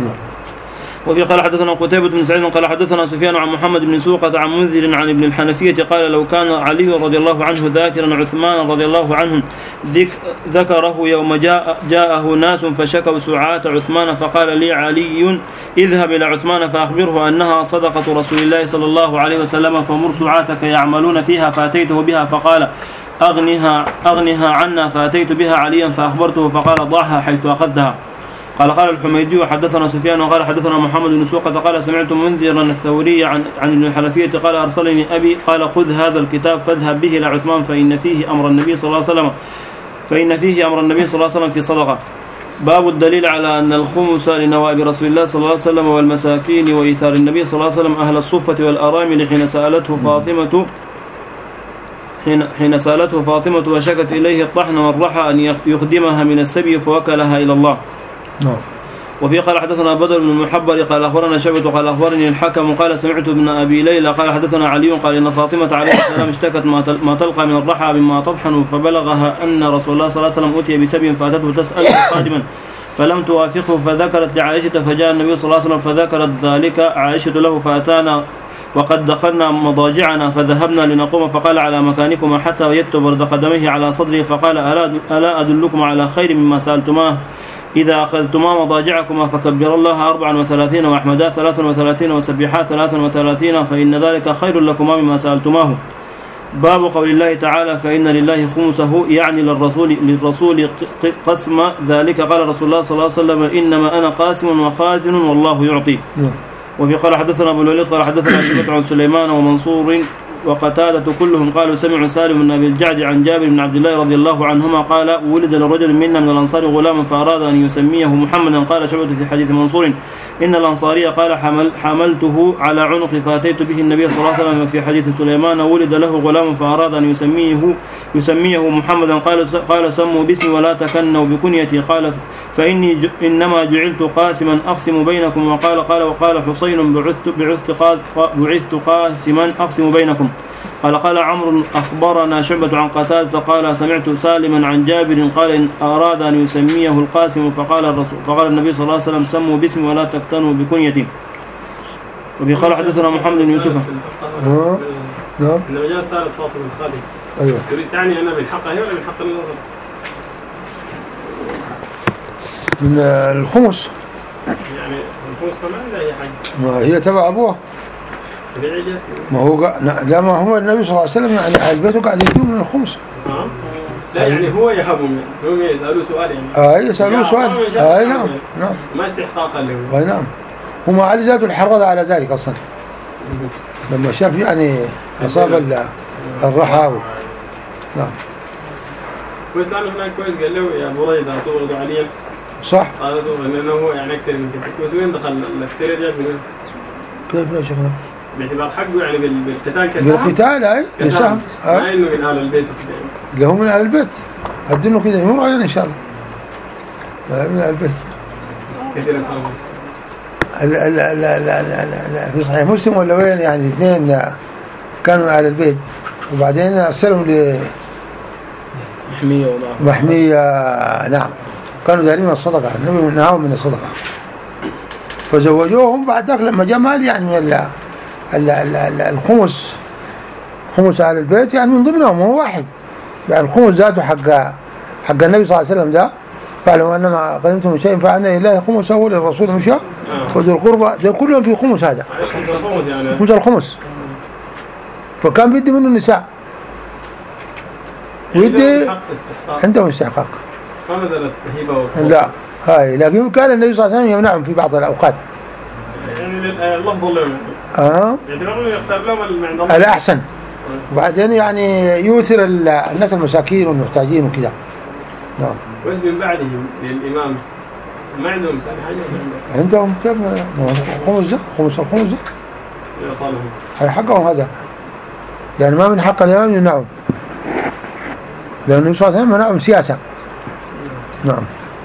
وفي قال حدثنا قتيبة بن سعيد قال حدثنا سفيان عن محمد بن سوقة عن منذر عن ابن الحنفية قال لو كان علي رضي الله عنه ذاكرا عثمان رضي الله عنه ذكره يوم جاء جاءه ناس فشكوا سعاة عثمان فقال لي علي اذهب إلى عثمان فأخبره أنها صدقة رسول الله صلى الله عليه وسلم فمر سعاتك يعملون فيها فأتيته بها فقال أغنها, أغنها عنا فأتيت بها عليا فأخبرته فقال ضعها حيث أخذتها. قال قال الحميدي وحدثنا سفيان وقال حدثنا محمد بن سوقة قال سمعت منذرا الثوري عن عن ابن الحنفية قال أرسلني أبي قال خذ هذا الكتاب فاذهب به إلى عثمان فإن فيه أمر النبي صلى الله عليه وسلم فإن فيه أمر النبي صلى الله عليه وسلم في صدقة. باب الدليل على أن الخمس لنوائب رسول الله صلى الله عليه وسلم والمساكين وإيثار النبي صلى الله عليه وسلم أهل الصفة والأرامل حين سألته فاطمة حين, حين سألته فاطمة وشكت إليه الطحن والرحى أن يخدمها من السبي فوكلها إلى الله. نعم. وفي قال حدثنا بدر بن المحبر قال أخبرنا شعبة قال أخبرني الحكم قال سمعت ابن أبي ليلى قال حدثنا علي قال إن فاطمة عليه السلام اشتكت ما تلقى من الرحى مما تطحن فبلغها أن رسول الله صلى الله عليه وسلم أتي بسبي فأتته تسأل خادما فلم توافقه فذكرت لعائشة فجاء النبي صلى الله عليه وسلم فذكرت ذلك عائشة له فأتانا وقد دخلنا مضاجعنا فذهبنا لنقوم فقال على مكانكم حتى وجدت برد قدميه على صدري فقال ألا أدلكم على خير مما سألتماه إذا أخذتما مضاجعكما فكبر الله أربعا وثلاثين وأحمدا ثلاثا وثلاثين وسبحا ثلاثا وثلاثين فإن ذلك خير لكما مما سألتماه. باب قول الله تعالى فإن لله خمسه يعني للرسول للرسول قسم ذلك قال رسول الله صلى الله عليه وسلم إنما أنا قاسم وخازن والله يعطي. وفي قال حدثنا أبو الوليد قال حدثنا شعبة عن سليمان ومنصور وقتادة كلهم قالوا سمعوا سالم بن أبي الجعد عن جابر بن عبد الله رضي الله عنهما قال ولد لرجل منا من الأنصار غلام فأراد أن يسميه محمدا قال شعبة في حديث منصور إن الأنصاري قال حمل حملته على عنق فأتيت به النبي صلى الله عليه وسلم. في حديث سليمان ولد له غلام فأراد أن يسميه يسميه محمدا قال قال سموا باسمي ولا تكنوا بكنيتي قال فإني ج... إنما جعلت قاسما أقسم بينكم وقال قال وقال حسين بعثت بعثت بعثت قاسما أقسم بينكم. قال قال عمرو أخبرنا شعبة عن قتادة قال سمعت سالما عن جابر قال إن أراد أن يسميه القاسم فقال الرسول فقال النبي صلى الله عليه وسلم سموا باسمي ولا تكتنوا بكنيتي. وبي قال حدثنا محمد بن يوسف. نعم. لما جاء سالت فاطمة الخالد. أيوة. تريد تعني أنا من حقها هي ولا من حق النظر؟ من الخمس. يعني الخمس كمان لا هي حاجة. ما هي تبع أبوه. ما هو لا ما هو النبي صلى الله عليه وسلم يعني أهل بيته قاعد يدون من الخمس. آه. لا يعني هو يهبهم هم يسألوا سؤال يعني. آه يسألوا سؤال. آه نعم نعم. ما استحقاقا له. آه نعم. هم علي ذاته الحرض على ذلك أصلا. لما شاف يعني أصاب الرحى. نعم. ويسألوا هناك كويس قال له يا بريدة تولد عليا. صح. قال له إنه هو يعني أكثر من كده. بس وين دخل الأكثر جاب منه؟ كيف يا شيخنا؟ باعتبار حقه يعني بالقتال كسهم بالقتال اي كسهم ما انه من اهل البيت اللي هو من اهل البيت هدينه كده يمر علينا ان شاء الله من اهل البيت كثير لا لا لا لا لا في صحيح مسلم ولا وين يعني اثنين كانوا اهل البيت وبعدين ارسلهم ل محميه محميه نعم كانوا دارين من الصدقه النبي نهاهم من الصدقه فزوجوهم بعد ذلك لما جاء مال يعني من الخمس خمس على البيت يعني من ضمنهم هو واحد يعني الخمس ذاته حق حق النبي صلى الله عليه وسلم ده فاعلموا أنما غنمتم من شيء فأن لله خمسه للرسول مشى وذو القربى ده كلهم في خمس هذا خمس الخمس فكان بيدي منه النساء ويدي عندهم استحقاق ما نزلت هبة لا هاي لكن كان النبي صلى الله عليه وسلم يمنعهم في بعض الأوقات يعني اللفظ لهم اه يعني يختار لهم اللي عندهم الأحسن وبعدين يعني يؤثر الناس المساكين والمحتاجين وكذا. نعم. وإيش من بعدهم للإمام ما عندهم ثاني حاجة عندهم كيف خمس ده خمس الخمس ده هاي حقهم هذا يعني ما من حق الإمام يمنعهم لأن النبي صلى الله عليه وسلم منعهم سياسة. نعم.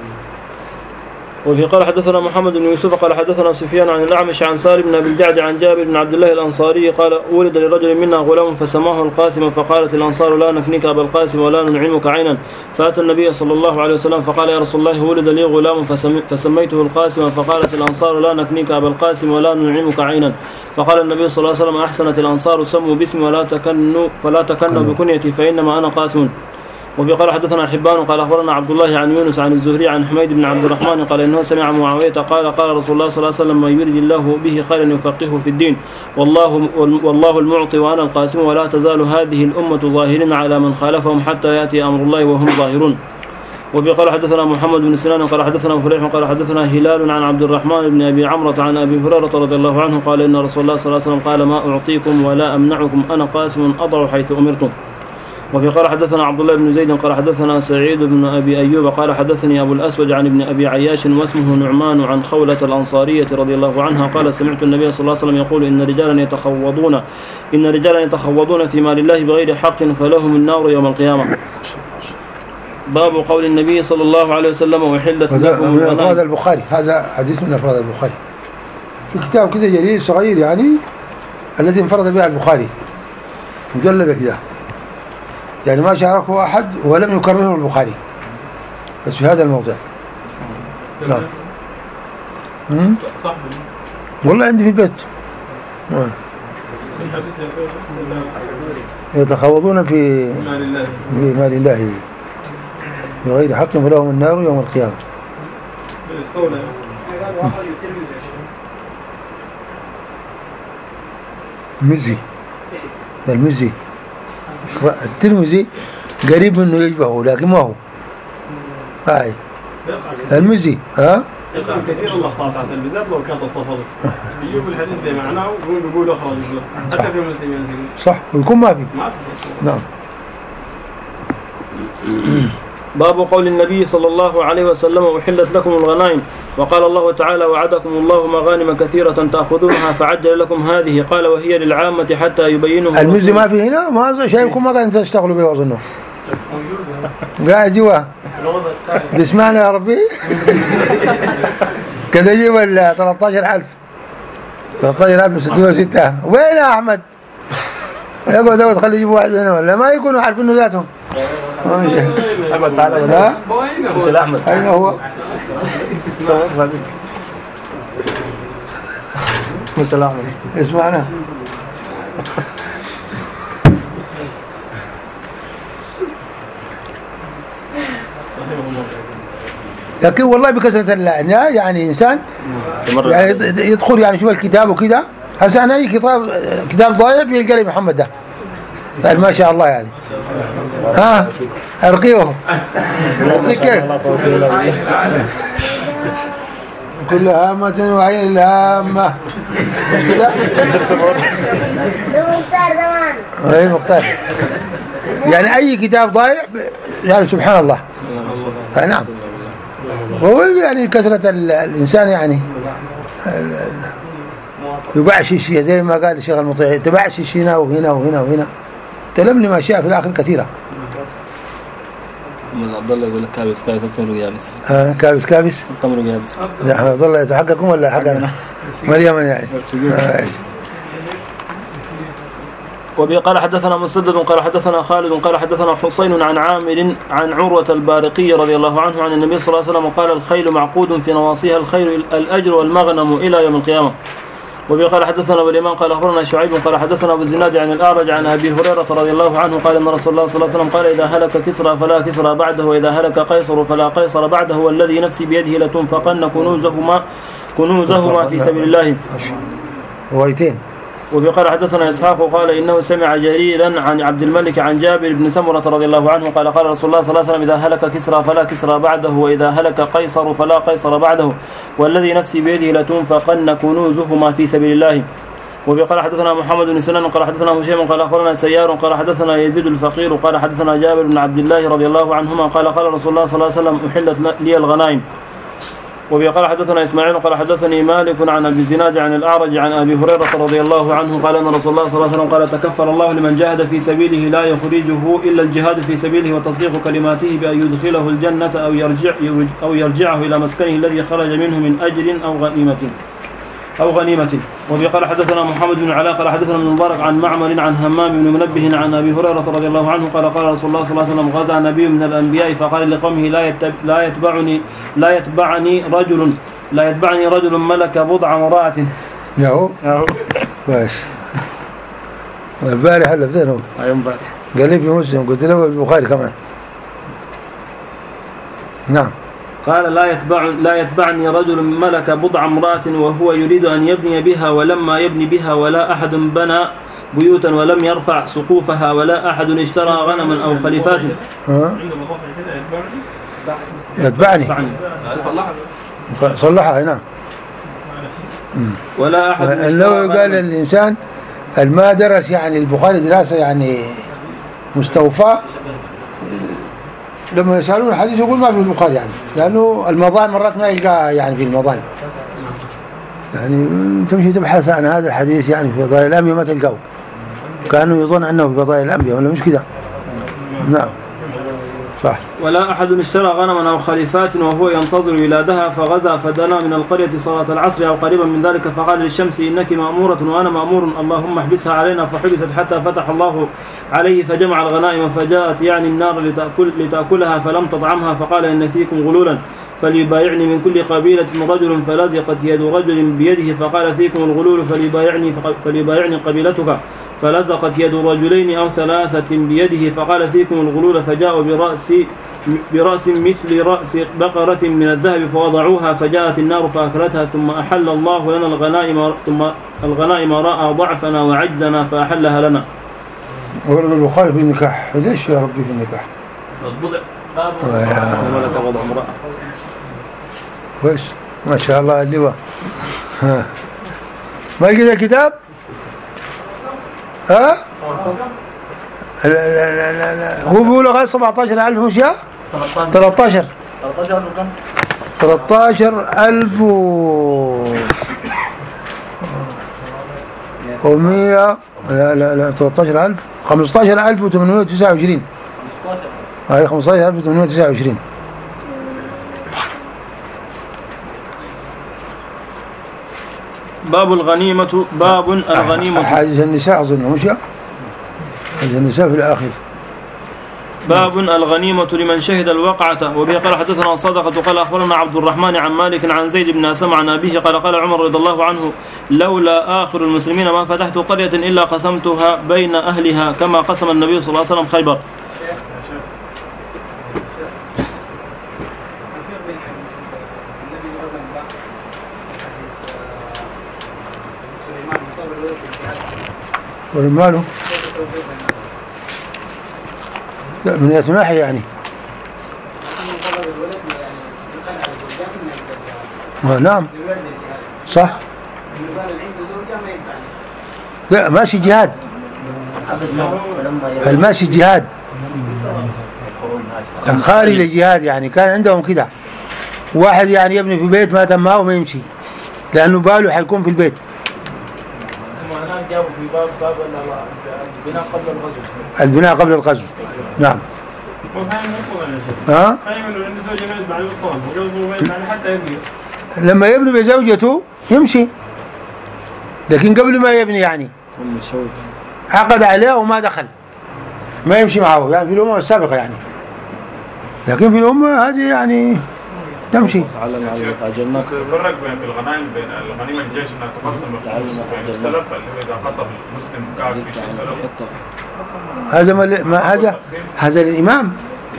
وفي قال حدثنا محمد بن يوسف قال حدثنا سفيان عن الأعمش عن سالم بن أبي الجعد عن جابر بن عبد الله الأنصاري قال ولد لرجل منا غلام فسماه القاسم فقالت الأنصار لا نكنيك أبا القاسم ولا ننعمك عينا فأتى النبي صلى الله عليه وسلم فقال يا رسول الله ولد لي غلام فسميته القاسم فقالت الأنصار لا نكنيك أبا القاسم ولا ننعمك عينا فقال النبي صلى الله عليه وسلم أحسنت الأنصار سموا باسمي ولا تكنوا فلا تكنوا بكنيتي فإنما أنا قاسم. وفي قال حدثنا حبان قال أخبرنا عبد الله عن يونس عن الزهري عن حميد بن عبد الرحمن قال إنه سمع معاوية قال قال رسول الله صلى الله عليه وسلم ما يريد الله به خيرا يفقهه في الدين والله والله المعطي وأنا القاسم ولا تزال هذه الأمة ظاهرين على من خالفهم حتى يأتي أمر الله وهم ظاهرون. وفي قال حدثنا محمد بن سنان قال حدثنا فريح قال حدثنا هلال عن عبد الرحمن بن أبي عمرة عن أبي هريرة رضي الله عنه قال إن رسول الله صلى الله عليه وسلم قال ما أعطيكم ولا أمنعكم أنا قاسم أضع حيث أمرتم. وفي قال حدثنا عبد الله بن زيد قال حدثنا سعيد بن أبي أيوب قال حدثني أبو الأسود عن ابن أبي عياش واسمه نعمان عن خولة الأنصارية رضي الله عنها قال سمعت النبي صلى الله عليه وسلم يقول إن رجالا يتخوضون إن رجالا يتخوضون في مال الله بغير حق فلهم النار يوم القيامة. باب قول النبي صلى الله عليه وسلم وحلت لكم من أفراد البخاري هذا حديث من أفراد البخاري في كتاب كده جليل صغير يعني الذي انفرد به البخاري مجلد كده يعني ما شاركه أحد ولم يكرره البخاري بس في هذا الموضع. لا والله عندي في البيت يتخوضون في في مال الله بغير حق فلهم النار يوم القيامة. المزي المزي الترمذي قريب منه يشبهه لكن ما هو هاي المزي ها يقرأ كثير الأخطاء بتاعت بالذات لو كانت الصفر يجيب الحديث بمعناه ويقول بيقول أخرج حتى في المسلمين صح ويكون ما في نعم. باب قول النبي صلى الله عليه وسلم أحلت لكم الغنائم وقال الله تعالى وعدكم الله مغانم كثيرة تأخذونها فعجل لكم هذه قال وهي للعامة حتى يبينه. المزي ما في هنا ما شايفكم ما قاعدين تشتغلوا به أظنه قاعد جوا تسمعنا يا ربي كذا يجيب ال ثلاثة عشر ألف ثلاثة عشر ألف وستمائة وستة وين يا أحمد يقعد داود خلي يجيبوا واحد هنا ولا ما يكونوا عارفين ذاتهم. أحمد تعالى لا مثل أحمد أين هو مثل أحمد اسمعنا لكن والله بكثرة العناء يعني إنسان يعني يدخل يعني شوف الكتاب وكذا هسه أنا أي كتاب كتاب ضايع بيلقى لي محمد ده يعني ما شاء الله يعني ها أرقيه كيف كل هامة وعين الهامة كده أي مختار يعني أي كتاب ضايع يعني سبحان الله نعم. وهو يعني كثرة الإنسان يعني يبعشش زي ما قال الشيخ المطيع تبعشش هنا وهنا وهنا وهنا تلمني ما شاء في الآخر كثيرة. من عبد الله يقول لك كابس كابس تمر يابس اه كابس كابس تمر يابس لا عبد الله يتحققكم ولا حقنا مريم يعني آه. وبي قال حدثنا مسدد قال حدثنا خالد قال حدثنا حسين عن عامر عن عروة البارقي رضي الله عنه عن النبي صلى الله عليه وسلم قال الخيل معقود في نواصيها الخير الأجر والمغنم إلى يوم القيامة. وبه قال حدثنا أبو اليمان قال أخبرنا شعيب قال حدثنا أبو الزناد عن الأعرج عن أبي هريرة رضي الله عنه قال أن رسول الله صلى الله عليه وسلم قال إذا هلك كسرى فلا كسرى بعده وإذا هلك قيصر فلا قيصر بعده والذي نفسي بيده لتنفقن كنوزهما كنوزهما في سبيل الله. روايتين. وبقال حدثنا إسحاق قال إنه سمع جريرا عن عبد الملك عن جابر بن سمرة رضي الله عنه قال قال رسول الله صلى الله عليه وسلم إذا هلك كسرى فلا كسرى بعده وإذا هلك قيصر فلا قيصر بعده والذي نفسي بيده لتنفقن كنوزهما في سبيل الله. وبقال حدثنا محمد بن سنان قال حدثنا هشيم قال أخبرنا سيار قال حدثنا يزيد الفقير قال حدثنا جابر بن عبد الله رضي الله عنهما قال قال رسول الله صلى الله عليه وسلم أحلت لي الغنائم. وبقال حدثنا إسماعيل قال حدثني مالك عن أبي الزناد عن الأعرج عن أبي هريرة رضي الله عنه قال أن رسول الله صلى الله عليه وسلم قال تكفر الله لمن جاهد في سبيله لا يخرجه إلا الجهاد في سبيله وتصديق كلماته بأن يدخله الجنة أو يرجع أو يرجعه إلى مسكنه الذي خرج منه من أجر أو غنيمة أو غنيمة. وبقال حدثنا محمد بن علاء قال حدثنا ابن المبارك عن معمر عن همام بن منبه عن أبي هريرة رضي الله عنه قال قال رسول الله صلى الله عليه وسلم غزا نبي من الأنبياء فقال لقومه لا يتب لا يتبعني لا يتبعني رجل لا يتبعني رجل ملك بضع امرأة. ياهو ياهو كويس. البارح هلا فينهم أيوم امبارح قال لي في مسلم قلت له البخاري كمان. نعم. قال لا يتبع لا يتبعني رجل ملك بضع امرأة وهو يريد أن يبني بها ولما يبني بها ولا أحد بنى بيوتا ولم يرفع سقوفها ولا أحد اشترى غنما أو خليفات. يتبعني صلحها هنا. ولا أحد لو قال الإنسان ما درس يعني البخاري دراسة يعني مستوفى لما يسألون الحديث يقول ما في البخاري يعني لأنه المظالم مرات ما يلقاها يعني في المظالم يعني تمشي تبحث عن هذا الحديث يعني في فضائل الأنبياء ما تلقاه كانوا يظن أنه في فضائل الأنبياء ولا مش كده. نعم صح. ولا أحد اشترى غنما أو خليفات وهو ينتظر ولادها فغزا فدنا من القرية صلاة العصر أو قريبا من ذلك فقال للشمس إنك مأمورة وأنا مأمور اللهم احبسها علينا فحبست حتى فتح الله عليه فجمع الغنائم فجاءت يعني النار لتأكل لتأكلها فلم تطعمها فقال إن فيكم غلولا فليبايعني من كل قبيلة رجل فلزقت يد رجل بيده فقال فيكم الغلول فليبايعني فليبايعني قبيلتك فلزقت يد رجلين أو ثلاثة بيده فقال فيكم الغلول فجاءوا برأس برأس مثل رأس بقرة من الذهب فوضعوها فجاءت النار فأكلتها ثم أحل الله لنا الغنائم ثم الغنائم رأى ضعفنا وعجزنا فأحلها لنا. ورد البخاري في النكاح ليش يا ربي في النكاح؟ كويس ما شاء الله اللواء. ما لقيت الكتاب؟ ها؟ لا لا لا لا لا هو بيقول لغاية سبعة عشر ألف وش يا؟ ثلاثة عشر ثلاثة عشر ألف ومية لا لا لا ثلاثة عشر ألف خمسة عشر ألف وثمانمائة وتسعة وعشرين هاي خمسة عشر ألف وثمانمائة وتسعة وعشرين. باب الغنيمة باب الغنيمة حديث النساء أظن مش حديث النساء في الآخر. باب الغنيمة لمن شهد الوقعة. وبه قال حدثنا صدقة قال أخبرنا عبد الرحمن عن مالك عن زيد بن أسلم عن أبيه قال قال عمر رضي الله عنه لولا آخر المسلمين ما فتحت قرية إلا قسمتها بين أهلها كما قسم النبي صلى الله عليه وسلم خيبر. وماله لا من أي ناحية يعني ما نعم صح لا ماشي جهاد الماشي جهاد خارج الجهاد يعني كان عندهم كده واحد يعني يبني في بيت ما تماه وما يمشي لأنه باله حيكون في البيت. جابوا في باب باب البناء قبل الغزو. البناء قبل الغزو نعم. ها؟ لما يبني بزوجته يمشي لكن قبل ما يبني يعني عقد عليها وما دخل ما يمشي معه يعني في الأمة السابقة يعني لكن في الأمة هذه يعني تمشي. يفرق بين الغنائم بين الغنيمة الجيش انها تقسم بين السلف اللي هو اذا قتل مسلم كافر في شيء سلف. هذا ما هذا هذا الإمام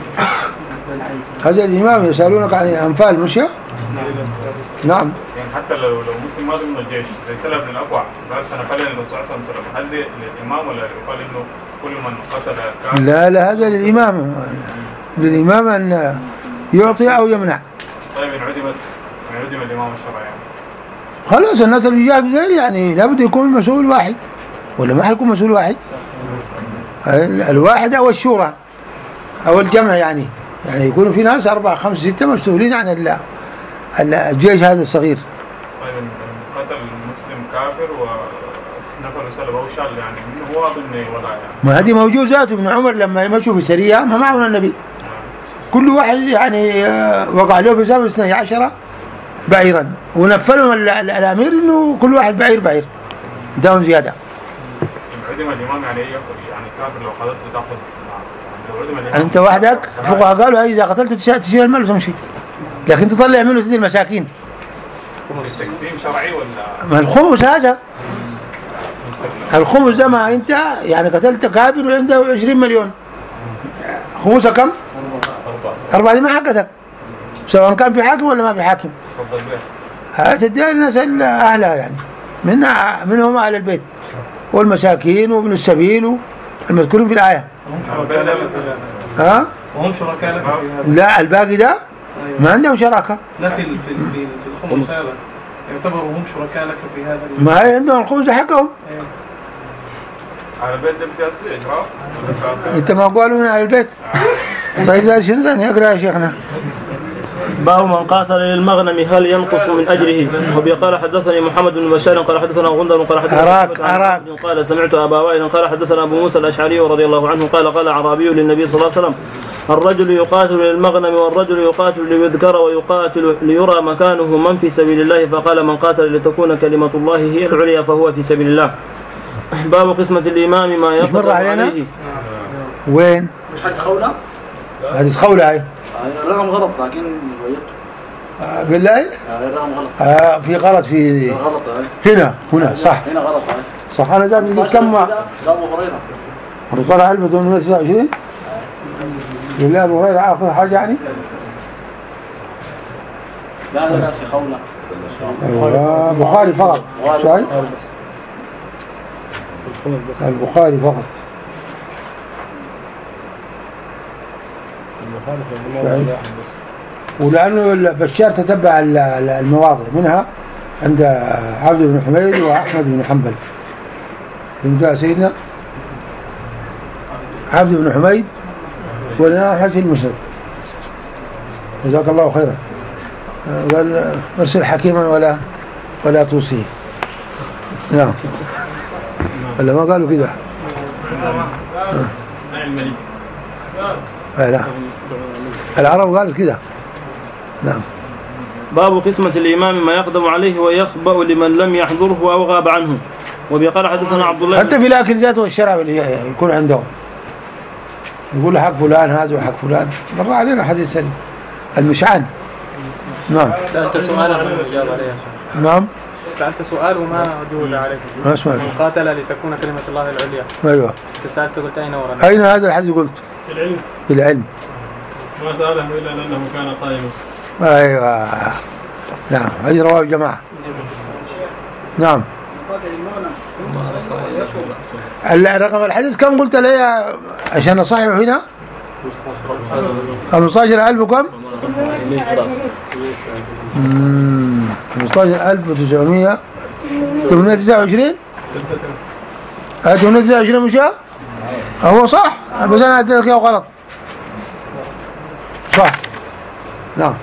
هذا الإمام يسألونك عن الأنفال مش يا؟ نعم. يعني حتى لو لو مسلم ما ضمن الجيش زي سلف من الأقوى بعد سنة فعلا الرسول صلى الله عليه وسلم هل للإمام ولا يقال إنه كل من قتل كافر؟ لا لا هذا للإمام للإمام أن يعطي أو يمنع. طيب إن عدمت إن عدم الإمام الشرعي يعني. خلاص الناس اللي جاب ذلك يعني لابد يكون مسؤول واحد ولا ما حيكون مسؤول واحد؟ الواحد أو الشورى أو الجمع يعني يعني يكونوا في ناس أربعة خمسة ستة مسؤولين عن الله الجيش هذا الصغير. طيب قتل المسلم كافر ونفر سلب أو شال يعني منه هو ضمن الولاء يعني. ما هذه موجودات. ابن عمر لما يمشوا في سرية ما معهم النبي كل واحد يعني وقع له في سبب اثني عشر بعيرا ونفلهم الأمير إنه كل واحد بعير بعير داون زيادة. عدم الإمام يعني يعني كافر لو قتلت تأخذ أنت وحدك فقهاء قالوا هاي إذا قتلت تشيل المال وتمشي لكن تطلع منه تدي المساكين. التقسيم شرعي ولا؟ ما الخمس هذا الخمس ده ما أنت يعني قتلت كافر وعنده عشرين مليون خمسة كم؟ أربعة. دي ما حقتك سواء كان في حاكم ولا ما في حاكم. هتديها الناس أهلها يعني منها منهم أهل البيت والمساكين وابن السبيل المذكورين في الآية. ها؟ وهم شركاء؟ لا الباقي ده ما عندهم شراكة. لا في في في الخمس هذا يعتبروا هم شركاء لك في هذا. ما هي عندهم الخمس حقهم. على البيت ده بتأثير إجراء. أنت ما قالوا من على البيت. طيب ده شنو ثاني اقرأ يا شيخنا. باب من قاتل للمغنم هل ينقص من أجره؟ وبي قال حدثني محمد بن بشار قال حدثنا غندر قال حدثنا أراك أراك قال سمعت أبا وائل قال حدثنا أبو موسى الأشعري رضي الله عنه قال قال أعرابي للنبي صلى الله عليه وسلم الرجل يقاتل للمغنم والرجل يقاتل ليذكر ويقاتل ليرى مكانه من في سبيل الله فقال من قاتل لتكون كلمة الله هي العليا فهو في سبيل الله. باب قسمة الإمام ما يقدر عليه. وين؟ مش حديث خولة؟ حديث خولة هاي الرقم غلط لكن آه بالله آه الرقم غلط. آه في غلط في غلط هنا هنا صح هنا غلط صح. أنا جات لي كم أبو هريرة رقم ألف وثمانمائة وتسعة وعشرين بالله أبو هريرة آخر حاجة يعني. لا لا لا سي خولة. أيوة بخاري فقط شايف البخاري فقط. ولأنه بشار تتبع المواضع منها عند عبد بن حميد وأحمد بن حنبل. عند سيدنا عبد بن حميد والإمام أحمد في المسند جزاك الله خيرا قال ارسل حكيما ولا ولا توصيه. نعم ولا ما قالوا كده. لا العرب قالت كده. نعم. باب قسمة الإمام ما يقدم عليه ويخبأ لمن لم يحضره أو غاب عنه. وبيقال حدثنا عبد الله حتى في الأكل ذاته والشراب اللي يكون عندهم يقول حق فلان هذا وحق فلان. مر علينا حديث المشعان. نعم. سألت سؤالا وما أجاب عليه. نعم. سألت سؤال وما أجوب عليه. ما سمعت. قاتل لتكون كلمة الله العليا. أيوة. سألت قلت أين ورد؟ أين هذا الحديث قلت؟ في العلم. في العلم. ما سأله إلا لأنه كان قائما. أيوة. نعم هذه رواه الجماعة. نعم. الرقم الحديث كم قلت لي عشان أصححه هنا؟ خمسة عشر ألف وكم؟ خمسة عشر ألف وتسعمائة ثمانمائة وتسعة وعشرين. هذا ثمانمائة وتسعة وعشرين مش هو صح بس أنا أديتك إياه غلط. صح. نعم.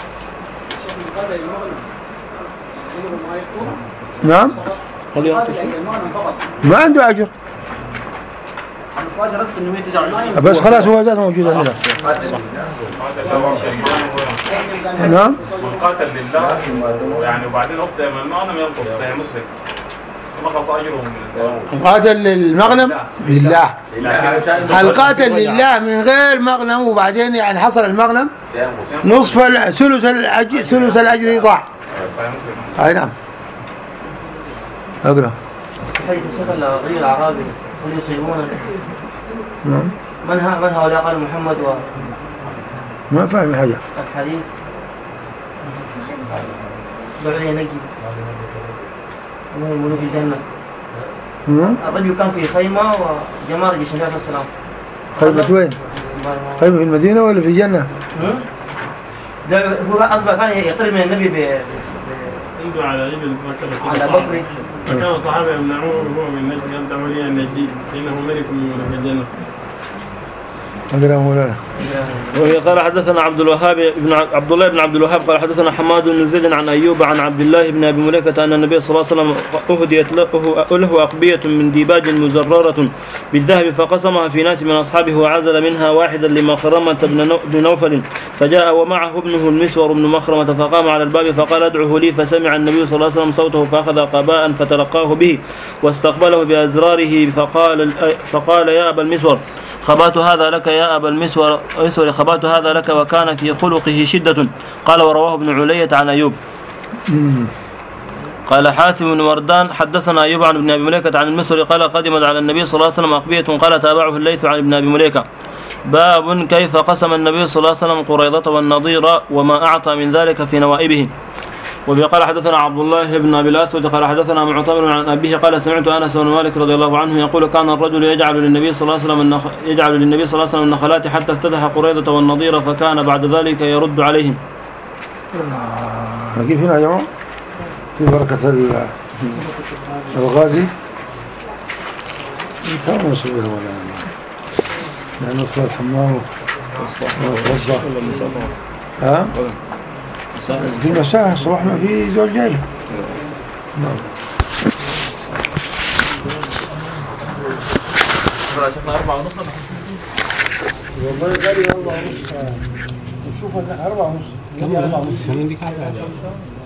نعم. ما عنده أجر بس خلاص هو ذات موجود عندنا. نعم. قاتل لله يعني وبعدين أخذ من المغنم ينقص زي مسلم نقص أجرهم قاتل للمغنم لله. هل قاتل لله من غير مغنم وبعدين يعني حصل المغنم نصف ثلث الأجر ثلث الأجر ضاع. أي نعم. أقرأ. حيث سأل غير الأعرابي وليصيبون نعم. من ها من هؤلاء قال محمد و ما فاهم حاجة. الحديث بعدين نجي وهم ملوك الجنة. الرجل كان في خيمة وجمال جيش النبي صلى الله عليه وسلم. خيمة وين؟ خيمة في المدينة ولا في الجنة؟ هو أصبح كان يقترب من النبي ب عنده على إبل على بكر. فكان الصحابة يمنعوه وهو من نجد أن تعولي النجدي إنه ملك من ملوك الجنة. وهي قال حدثنا عبد الوهاب بن عبد الله بن عبد الوهاب قال حدثنا حماد بن زيد عن أيوب عن عبد الله بن أبي مليكة أن النبي صلى الله عليه وسلم أهديت له أقبية من ديباج مزررة بالذهب فقسمها في ناس من أصحابه وعزل منها واحدا لمخرمة بن نوفل فجاء ومعه ابنه المسور بن مخرمة فقام على الباب فقال ادعه لي فسمع النبي صلى الله عليه وسلم صوته فأخذ قباء فتلقاه به واستقبله بأزراره فقال فقال يا أبا المسور خبات هذا لك يا أبا المسور خبات هذا لك وكان في خلقه شدة. قال ورواه ابن علية عن أيوب. قال حاتم بن وردان حدثنا أيوب عن ابن أبي مليكة عن المسور قال قدمت على النبي صلى الله عليه وسلم أقبية قال تابعه الليث عن ابن أبي مليكة. باب كيف قسم النبي صلى الله عليه وسلم قريضة والنضير وما أعطى من ذلك في نوائبه. وقال حدثنا عبد الله بن أبي الأسود قال حدثنا معتمر عن أبيه قال سمعت أنس بن مالك رضي الله عنه يقول كان الرجل يجعل للنبي صلى الله عليه وسلم النخ... يجعل للنبي صلى الله عليه وسلم النخلات حتى افتتح قريضة والنضير فكان بعد ذلك يرد عليهم. كيف هنا يا جماعة في بركة الغازي كم نصبه ولا يعني نصف الحمام والصحة ها في المساء الصباح ما في زوج جاي. نعم. شفنا أربعة ونص. والله قال لي أربعة ونص. نشوف إن أربعة ونص. كم أربعة ونص؟